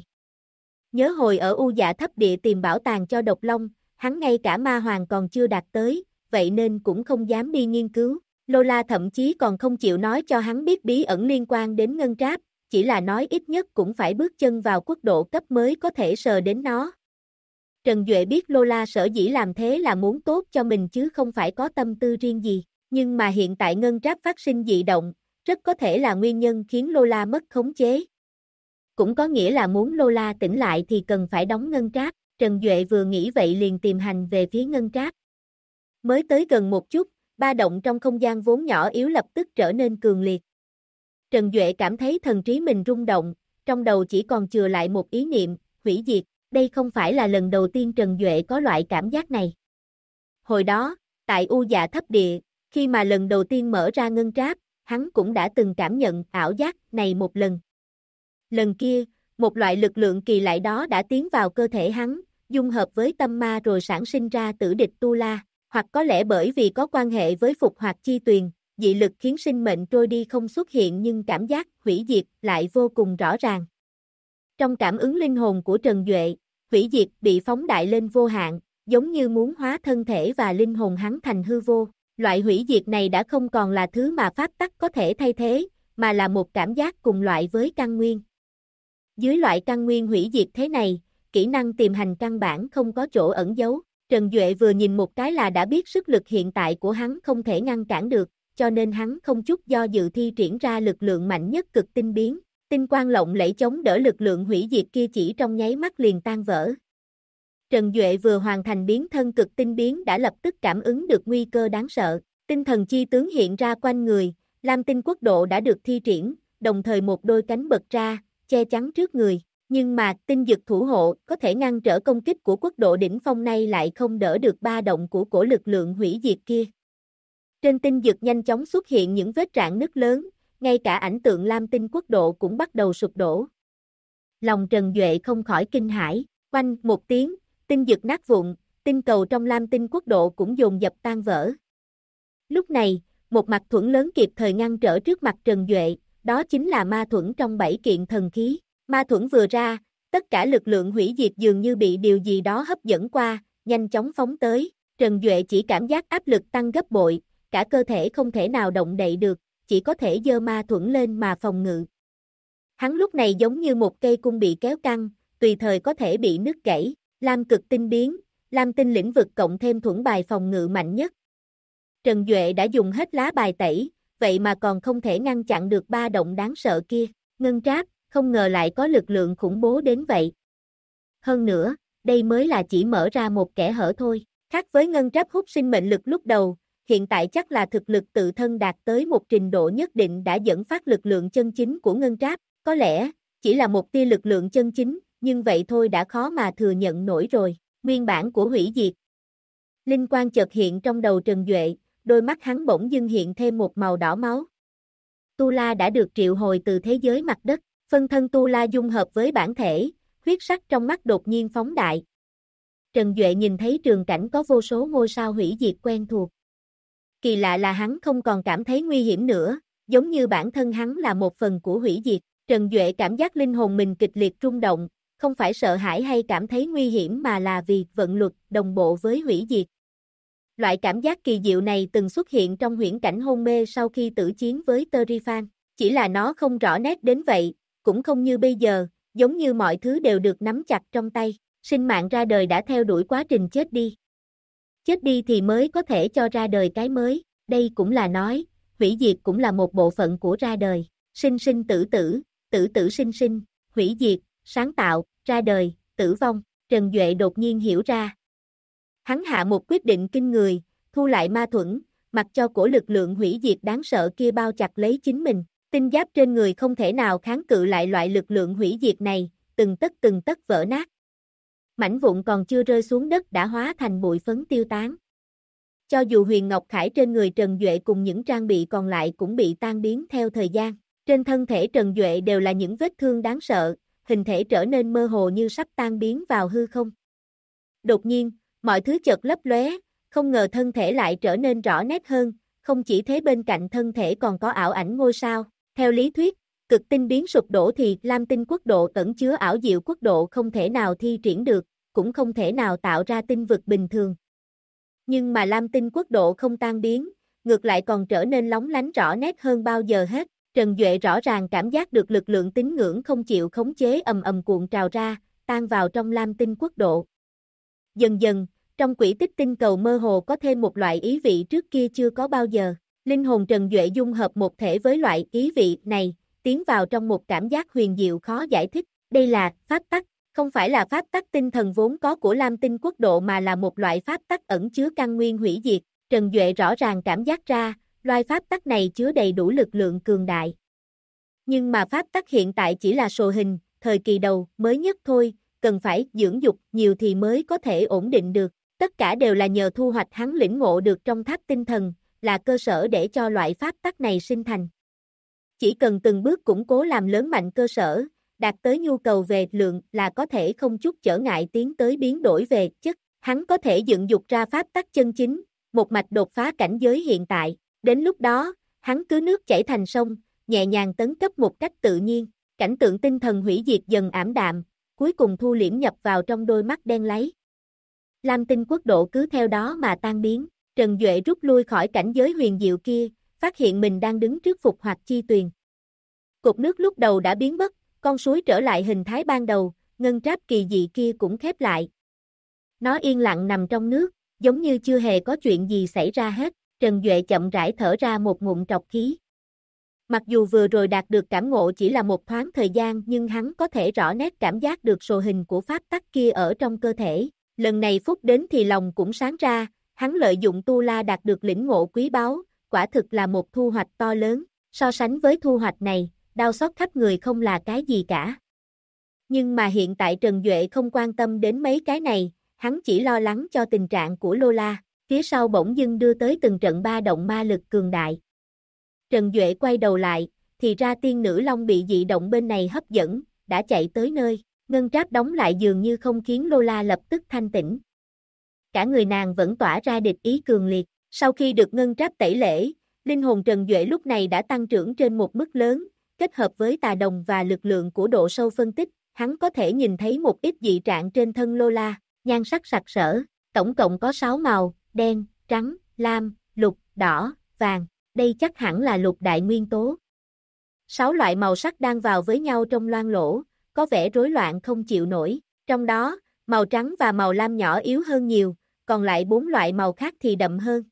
Nhớ hồi ở U Dạ Thấp Địa tìm bảo tàng cho Độc Long, hắn ngay cả ma hoàng còn chưa đạt tới, vậy nên cũng không dám đi nghiên cứu. Lola thậm chí còn không chịu nói cho hắn biết bí ẩn liên quan đến ngân tráp, chỉ là nói ít nhất cũng phải bước chân vào quốc độ cấp mới có thể sờ đến nó. Trần Duệ biết Lola sở dĩ làm thế là muốn tốt cho mình chứ không phải có tâm tư riêng gì, nhưng mà hiện tại ngân tráp phát sinh dị động, rất có thể là nguyên nhân khiến Lola mất khống chế. Cũng có nghĩa là muốn Lola tỉnh lại thì cần phải đóng ngân tráp. Trần Duệ vừa nghĩ vậy liền tìm hành về phía ngân tráp. Mới tới gần một chút, ba động trong không gian vốn nhỏ yếu lập tức trở nên cường liệt. Trần Duệ cảm thấy thần trí mình rung động, trong đầu chỉ còn chừa lại một ý niệm, hủy diệt. Đây không phải là lần đầu tiên Trần Duệ có loại cảm giác này. Hồi đó, tại U Dạ Thấp Địa, khi mà lần đầu tiên mở ra ngân tráp, hắn cũng đã từng cảm nhận ảo giác này một lần. Lần kia, một loại lực lượng kỳ lạ đó đã tiến vào cơ thể hắn, dung hợp với tâm ma rồi sản sinh ra tử địch tu la, hoặc có lẽ bởi vì có quan hệ với phục hoạt chi tuyền, dị lực khiến sinh mệnh trôi đi không xuất hiện nhưng cảm giác hủy diệt lại vô cùng rõ ràng. Trong cảm ứng linh hồn của Trần Duệ, hủy diệt bị phóng đại lên vô hạn, giống như muốn hóa thân thể và linh hồn hắn thành hư vô. Loại hủy diệt này đã không còn là thứ mà pháp tắc có thể thay thế, mà là một cảm giác cùng loại với căn nguyên. Dưới loại căn nguyên hủy diệt thế này, kỹ năng tìm hành căn bản không có chỗ ẩn giấu. Trần Duệ vừa nhìn một cái là đã biết sức lực hiện tại của hắn không thể ngăn cản được, cho nên hắn không chút do dự thi triển ra lực lượng mạnh nhất cực tinh biến. Tinh quang lộng lẫy chống đỡ lực lượng hủy diệt kia chỉ trong nháy mắt liền tan vỡ. Trần Duệ vừa hoàn thành biến thân cực tinh biến đã lập tức cảm ứng được nguy cơ đáng sợ. Tinh thần chi tướng hiện ra quanh người, Lam tinh quốc độ đã được thi triển, đồng thời một đôi cánh bật ra, che chắn trước người. Nhưng mà tinh dực thủ hộ có thể ngăn trở công kích của quốc độ đỉnh phong này lại không đỡ được ba động của cổ lực lượng hủy diệt kia. Trên tinh dực nhanh chóng xuất hiện những vết rạn nứt lớn, ngay cả ảnh tượng Lam tinh quốc độ cũng bắt đầu sụp đổ. Lòng Trần Duệ không khỏi kinh hãi, oanh một tiếng, tinh dực nát vụn, tinh cầu trong Lam tinh quốc độ cũng dồn dập tan vỡ. Lúc này, một mặt thuẫn lớn kịp thời ngăn trở trước mặt Trần Duệ, đó chính là ma thuẫn trong 7 kiện thần khí. Ma thuẫn vừa ra, tất cả lực lượng hủy diệt dường như bị điều gì đó hấp dẫn qua, nhanh chóng phóng tới. Trần Duệ chỉ cảm giác áp lực tăng gấp bội, cả cơ thể không thể nào động đậy được, chỉ có thể giơ ma thuẫn lên mà phòng ngự. Hắn lúc này giống như một cây cung bị kéo căng, tùy thời có thể bị nứt gãy. Lam cực tinh biến, Lam tinh lĩnh vực cộng thêm thuẫn bài phòng ngự mạnh nhất. Trần Duệ đã dùng hết lá bài tẩy, vậy mà còn không thể ngăn chặn được ba động đáng sợ kia. Ngân Tráp, không ngờ lại có lực lượng khủng bố đến vậy. Hơn nữa, đây mới là chỉ mở ra một kẽ hở thôi. Khác với Ngân Tráp hút sinh mệnh lực lúc đầu, hiện tại chắc là thực lực tự thân đạt tới một trình độ nhất định đã dẫn phát lực lượng chân chính của Ngân Tráp. Có lẽ, chỉ là một tia lực lượng chân chính, nhưng vậy thôi đã khó mà thừa nhận nổi rồi. Nguyên bản của hủy diệt. Linh quang chợt hiện trong đầu Trần Duệ, đôi mắt hắn bỗng dưng hiện thêm một màu đỏ máu. Tu La đã được triệu hồi từ thế giới mặt đất, phân thân Tu La dung hợp với bản thể, huyết sắc trong mắt đột nhiên phóng đại. Trần Duệ nhìn thấy trường cảnh có vô số ngôi sao hủy diệt quen thuộc. Kỳ lạ là hắn không còn cảm thấy nguy hiểm nữa, giống như bản thân hắn là một phần của hủy diệt. Trần Duệ cảm giác linh hồn mình kịch liệt rung động, không phải sợ hãi hay cảm thấy nguy hiểm mà là vì vận luật đồng bộ với hủy diệt. Loại cảm giác kỳ diệu này từng xuất hiện trong huyễn cảnh hôn mê sau khi tử chiến với Terifan, chỉ là nó không rõ nét đến vậy, cũng không như bây giờ, giống như mọi thứ đều được nắm chặt trong tay, sinh mạng ra đời đã theo đuổi quá trình chết đi. Chết đi thì mới có thể cho ra đời cái mới, đây cũng là nói, hủy diệt cũng là một bộ phận của ra đời, sinh sinh tử tử, tử tử sinh sinh, hủy diệt, sáng tạo, ra đời, tử vong, Trần Duệ đột nhiên hiểu ra. Hắn hạ một quyết định kinh người, thu lại ma thuẫn, mặc cho cổ lực lượng hủy diệt đáng sợ kia bao chặt lấy chính mình, tinh giáp trên người không thể nào kháng cự lại loại lực lượng hủy diệt này, từng tấc vỡ nát. Mảnh vụn còn chưa rơi xuống đất đã hóa thành bụi phấn tiêu tán. Cho dù huyền ngọc khải trên người Trần Duệ cùng những trang bị còn lại cũng bị tan biến theo thời gian, trên thân thể Trần Duệ đều là những vết thương đáng sợ, hình thể trở nên mơ hồ như sắp tan biến vào hư không. Đột nhiên, mọi thứ chợt lấp lóe, không ngờ thân thể lại trở nên rõ nét hơn, không chỉ thế bên cạnh thân thể còn có ảo ảnh ngôi sao. Theo lý thuyết, cực tinh biến sụp đổ thì Lam tinh quốc độ ẩn chứa ảo diệu quốc độ không thể nào thi triển được, cũng không thể nào tạo ra tinh vực bình thường. Nhưng mà Lam tinh quốc độ không tan biến, ngược lại còn trở nên lóng lánh rõ nét hơn bao giờ hết. Trần Duệ rõ ràng cảm giác được lực lượng tín ngưỡng không chịu khống chế ầm ầm cuộn trào ra, tan vào trong Lam tinh quốc độ. Dần dần, trong quỹ tích tinh cầu mơ hồ có thêm một loại ý vị trước kia chưa có bao giờ. Linh hồn Trần Duệ dung hợp một thể với loại ý vị này, tiến vào trong một cảm giác huyền diệu khó giải thích. Đây là pháp tắc, không phải là pháp tắc tinh thần vốn có của Lam tinh quốc độ mà là một loại pháp tắc ẩn chứa căn nguyên hủy diệt. Trần Duệ rõ ràng cảm giác ra, loại pháp tắc này chứa đầy đủ lực lượng cường đại. Nhưng mà pháp tắc hiện tại chỉ là sồ hình, thời kỳ đầu, mới nhất thôi, cần phải dưỡng dục nhiều thì mới có thể ổn định được. Tất cả đều là nhờ thu hoạch hắn lĩnh ngộ được trong tháp tinh thần, là cơ sở để cho loại pháp tắc này sinh thành. Chỉ cần từng bước củng cố làm lớn mạnh cơ sở, đạt tới nhu cầu về lượng là có thể không chút trở ngại tiến tới biến đổi về chất. Hắn có thể dựng dục ra pháp tắc chân chính, một mạch đột phá cảnh giới hiện tại. Đến lúc đó, hắn cứ nước chảy thành sông, nhẹ nhàng tấn cấp một cách tự nhiên. Cảnh tượng tinh thần hủy diệt dần ảm đạm, cuối cùng thu liễm nhập vào trong đôi mắt đen láy. Lam tinh quốc độ cứ theo đó mà tan biến. Trần Duệ rút lui khỏi cảnh giới huyền diệu kia, phát hiện mình đang đứng trước Phục Hoạt Chi Tuyền. Cột nước lúc đầu đã biến mất, con suối trở lại hình thái ban đầu, ngân tráp kỳ dị kia cũng khép lại. Nó yên lặng nằm trong nước, giống như chưa hề có chuyện gì xảy ra hết. Trần Duệ chậm rãi thở ra một ngụm trọc khí. Mặc dù vừa rồi đạt được cảm ngộ chỉ là một thoáng thời gian nhưng hắn có thể rõ nét cảm giác được sồ hình của pháp tắc kia ở trong cơ thể. Lần này phút đến thì lòng cũng sáng ra, hắn lợi dụng tu la đạt được lĩnh ngộ quý báu, quả thực là một thu hoạch to lớn. So sánh với thu hoạch này, đau xót khắp người không là cái gì cả. Nhưng mà hiện tại Trần Duệ không quan tâm đến mấy cái này, hắn chỉ lo lắng cho tình trạng của Lola. Phía sau bỗng dưng đưa tới từng trận ba động ma lực cường đại. Trần Duệ quay đầu lại, thì ra tiên nữ long bị dị động bên này hấp dẫn, đã chạy tới nơi. Ngân tráp đóng lại dường như không khiến Lola lập tức thanh tỉnh. Cả người nàng vẫn tỏa ra địch ý cường liệt. Sau khi được ngân tráp tẩy lễ, linh hồn Trần Duệ lúc này đã tăng trưởng trên một mức lớn, kết hợp với tà đồng và lực lượng của độ sâu phân tích, hắn có thể nhìn thấy một ít dị trạng trên thân Lola, nhan sắc sặc sỡ, tổng cộng có 6 màu, đen, trắng, lam, lục, đỏ, vàng, đây chắc hẳn là lục đại nguyên tố. 6 loại màu sắc đang vào với nhau trong loang lỗ, có vẻ rối loạn không chịu nổi, trong đó, màu trắng và màu lam nhỏ yếu hơn nhiều, còn lại 4 loại màu khác thì đậm hơn.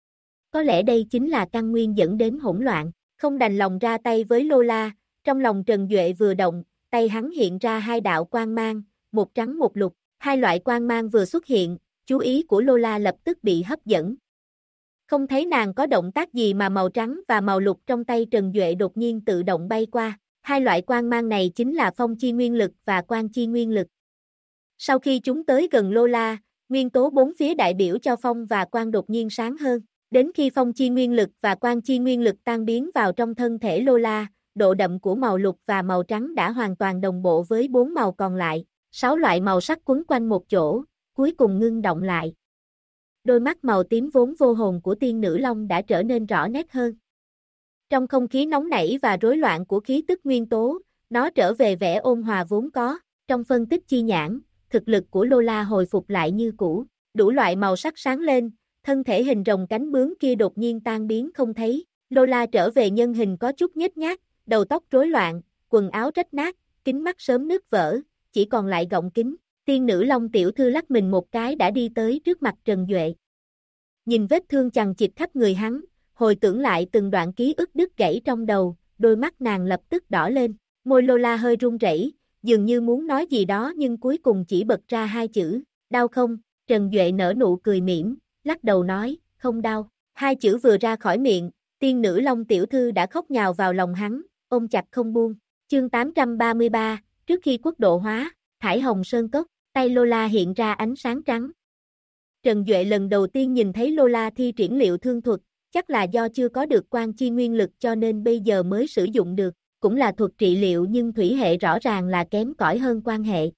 Có lẽ đây chính là căn nguyên dẫn đến hỗn loạn, không đành lòng ra tay với Lola, trong lòng Trần Duệ vừa động, tay hắn hiện ra 2 đạo quang mang, một trắng một lục, 2 loại quang mang vừa xuất hiện, chú ý của Lola lập tức bị hấp dẫn. Không thấy nàng có động tác gì mà màu trắng và màu lục trong tay Trần Duệ đột nhiên tự động bay qua, 2 loại quang mang này chính là phong chi nguyên lực và quang chi nguyên lực. Sau khi chúng tới gần Lola, nguyên tố bốn phía đại biểu cho phong và quang đột nhiên sáng hơn. Đến khi phong chi nguyên lực và quang chi nguyên lực tan biến vào trong thân thể Lola, độ đậm của màu lục và màu trắng đã hoàn toàn đồng bộ với 4 màu còn lại. 6 loại màu sắc quấn quanh một chỗ, cuối cùng ngưng động lại. Đôi mắt màu tím vốn vô hồn của tiên nữ long đã trở nên rõ nét hơn. Trong không khí nóng nảy và rối loạn của khí tức nguyên tố, nó trở về vẻ ôn hòa vốn có. Trong phân tích chi nhãn, thực lực của Lola hồi phục lại như cũ, đủ loại màu sắc sáng lên, thân thể hình rồng cánh bướm kia đột nhiên tan biến không thấy. Lola trở về nhân hình có chút nhếch nhác, đầu tóc rối loạn, quần áo rách nát, kính mắt sớm nứt vỡ, chỉ còn lại gọng kính. Tiên nữ long tiểu thư lắc mình một cái đã đi tới trước mặt Trần Duệ. Nhìn vết thương chằng chịt khắp người hắn, hồi tưởng lại từng đoạn ký ức đứt gãy trong đầu, đôi mắt nàng lập tức đỏ lên, môi Lola hơi run rẩy, dường như muốn nói gì đó nhưng cuối cùng chỉ bật ra 2 chữ, đau không? Trần Duệ nở nụ cười mỉm, lắc đầu nói, không đau. 2 chữ vừa ra khỏi miệng, tiên nữ long tiểu thư đã khóc nhào vào lòng hắn, ôm chặt không buông. Chương 833, trước khi quốc độ hóa, Thải Hồng Sơn Cốc, tay Lola hiện ra ánh sáng trắng. Trần Duệ lần đầu tiên nhìn thấy Lola thi triển liệu thương thuật, chắc là do chưa có được quang chi nguyên lực cho nên bây giờ mới sử dụng được, cũng là thuật trị liệu nhưng thủy hệ rõ ràng là kém cỏi hơn quan hệ.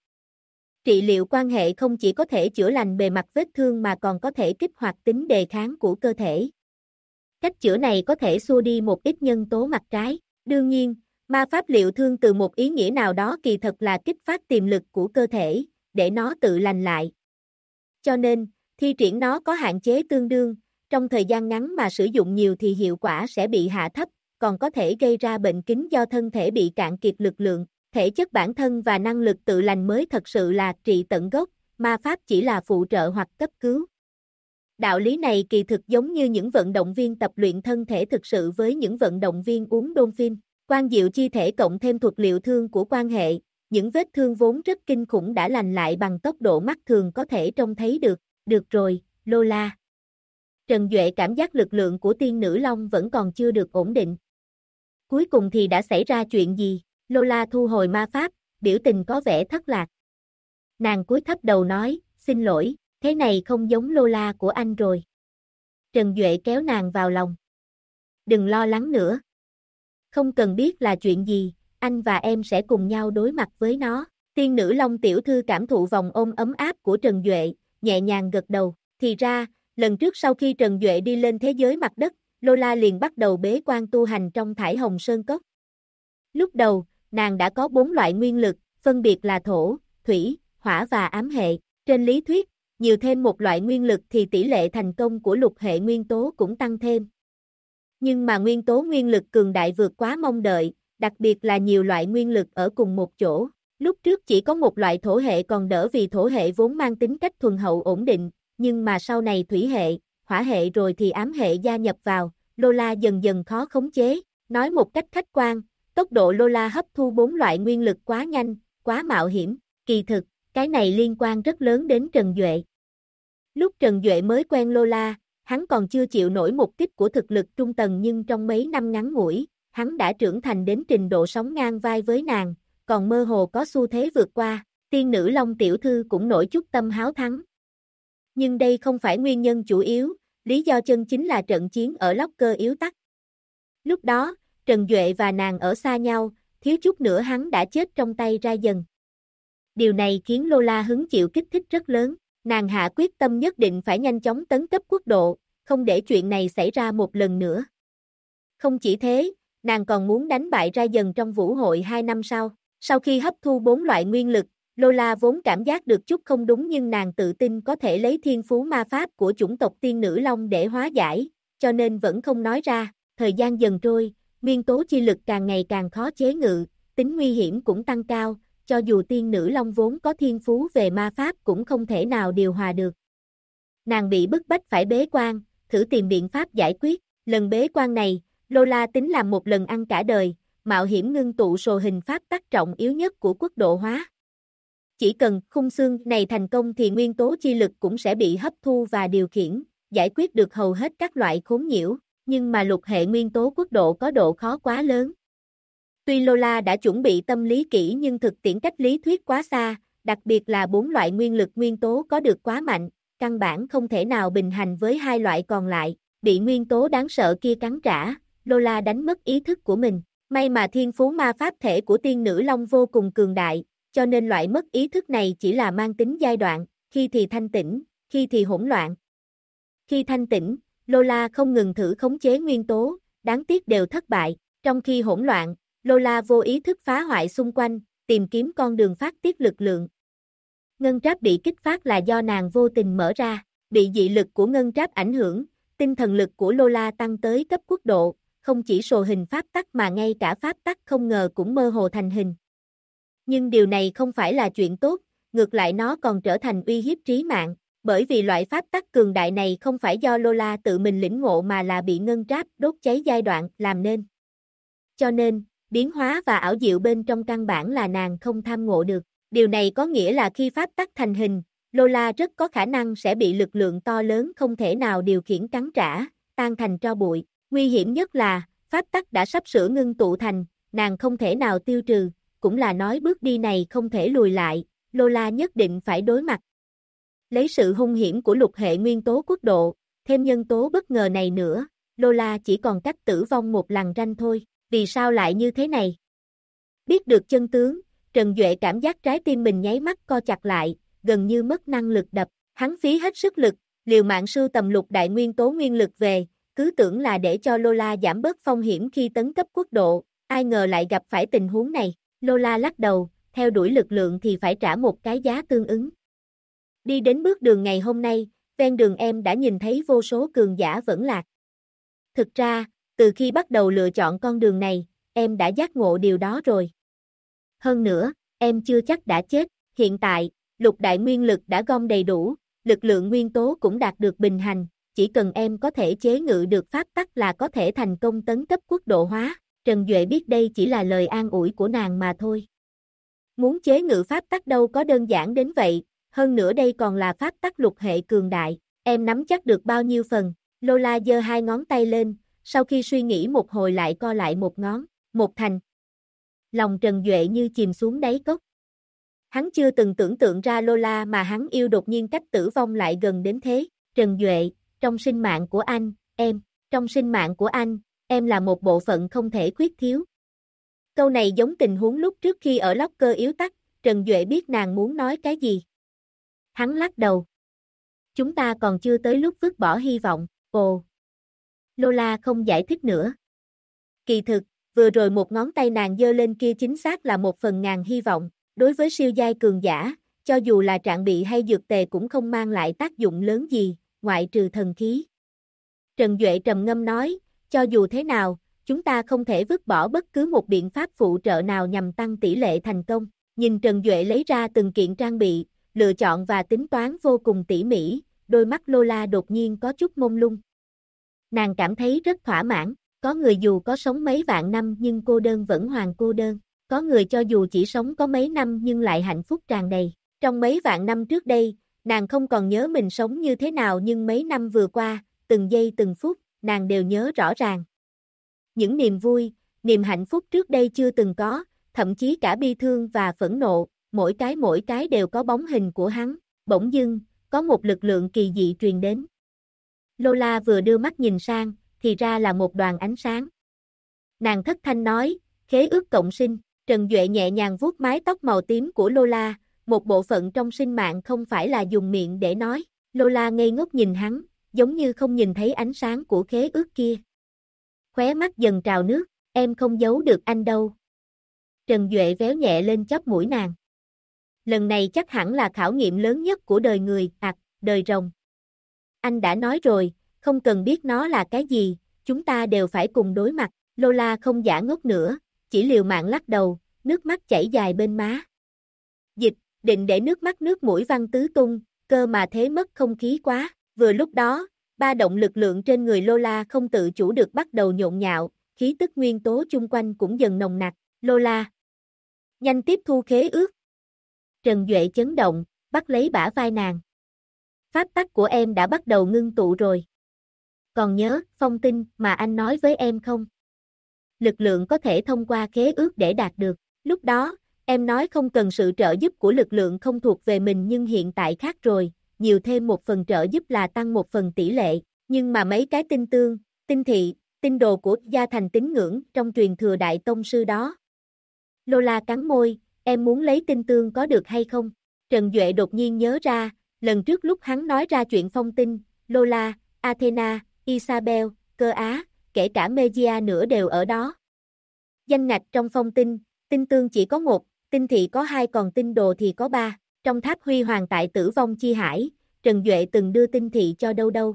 Trị liệu quan hệ không chỉ có thể chữa lành bề mặt vết thương mà còn có thể kích hoạt tính đề kháng của cơ thể. Cách chữa này có thể xua đi một ít nhân tố mặt trái. Đương nhiên, ma pháp liệu thương từ một ý nghĩa nào đó kỳ thật là kích phát tiềm lực của cơ thể, để nó tự lành lại. Cho nên, thi triển nó có hạn chế tương đương, trong thời gian ngắn mà sử dụng nhiều thì hiệu quả sẽ bị hạ thấp, còn có thể gây ra bệnh kính do thân thể bị cạn kiệt lực lượng. Thể chất bản thân và năng lực tự lành mới thật sự là trị tận gốc, ma pháp chỉ là phụ trợ hoặc cấp cứu. Đạo lý này kỳ thực giống như những vận động viên tập luyện thân thể thực sự với những vận động viên uống đôn-phin. Quan diệu chi thể cộng thêm thuật liệu thương của quan hệ, những vết thương vốn rất kinh khủng đã lành lại bằng tốc độ mắt thường có thể trông thấy được. Được rồi, Lola. Trần Duệ cảm giác lực lượng của tiên nữ long vẫn còn chưa được ổn định. Cuối cùng thì đã xảy ra chuyện gì? Lola thu hồi ma pháp, biểu tình có vẻ thất lạc. Nàng cúi thấp đầu nói, xin lỗi, thế này không giống Lola của anh rồi. Trần Duệ kéo nàng vào lòng. Đừng lo lắng nữa. Không cần biết là chuyện gì, anh và em sẽ cùng nhau đối mặt với nó. Tiên nữ Long tiểu thư cảm thụ vòng ôm ấm áp của Trần Duệ, nhẹ nhàng gật đầu. Thì ra, lần trước sau khi Trần Duệ đi lên thế giới mặt đất, Lola liền bắt đầu bế quan tu hành trong Thải Hồng Sơn Cốc. Lúc đầu, nàng đã có 4 loại nguyên lực, phân biệt là thổ, thủy, hỏa và ám hệ. Trên lý thuyết, nhiều thêm một loại nguyên lực thì tỷ lệ thành công của lục hệ nguyên tố cũng tăng thêm. Nhưng mà nguyên tố nguyên lực cường đại vượt quá mong đợi, đặc biệt là nhiều loại nguyên lực ở cùng một chỗ. Lúc trước chỉ có một loại thổ hệ còn đỡ vì thổ hệ vốn mang tính cách thuần hậu ổn định, nhưng mà sau này thủy hệ, hỏa hệ rồi thì ám hệ gia nhập vào, Lola dần dần khó khống chế. Nói một cách khách quan, tốc độ Lola hấp thu 4 loại nguyên lực quá nhanh, quá mạo hiểm. Kỳ thực, cái này liên quan rất lớn đến Trần Duệ. Lúc Trần Duệ mới quen Lola, hắn còn chưa chịu nổi một kích của thực lực trung tầng, nhưng trong mấy năm ngắn ngủi, hắn đã trưởng thành đến trình độ sóng ngang vai với nàng, còn mơ hồ có xu thế vượt qua. Tiên nữ Long tiểu thư cũng nổi chút tâm háo thắng. Nhưng đây không phải nguyên nhân chủ yếu, lý do chân chính là trận chiến ở Locker yếu tắc. Lúc đó, Trần Duệ và nàng ở xa nhau, thiếu chút nữa hắn đã chết trong tay Ra Dần. Điều này khiến Lola hứng chịu kích thích rất lớn, nàng hạ quyết tâm nhất định phải nhanh chóng tấn cấp quốc độ, không để chuyện này xảy ra một lần nữa. Không chỉ thế, nàng còn muốn đánh bại Ra Dần trong vũ hội 2 năm sau. Sau khi hấp thu 4 loại nguyên lực, Lola vốn cảm giác được chút không đúng, nhưng nàng tự tin có thể lấy thiên phú ma pháp của chủng tộc tiên nữ Long để hóa giải, cho nên vẫn không nói ra. Thời gian dần trôi, nguyên tố chi lực càng ngày càng khó chế ngự, tính nguy hiểm cũng tăng cao, cho dù tiên nữ Long vốn có thiên phú về ma pháp cũng không thể nào điều hòa được. Nàng bị bức bách phải bế quan, thử tìm biện pháp giải quyết. Lần bế quan này, Lola tính làm một lần ăn cả đời, mạo hiểm ngưng tụ sồ hình pháp tắc trọng yếu nhất của quốc độ hóa. Chỉ cần khung xương này thành công thì nguyên tố chi lực cũng sẽ bị hấp thu và điều khiển, giải quyết được hầu hết các loại khốn nhiễu, nhưng mà lục hệ nguyên tố quốc độ có độ khó quá lớn. Tuy Lola đã chuẩn bị tâm lý kỹ nhưng thực tiễn cách lý thuyết quá xa, đặc biệt là 4 loại nguyên lực nguyên tố có được quá mạnh, căn bản không thể nào bình hành với 2 loại còn lại. Bị nguyên tố đáng sợ kia cắn trả, Lola đánh mất ý thức của mình. May mà thiên phú ma pháp thể của tiên nữ Long vô cùng cường đại, cho nên loại mất ý thức này chỉ là mang tính giai đoạn, khi thì thanh tỉnh, khi thì hỗn loạn. Khi thanh tỉnh, Lola không ngừng thử khống chế nguyên tố, đáng tiếc đều thất bại. Trong khi hỗn loạn, Lola vô ý thức phá hoại xung quanh, tìm kiếm con đường phát tiết lực lượng. Ngân tráp bị kích phát là do nàng vô tình mở ra, bị dị lực của ngân tráp ảnh hưởng, tinh thần lực của Lola tăng tới cấp quốc độ, không chỉ sồ hình pháp tắc mà ngay cả pháp tắc không ngờ cũng mơ hồ thành hình. Nhưng điều này không phải là chuyện tốt, ngược lại nó còn trở thành uy hiếp trí mạng, bởi vì loại pháp tắc cường đại này không phải do Lola tự mình lĩnh ngộ mà là bị ngân tráp đốt cháy giai đoạn làm nên. Cho nên, biến hóa và ảo diệu bên trong căn bản là nàng không tham ngộ được. Điều này có nghĩa là khi pháp tắc thành hình, Lola rất có khả năng sẽ bị lực lượng to lớn không thể nào điều khiển cắn trả, tan thành tro bụi. Nguy hiểm nhất là, pháp tắc đã sắp sửa ngưng tụ thành, nàng không thể nào tiêu trừ, cũng là nói bước đi này không thể lùi lại, Lola nhất định phải đối mặt. Lấy sự hung hiểm của lục hệ nguyên tố quốc độ, thêm nhân tố bất ngờ này nữa, Lola chỉ còn cách tử vong một lằn ranh thôi. Vì sao lại như thế này? Biết được chân tướng, Trần Duệ cảm giác trái tim mình nháy mắt co chặt lại, gần như mất năng lực đập. Hắn phí hết sức lực, liều mạng sưu tầm lục đại nguyên tố nguyên lực về, cứ tưởng là để cho Lola giảm bớt phong hiểm khi tấn cấp quốc độ, ai ngờ lại gặp phải tình huống này. Lola lắc đầu, theo đuổi lực lượng thì phải trả một cái giá tương ứng. Đi đến bước đường ngày hôm nay, ven đường em đã nhìn thấy vô số cường giả vẫn lạc. Thực ra, từ khi bắt đầu lựa chọn con đường này, em đã giác ngộ điều đó rồi. Hơn nữa, em chưa chắc đã chết, hiện tại, lục đại nguyên lực đã gom đầy đủ, lực lượng nguyên tố cũng đạt được bình hành, chỉ cần em có thể chế ngự được pháp tắc là có thể thành công tấn cấp quốc độ hóa. Trần Duệ biết đây chỉ là lời an ủi của nàng mà thôi. Muốn chế ngự pháp tắc đâu có đơn giản đến vậy, hơn nữa đây còn là pháp tắc lục hệ cường đại, em nắm chắc được bao nhiêu phần. Lola giơ 2 ngón tay lên, sau khi suy nghĩ một hồi lại co lại một ngón, một thành. Lòng Trần Duệ như chìm xuống đáy cốc. Hắn chưa từng tưởng tượng ra Lola mà hắn yêu đột nhiên cách tử vong lại gần đến thế. Trần Duệ, trong sinh mạng của anh, em, trong sinh mạng của anh, em là một bộ phận không thể khuyết thiếu. Câu này giống tình huống lúc trước khi ở locker yếu tắc, Trần Duệ biết nàng muốn nói cái gì. Hắn lắc đầu. Chúng ta còn chưa tới lúc vứt bỏ hy vọng, ồ. Lola không giải thích nữa. Kỳ thực, vừa rồi một ngón tay nàng giơ lên kia chính xác là 1/1000 hy vọng, đối với siêu giai cường giả, cho dù là trạng bị hay dược tề cũng không mang lại tác dụng lớn gì, ngoại trừ thần khí. Trần Duệ trầm ngâm nói, cho dù thế nào, chúng ta không thể vứt bỏ bất cứ một biện pháp phụ trợ nào nhằm tăng tỷ lệ thành công. Nhìn Trần Duệ lấy ra từng kiện trang bị, lựa chọn và tính toán vô cùng tỉ mỉ, đôi mắt Lola đột nhiên có chút mông lung. Nàng cảm thấy rất thỏa mãn, có người dù có sống mấy vạn năm nhưng cô đơn vẫn hoàn cô đơn, có người cho dù chỉ sống có mấy năm nhưng lại hạnh phúc tràn đầy. Trong mấy vạn năm trước đây, nàng không còn nhớ mình sống như thế nào nhưng mấy năm vừa qua, từng giây từng phút, nàng đều nhớ rõ ràng. Những niềm vui, niềm hạnh phúc trước đây chưa từng có, thậm chí cả bi thương và phẫn nộ, mỗi cái đều có bóng hình của hắn. Bỗng dưng, có một lực lượng kỳ dị truyền đến. Lola vừa đưa mắt nhìn sang, thì ra là một đoàn ánh sáng. Nàng thất thanh nói, khế ước cộng sinh. Trần Duệ nhẹ nhàng vuốt mái tóc màu tím của Lola, một bộ phận trong sinh mạng không phải là dùng miệng để nói. Lola ngây ngốc nhìn hắn, giống như không nhìn thấy ánh sáng của khế ước kia. Khóe mắt dần trào nước, em không giấu được anh đâu. Trần Duệ véo nhẹ lên chóp mũi nàng. Lần này chắc hẳn là khảo nghiệm lớn nhất của đời người, đời rồng. Anh đã nói rồi, không cần biết nó là cái gì, chúng ta đều phải cùng đối mặt. Lola không giả ngốc nữa, chỉ liều mạng lắc đầu, nước mắt chảy dài bên má. Dịch, định để nước mũi văng tứ tung, cơ mà thế mất không khí quá. Vừa lúc đó, ba động lực lượng trên người Lola không tự chủ được bắt đầu nhộn nhạo, khí tức nguyên tố chung quanh cũng dần nồng nặc. Lola, nhanh tiếp thu khế ước. Trần Duệ chấn động, bắt lấy bả vai nàng. Pháp tắc của em đã bắt đầu ngưng tụ rồi. Còn nhớ phong tinh mà anh nói với em không? Lực lượng có thể thông qua khế ước để đạt được. Lúc đó, em nói không cần sự trợ giúp của lực lượng không thuộc về mình nhưng hiện tại khác rồi, nhiều thêm một phần trợ giúp là tăng một phần tỷ lệ. Nhưng mà mấy cái tinh tương, tinh thị, tinh đồ của gia thành tín ngưỡng trong truyền thừa đại tông sư đó. Lola cắn môi, em muốn lấy tinh tương có được hay không? Trần Duệ đột nhiên nhớ ra, lần trước lúc hắn nói ra chuyện phong tinh, Lola, Athena, Isabel, Cơ Á, kể cả Megia nữa đều ở đó. Danh ngạch trong phong tinh, tinh tương chỉ có 1, tinh thị có 2 còn tinh đồ thì có 3. Trong tháp huy hoàng tại Tử Vong Chi Hải, Trần Duệ từng đưa tinh thị cho đâu đâu.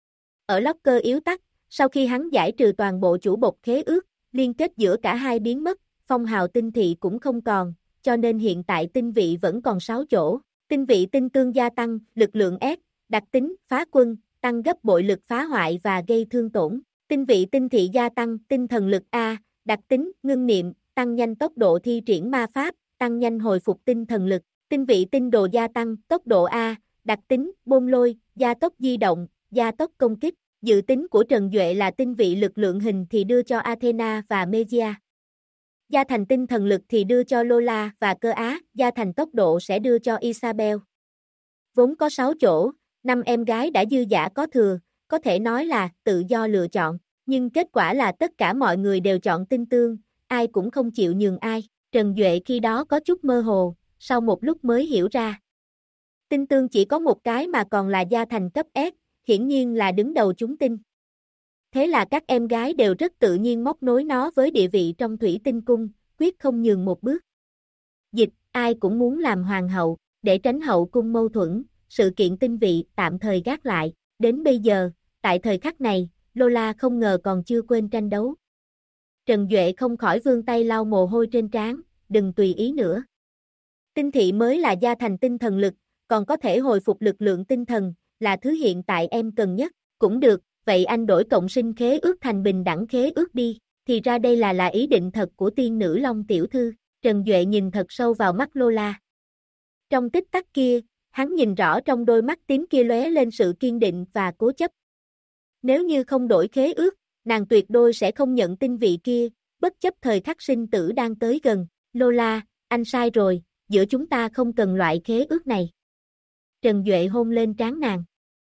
Ở locker yếu tắc, sau khi hắn giải trừ toàn bộ chủ bột khế ước, liên kết giữa cả hai biến mất, phong hào tinh thị cũng không còn, cho nên hiện tại tinh vị vẫn còn 6 chỗ. Tinh vị tinh tương gia tăng, lực lượng S, đặc tính, phá quân, tăng gấp bội lực phá hoại và gây thương tổn. Tinh vị tinh thị gia tăng, tinh thần lực A, đặc tính, ngưng niệm, tăng nhanh tốc độ thi triển ma pháp, tăng nhanh hồi phục tinh thần lực. Tinh vị tinh đồ gia tăng, tốc độ A, đặc tính, bôn lôi, gia tốc di động, gia tốc công kích. Dự tính của Trần Duệ là tinh vị lực lượng hình thì đưa cho Athena và Megia. Gia thành tinh thần lực thì đưa cho Lola và Cơ Á, gia thành tốc độ sẽ đưa cho Isabel. Vốn có 6 chỗ, 5 em gái đã dư dả có thừa, có thể nói là tự do lựa chọn, nhưng kết quả là tất cả mọi người đều chọn tinh tương, ai cũng không chịu nhường ai. Trần Duệ khi đó có chút mơ hồ, sau một lúc mới hiểu ra. Tinh tương chỉ có một cái mà còn là gia thành cấp S, hiển nhiên là đứng đầu chúng tinh. Thế là các em gái đều rất tự nhiên móc nối nó với địa vị trong thủy tinh cung, quyết không nhường một bước. Dịch, ai cũng muốn làm hoàng hậu, để tránh hậu cung mâu thuẫn, sự kiện tinh vị tạm thời gác lại. Đến bây giờ, tại thời khắc này, Lola không ngờ còn chưa quên tranh đấu. Trần Duệ không khỏi vươn tay lau mồ hôi trên trán, đừng tùy ý nữa. Tinh thị mới là gia thành tinh thần lực, còn có thể hồi phục lực lượng tinh thần, là thứ hiện tại em cần nhất. Cũng được, vậy anh đổi cộng sinh khế ước thành bình đẳng khế ước đi, thì ra đây là ý định thật của tiên nữ Long tiểu thư. Trần Duệ nhìn thật sâu vào mắt Lola. Trong tích tắc kia, hắn nhìn rõ trong đôi mắt tím kia lóe lên sự kiên định và cố chấp. Nếu như không đổi khế ước, nàng tuyệt đối sẽ không nhận tinh vị kia, bất chấp thời khắc sinh tử đang tới gần. Lola, anh sai rồi, giữa chúng ta không cần loại khế ước này. Trần Duệ hôn lên trán nàng.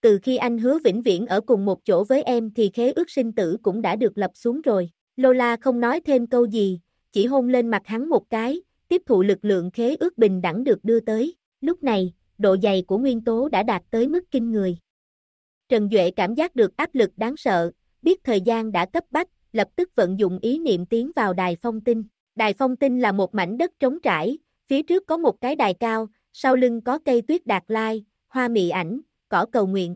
từ khi anh hứa vĩnh viễn ở cùng một chỗ với em thì khế ước sinh tử cũng đã được lập xuống rồi. Lola không nói thêm câu gì, chỉ hôn lên mặt hắn một cái, tiếp thụ lực lượng khế ước bình đẳng được đưa tới. Lúc này, độ dày của nguyên tố đã đạt tới mức kinh người. Trần Duệ cảm giác được áp lực đáng sợ, biết thời gian đã cấp bách, lập tức vận dụng ý niệm tiến vào đài phong tinh. Đài phong tinh là một mảnh đất trống trải, phía trước có một cái đài cao, sau lưng có cây tuyết đạt lai, hoa mị ảnh, cỏ cầu nguyện.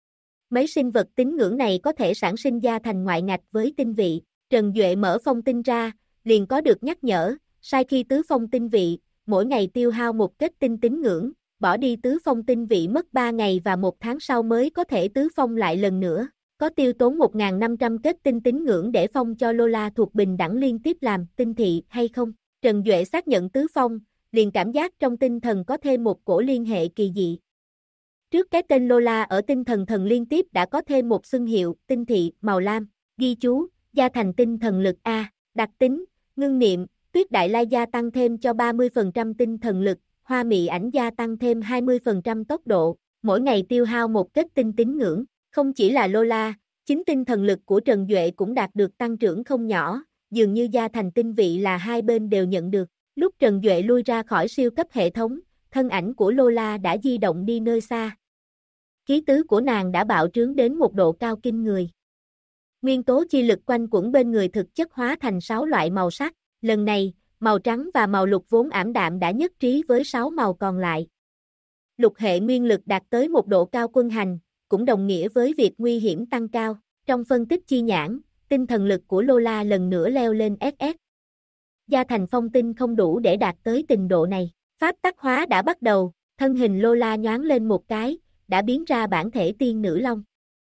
Mấy sinh vật tín ngưỡng này có thể sản sinh ra thành ngoại ngạch với tinh vị. Trần Duệ mở phong tinh ra, liền có được nhắc nhở, sai khi tứ phong tinh vị, mỗi ngày tiêu hao một kết tinh tín ngưỡng, bỏ đi tứ phong tinh vị mất 3 ngày và 1 tháng sau mới có thể tứ phong lại lần nữa. Có tiêu tốn 1.500 kết tinh tín ngưỡng để phong cho Lola thuộc bình đẳng liên tiếp làm tinh thị hay không? Trần Duệ xác nhận tứ phong, liền cảm giác trong tinh thần có thêm một cổ liên hệ kỳ dị. Trước cái tên Lola ở tinh thần thần liên tiếp đã có thêm một xưng hiệu, tinh thị, màu lam, ghi chú, gia thành tinh thần lực A, đặc tính, ngưng niệm, tuyết đại la gia tăng thêm cho 30% tinh thần lực, hoa mị ảnh gia tăng thêm 20% tốc độ, mỗi ngày tiêu hao một kết tinh tín ngưỡng. Không chỉ là Lola, chính tinh thần lực của Trần Duệ cũng đạt được tăng trưởng không nhỏ, dường như gia thành tinh vị là hai bên đều nhận được. Lúc Trần Duệ lui ra khỏi siêu cấp hệ thống, thân ảnh của Lola đã di động đi nơi xa. Khí tứ của nàng đã bạo trướng đến một độ cao kinh người. Nguyên tố chi lực quanh quẩn bên người thực chất hóa thành 6 loại màu sắc, lần này, màu trắng và màu lục vốn ảm đạm đã nhất trí với 6 màu còn lại. Lục hệ nguyên lực đạt tới một độ cao quân hành, cũng đồng nghĩa với việc nguy hiểm tăng cao. Trong phân tích chi nhãn, tinh thần lực của Lola lần nữa leo lên SS. Gia thành phong tinh không đủ để đạt tới trình độ này. Pháp tắc hóa đã bắt đầu, thân hình Lola nhoáng lên một cái, đã biến ra bản thể tiên nữ long.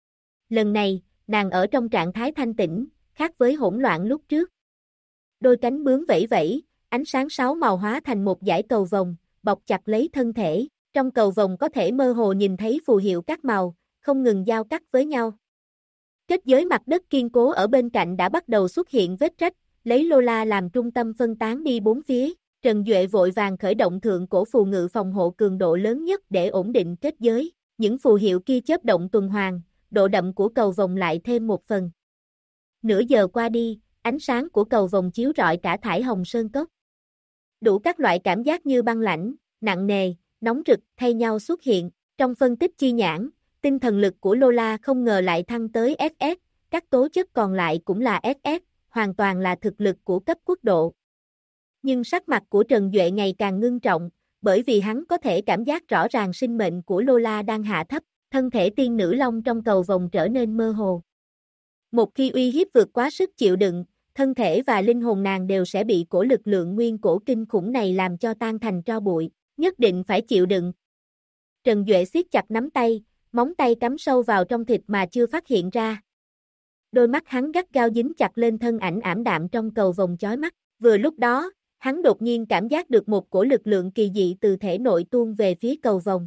Lần này, nàng ở trong trạng thái thanh tĩnh, khác với hỗn loạn lúc trước. Đôi cánh bướm vẫy vẫy, ánh sáng 6 màu hóa thành một dải cầu vồng, bọc chặt lấy thân thể. Trong cầu vồng có thể mơ hồ nhìn thấy phù hiệu các màu, không ngừng giao cắt với nhau. Kết giới mặt đất kiên cố ở bên cạnh đã bắt đầu xuất hiện vết rách, lấy Lola làm trung tâm phân tán đi bốn phía. Trần Duệ vội vàng khởi động thượng cổ phù ngự phòng hộ cường độ lớn nhất để ổn định kết giới. Những phù hiệu kia chớp động tuần hoàn, độ đậm của cầu vồng lại thêm một phần. Nửa giờ qua đi, ánh sáng của cầu vồng chiếu rọi cả thải hồng sơn cốc. Đủ các loại cảm giác như băng lãnh, nặng nề, nóng rực thay nhau xuất hiện. Trong phân tích chi nhãn, tinh thần lực của Lola không ngờ lại thăng tới SS, các tố chất còn lại cũng là SS, hoàn toàn là thực lực của cấp quốc độ. Nhưng sắc mặt của Trần Duệ ngày càng ngưng trọng, bởi vì hắn có thể cảm giác rõ ràng sinh mệnh của Lola đang hạ thấp, thân thể tiên nữ long trong cầu vồng trở nên mơ hồ. Một khi uy hiếp vượt quá sức chịu đựng, thân thể và linh hồn nàng đều sẽ bị cổ lực lượng nguyên cổ kinh khủng này làm cho tan thành tro bụi, nhất định phải chịu đựng. Trần Duệ siết chặt nắm tay, móng tay cắm sâu vào trong thịt mà chưa phát hiện ra. Đôi mắt hắn gắt gao dính chặt lên thân ảnh ảm đạm trong cầu vồng chói mắt. Vừa lúc đó, hắn đột nhiên cảm giác được một cổ lực lượng kỳ dị từ thể nội tuôn về phía cầu vồng.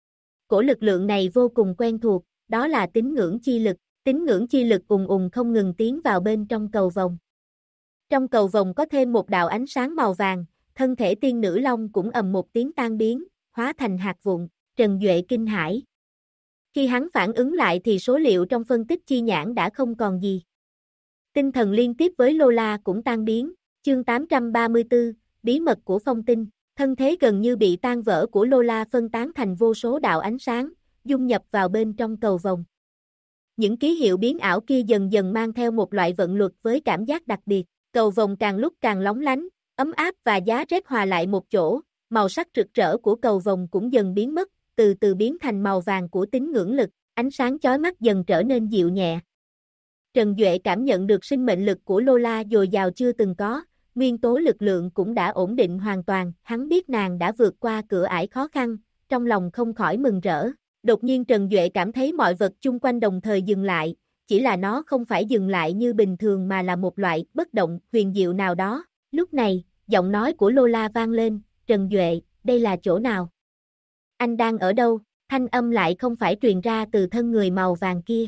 Cổ lực lượng này vô cùng quen thuộc, đó là tín ngưỡng chi lực. Tín ngưỡng chi lực ùng ùng không ngừng tiến vào bên trong cầu vồng. Trong cầu vồng có thêm một đạo ánh sáng màu vàng, thân thể tiên nữ long cũng ầm một tiếng tan biến, hóa thành hạt vụn. Trần Duệ kinh hãi. Khi hắn phản ứng lại thì số liệu trong phân tích chi nhãn đã không còn gì. Tinh thần liên tiếp với Lola cũng tan biến. Chương 834, bí mật của phong tinh. Thân thế gần như bị tan vỡ của Lola phân tán thành vô số đạo ánh sáng, dung nhập vào bên trong cầu vồng. Những ký hiệu biến ảo kia dần dần mang theo một loại vận luật với cảm giác đặc biệt. Cầu vồng càng lúc càng lóng lánh, ấm áp và giá rét hòa lại một chỗ, màu sắc rực rỡ của cầu vồng cũng dần biến mất, từ từ biến thành màu vàng của tín ngưỡng lực, ánh sáng chói mắt dần trở nên dịu nhẹ. Trần Duệ cảm nhận được sinh mệnh lực của Lola dồi dào chưa từng có, nguyên tố lực lượng cũng đã ổn định hoàn toàn, hắn biết nàng đã vượt qua cửa ải khó khăn, trong lòng không khỏi mừng rỡ. Đột nhiên Trần Duệ cảm thấy mọi vật chung quanh đồng thời dừng lại, chỉ là nó không phải dừng lại như bình thường mà là một loại bất động huyền diệu nào đó. Lúc này, giọng nói của Lola vang lên, Trần Duệ, đây là chỗ nào? Anh đang ở đâu? Thanh âm lại không phải truyền ra từ thân người màu vàng kia.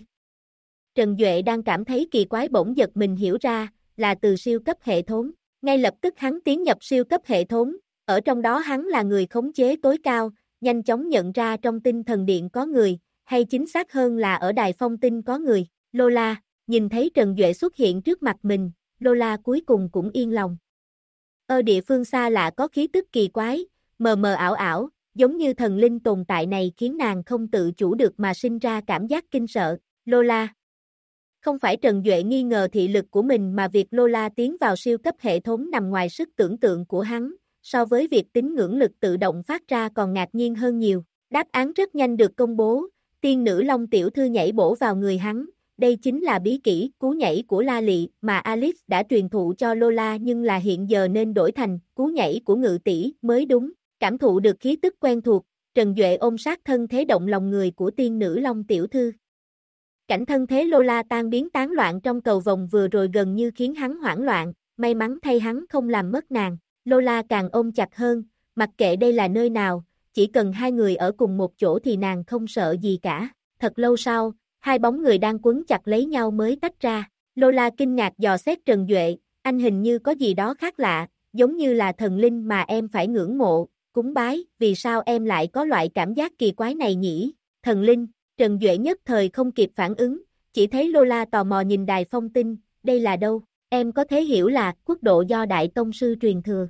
Trần Duệ đang cảm thấy kỳ quái bỗng giật mình hiểu ra, là từ siêu cấp hệ thống. Ngay lập tức hắn tiến nhập siêu cấp hệ thống, ở trong đó hắn là người khống chế tối cao, nhanh chóng nhận ra trong tinh thần điện có người, hay chính xác hơn là ở đài phong tinh có người. Lola, nhìn thấy Trần Duệ xuất hiện trước mặt mình, Lola cuối cùng cũng yên lòng. Ở địa phương xa lạ có khí tức kỳ quái, mờ mờ ảo ảo, giống như thần linh tồn tại này khiến nàng không tự chủ được mà sinh ra cảm giác kinh sợ. Lola. Không phải Trần Duệ nghi ngờ thị lực của mình mà việc Lola tiến vào siêu cấp hệ thống nằm ngoài sức tưởng tượng của hắn, so với việc tín ngưỡng lực tự động phát ra còn ngạc nhiên hơn nhiều. Đáp án rất nhanh được công bố, tiên nữ Long tiểu thư nhảy bổ vào người hắn, đây chính là bí kỹ cú nhảy của La Lị mà Alice đã truyền thụ cho Lola nhưng là hiện giờ nên đổi thành cú nhảy của Ngự tỷ mới đúng. Cảm thụ được khí tức quen thuộc, Trần Duệ ôm sát thân thế động lòng người của tiên nữ Long tiểu thư. Cảnh thân thế Lola tan biến tán loạn trong cầu vồng vừa rồi gần như khiến hắn hoảng loạn, may mắn thay hắn không làm mất nàng. Lola càng ôm chặt hơn, mặc kệ đây là nơi nào, chỉ cần hai người ở cùng một chỗ thì nàng không sợ gì cả. Thật lâu sau, hai bóng người đang quấn chặt lấy nhau mới tách ra. Lola kinh ngạc dò xét Trần Duệ, anh hình như có gì đó khác lạ, giống như là thần linh mà em phải ngưỡng mộ, cúng bái, vì sao em lại có loại cảm giác kỳ quái này nhỉ? Thần linh, Trần Duệ nhất thời không kịp phản ứng, chỉ thấy Lola tò mò nhìn đài phong tinh, đây là đâu? Em có thể hiểu là quốc độ do Đại Tông Sư truyền thừa.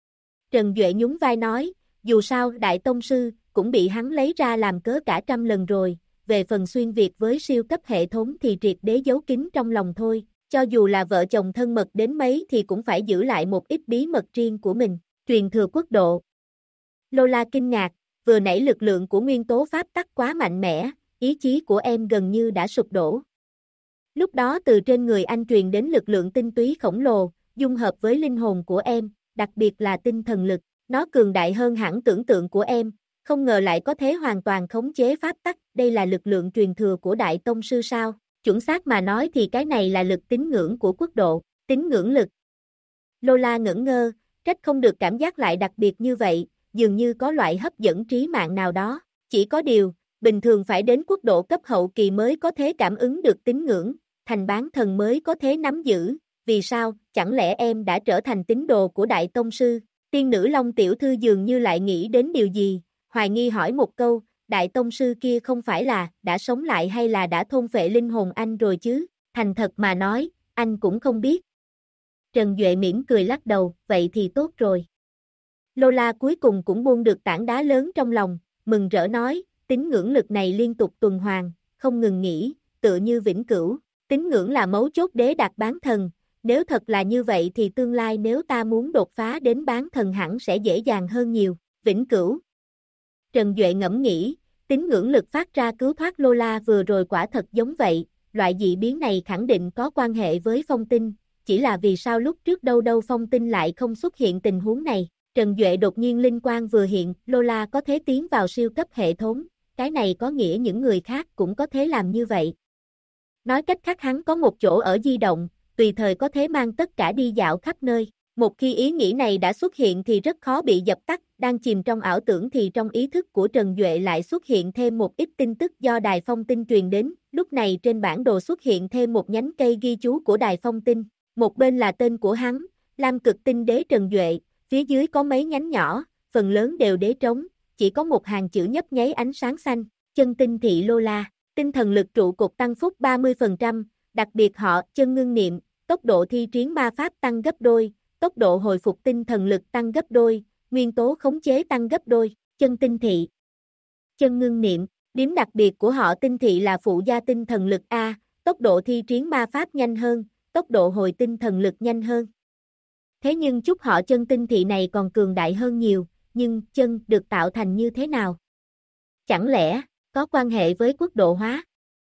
Trần Duệ nhún vai nói, dù sao Đại Tông Sư cũng bị hắn lấy ra làm cớ cả trăm lần rồi, về phần xuyên việt với siêu cấp hệ thống thì triệt đế giấu kín trong lòng thôi, cho dù là vợ chồng thân mật đến mấy thì cũng phải giữ lại một ít bí mật riêng của mình, truyền thừa quốc độ. Lola kinh ngạc, vừa nãy lực lượng của nguyên tố pháp tắc quá mạnh mẽ, ý chí của em gần như đã sụp đổ. Lúc đó từ trên người anh truyền đến lực lượng tinh túy khổng lồ, dung hợp với linh hồn của em, đặc biệt là tinh thần lực, nó cường đại hơn hẳn tưởng tượng của em, không ngờ lại có thể hoàn toàn khống chế pháp tắc, đây là lực lượng truyền thừa của Đại Tông Sư sao? Chuẩn xác mà nói thì cái này là lực tín ngưỡng của quốc độ, tín ngưỡng lực. Lola ngẩn ngơ, trách không được cảm giác lại đặc biệt như vậy, dường như có loại hấp dẫn trí mạng nào đó, chỉ có điều, bình thường phải đến quốc độ cấp hậu kỳ mới có thể cảm ứng được tín ngưỡng, thành bán thần mới có thể nắm giữ, vì sao, chẳng lẽ em đã trở thành tín đồ của Đại Tông Sư? Tiên nữ Long tiểu thư dường như lại nghĩ đến điều gì, hoài nghi hỏi một câu, Đại Tông Sư kia không phải là đã sống lại hay là đã thôn phệ linh hồn anh rồi chứ? Thành thật mà nói, anh cũng không biết. Trần Duệ mỉm cười lắc đầu, vậy thì tốt rồi. Lola cuối cùng cũng buông được tảng đá lớn trong lòng, mừng rỡ nói, tín ngưỡng lực này liên tục tuần hoàn, không ngừng nghỉ, tựa như vĩnh cửu, tín ngưỡng là mấu chốt đế đạt bán thần, nếu thật là như vậy thì tương lai nếu ta muốn đột phá đến bán thần hẳn sẽ dễ dàng hơn nhiều, vĩnh cửu. Trần Duệ ngẫm nghĩ, tín ngưỡng lực phát ra cứu thoát Lola vừa rồi quả thật giống vậy, loại dị biến này khẳng định có quan hệ với phong tinh, chỉ là vì sao lúc trước đâu đâu phong tinh lại không xuất hiện tình huống này. Trần Duệ đột nhiên linh quang vừa hiện, Lola có thể tiến vào siêu cấp hệ thống, cái này có nghĩa những người khác cũng có thể làm như vậy. Nói cách khác hắn có một chỗ ở di động, tùy thời có thể mang tất cả đi dạo khắp nơi. Một khi ý nghĩ này đã xuất hiện thì rất khó bị dập tắt, đang chìm trong ảo tưởng thì trong ý thức của Trần Duệ lại xuất hiện thêm một ít tin tức do Đài Phong Tinh truyền đến, lúc này trên bản đồ xuất hiện thêm một nhánh cây ghi chú của Đài Phong Tinh, một bên là tên của hắn, Lam Cực Tinh Đế Trần Duệ, phía dưới có mấy nhánh nhỏ, phần lớn đều đế trống, chỉ có một hàng chữ nhấp nháy ánh sáng xanh, chân tinh thị Lola, tinh thần lực trụ cột tăng phúc 30%, đặc biệt họ chân ngưng niệm, tốc độ thi triển ma pháp tăng gấp đôi, tốc độ hồi phục tinh thần lực tăng gấp đôi, nguyên tố khống chế tăng gấp đôi, chân tinh thị. Chân ngưng niệm, điểm đặc biệt của họ tinh thị là phụ gia tinh thần lực A, tốc độ thi triển ma pháp nhanh hơn, tốc độ hồi tinh thần lực nhanh hơn. Thế nhưng chút họ chân tinh thị này còn cường đại hơn nhiều, nhưng chân được tạo thành như thế nào? Chẳng lẽ có quan hệ với quốc độ hóa?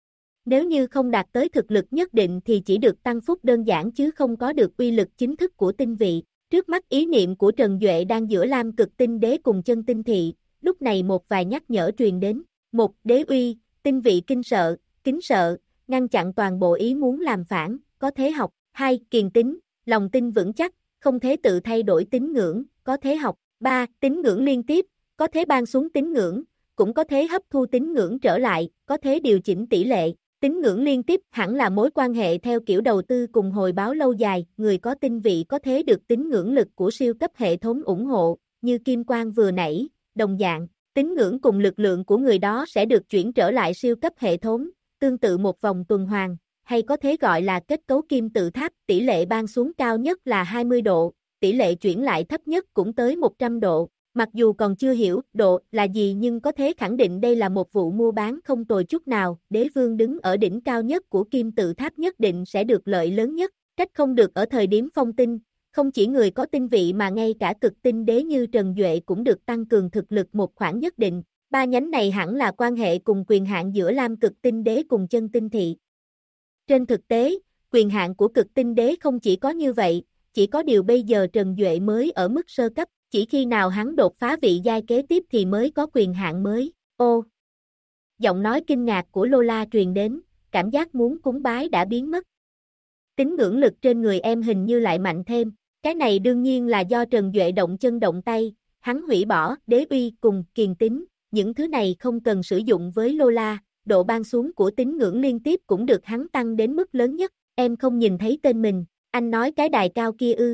Nếu như không đạt tới thực lực nhất định thì chỉ được tăng phúc đơn giản chứ không có được uy lực chính thức của tinh vị. Trước mắt ý niệm của Trần Duệ đang giữa Lam Cực Tinh Đế cùng chân tinh thị, lúc này một vài nhắc nhở truyền đến. Một, đế uy, tinh vị kinh sợ, kính sợ, ngăn chặn toàn bộ ý muốn làm phản, có thế học. 2. Kiền tính, lòng tin vững chắc, không thể tự thay đổi tín ngưỡng, có thế học. 3. Tín ngưỡng liên tiếp, có thế ban xuống tín ngưỡng, cũng có thế hấp thu tín ngưỡng trở lại, có thế điều chỉnh tỷ lệ. Tín ngưỡng liên tiếp hẳn là mối quan hệ theo kiểu đầu tư cùng hồi báo lâu dài, người có tinh vị có thế được tín ngưỡng lực của siêu cấp hệ thống ủng hộ, như Kim Quang vừa nãy, đồng dạng, tín ngưỡng cùng lực lượng của người đó sẽ được chuyển trở lại siêu cấp hệ thống, tương tự một vòng tuần hoàn, hay có thể gọi là kết cấu kim tự tháp. Tỷ lệ ban xuống cao nhất là 20 độ, tỷ lệ chuyển lại thấp nhất cũng tới 100 độ. Mặc dù còn chưa hiểu độ là gì nhưng có thể khẳng định đây là một vụ mua bán không tồi chút nào. Đế vương đứng ở đỉnh cao nhất của kim tự tháp nhất định sẽ được lợi lớn nhất, trách không được ở thời điểm phong tinh. Không chỉ người có tinh vị mà ngay cả cực tinh đế như Trần Duệ cũng được tăng cường thực lực một khoản nhất định. Ba nhánh này hẳn là quan hệ cùng quyền hạn giữa Lam cực tinh đế cùng chân tinh thị. Trên thực tế, quyền hạn của cực tinh đế không chỉ có như vậy, chỉ có điều bây giờ Trần Duệ mới ở mức sơ cấp, chỉ khi nào hắn đột phá vị giai kế tiếp thì mới có quyền hạn mới. Ô! Giọng nói kinh ngạc của Lola truyền đến, cảm giác muốn cúng bái đã biến mất. Tín ngưỡng lực trên người em hình như lại mạnh thêm, cái này đương nhiên là do Trần Duệ động chân động tay, hắn hủy bỏ đế uy cùng kiền tín, những thứ này không cần sử dụng với Lola, độ ban xuống của tín ngưỡng liên tiếp cũng được hắn tăng đến mức lớn nhất, em không nhìn thấy tên mình, anh nói cái đài cao kia ư.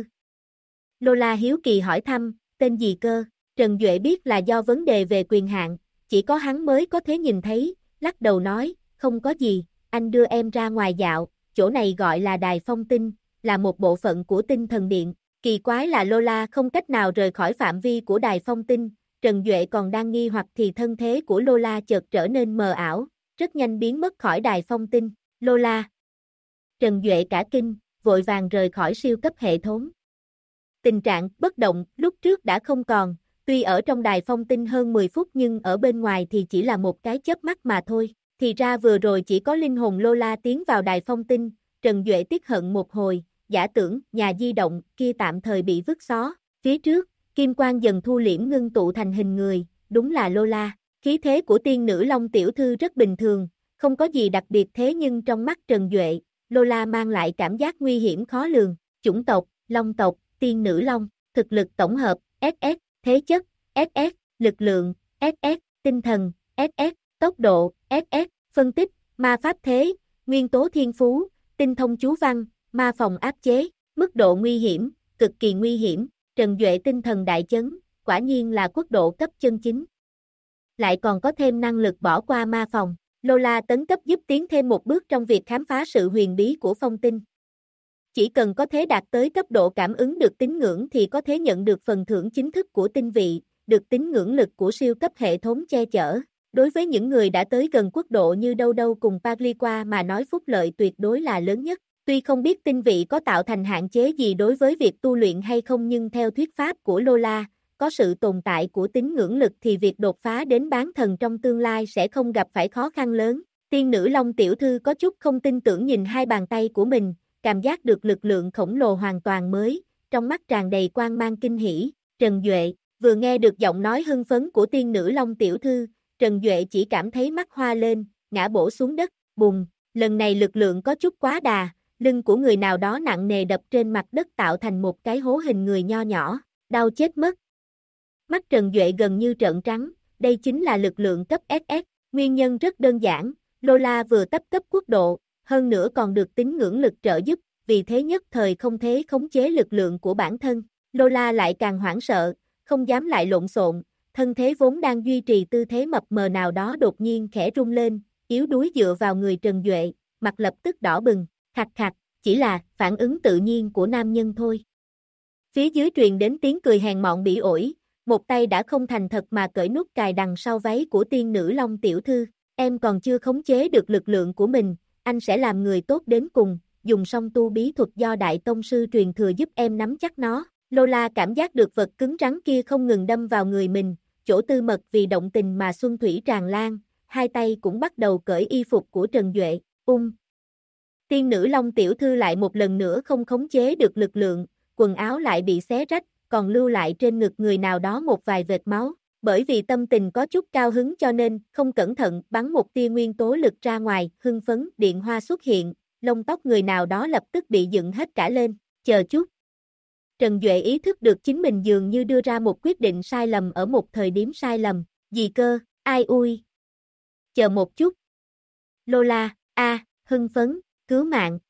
Lola hiếu kỳ hỏi thăm, tên gì cơ? Trần Duệ biết là do vấn đề về quyền hạn, chỉ có hắn mới có thể nhìn thấy, lắc đầu nói, không có gì, anh đưa em ra ngoài dạo, chỗ này gọi là đài phong tinh, là một bộ phận của tinh thần điện. Kỳ quái là Lola không cách nào rời khỏi phạm vi của đài phong tinh, Trần Duệ còn đang nghi hoặc thì thân thế của Lola chợt trở nên mờ ảo, rất nhanh biến mất khỏi đài phong tinh. Lola! Trần Duệ cả kinh, vội vàng rời khỏi siêu cấp hệ thống. Tình trạng bất động lúc trước đã không còn, tuy ở trong đài phong tinh hơn 10 phút nhưng ở bên ngoài thì chỉ là một cái chớp mắt mà thôi. Thì ra vừa rồi chỉ có linh hồn Lola tiến vào đài phong tinh, Trần Duệ tiếc hận một hồi, giả tưởng nhà di động kia tạm thời bị vứt xó. Phía trước, kim quang dần thu liễm ngưng tụ thành hình người, đúng là Lola. Khí thế của tiên nữ Long tiểu thư rất bình thường, không có gì đặc biệt thế nhưng trong mắt Trần Duệ, Lola mang lại cảm giác nguy hiểm khó lường. Chủng tộc, Long tộc, tiên nữ Long, thực lực tổng hợp, SS, thế chất, SS, lực lượng, SS, tinh thần, SS, tốc độ, SS, phân tích, ma pháp thế, nguyên tố thiên phú, tinh thông chú văn, ma phòng áp chế, mức độ nguy hiểm, cực kỳ nguy hiểm, Trần Duệ tinh thần đại chấn, quả nhiên là quốc độ cấp chân chính. Lại còn có thêm năng lực bỏ qua ma phòng, Lola tấn cấp giúp tiến thêm một bước trong việc khám phá sự huyền bí của phong tinh. Chỉ cần có thể đạt tới cấp độ cảm ứng được tín ngưỡng thì có thể nhận được phần thưởng chính thức của tinh vị, được tín ngưỡng lực của siêu cấp hệ thống che chở. Đối với những người đã tới gần quốc độ như Đâu Đâu cùng Pagliqua mà nói phúc lợi tuyệt đối là lớn nhất. Tuy không biết tinh vị có tạo thành hạn chế gì đối với việc tu luyện hay không nhưng theo thuyết pháp của Lola, có sự tồn tại của tín ngưỡng lực thì việc đột phá đến bán thần trong tương lai sẽ không gặp phải khó khăn lớn. Tiên nữ Long tiểu thư có chút không tin tưởng nhìn hai bàn tay của mình, cảm giác được lực lượng khổng lồ hoàn toàn mới, trong mắt tràn đầy quang mang kinh hỉ. Trần Duệ, vừa nghe được giọng nói hưng phấn của tiên nữ Long tiểu thư, Trần Duệ chỉ cảm thấy mắt hoa lên, ngã bổ xuống đất, bùng, lần này lực lượng có chút quá đà, lưng của người nào đó nặng nề đập trên mặt đất tạo thành một cái hố hình người nho nhỏ, đau chết mất. Mắt Trần Duệ gần như trợn trắng, đây chính là lực lượng cấp SS, nguyên nhân rất đơn giản, Lola vừa cấp quốc độ, hơn nữa còn được tín ngưỡng lực trợ giúp, vì thế nhất thời không thể khống chế lực lượng của bản thân, Lola lại càng hoảng sợ, không dám lại lộn xộn, thân thế vốn đang duy trì tư thế mập mờ nào đó đột nhiên khẽ rung lên, yếu đuối dựa vào người Trần Duệ, mặt lập tức đỏ bừng, khạc khạc, chỉ là phản ứng tự nhiên của nam nhân thôi. Phía dưới truyền đến tiếng cười hèn mọn bỉ ổi, một tay đã không thành thật mà cởi nút cài đằng sau váy của tiên nữ Long tiểu thư, em còn chưa khống chế được lực lượng của mình, anh sẽ làm người tốt đến cùng, dùng song tu bí thuật do đại tông sư truyền thừa giúp em nắm chắc nó. Lola cảm giác được vật cứng rắn kia không ngừng đâm vào người mình, chỗ tư mật vì động tình mà xuân thủy tràn lan, hai tay cũng bắt đầu cởi y phục của Trần Duệ, Tiên nữ Long tiểu thư lại một lần nữa không khống chế được lực lượng, quần áo lại bị xé rách, còn lưu lại trên ngực người nào đó một vài vệt máu, bởi vì tâm tình có chút cao hứng cho nên không cẩn thận bắn một tia nguyên tố lực ra ngoài, hưng phấn, điện hoa xuất hiện, lông tóc người nào đó lập tức bị dựng hết cả lên, chờ chút. Trần Duệ ý thức được chính mình dường như đưa ra một quyết định sai lầm ở một thời điểm sai lầm, gì cơ, ai ui. Chờ một chút. Lola, hưng phấn, cứu mạng,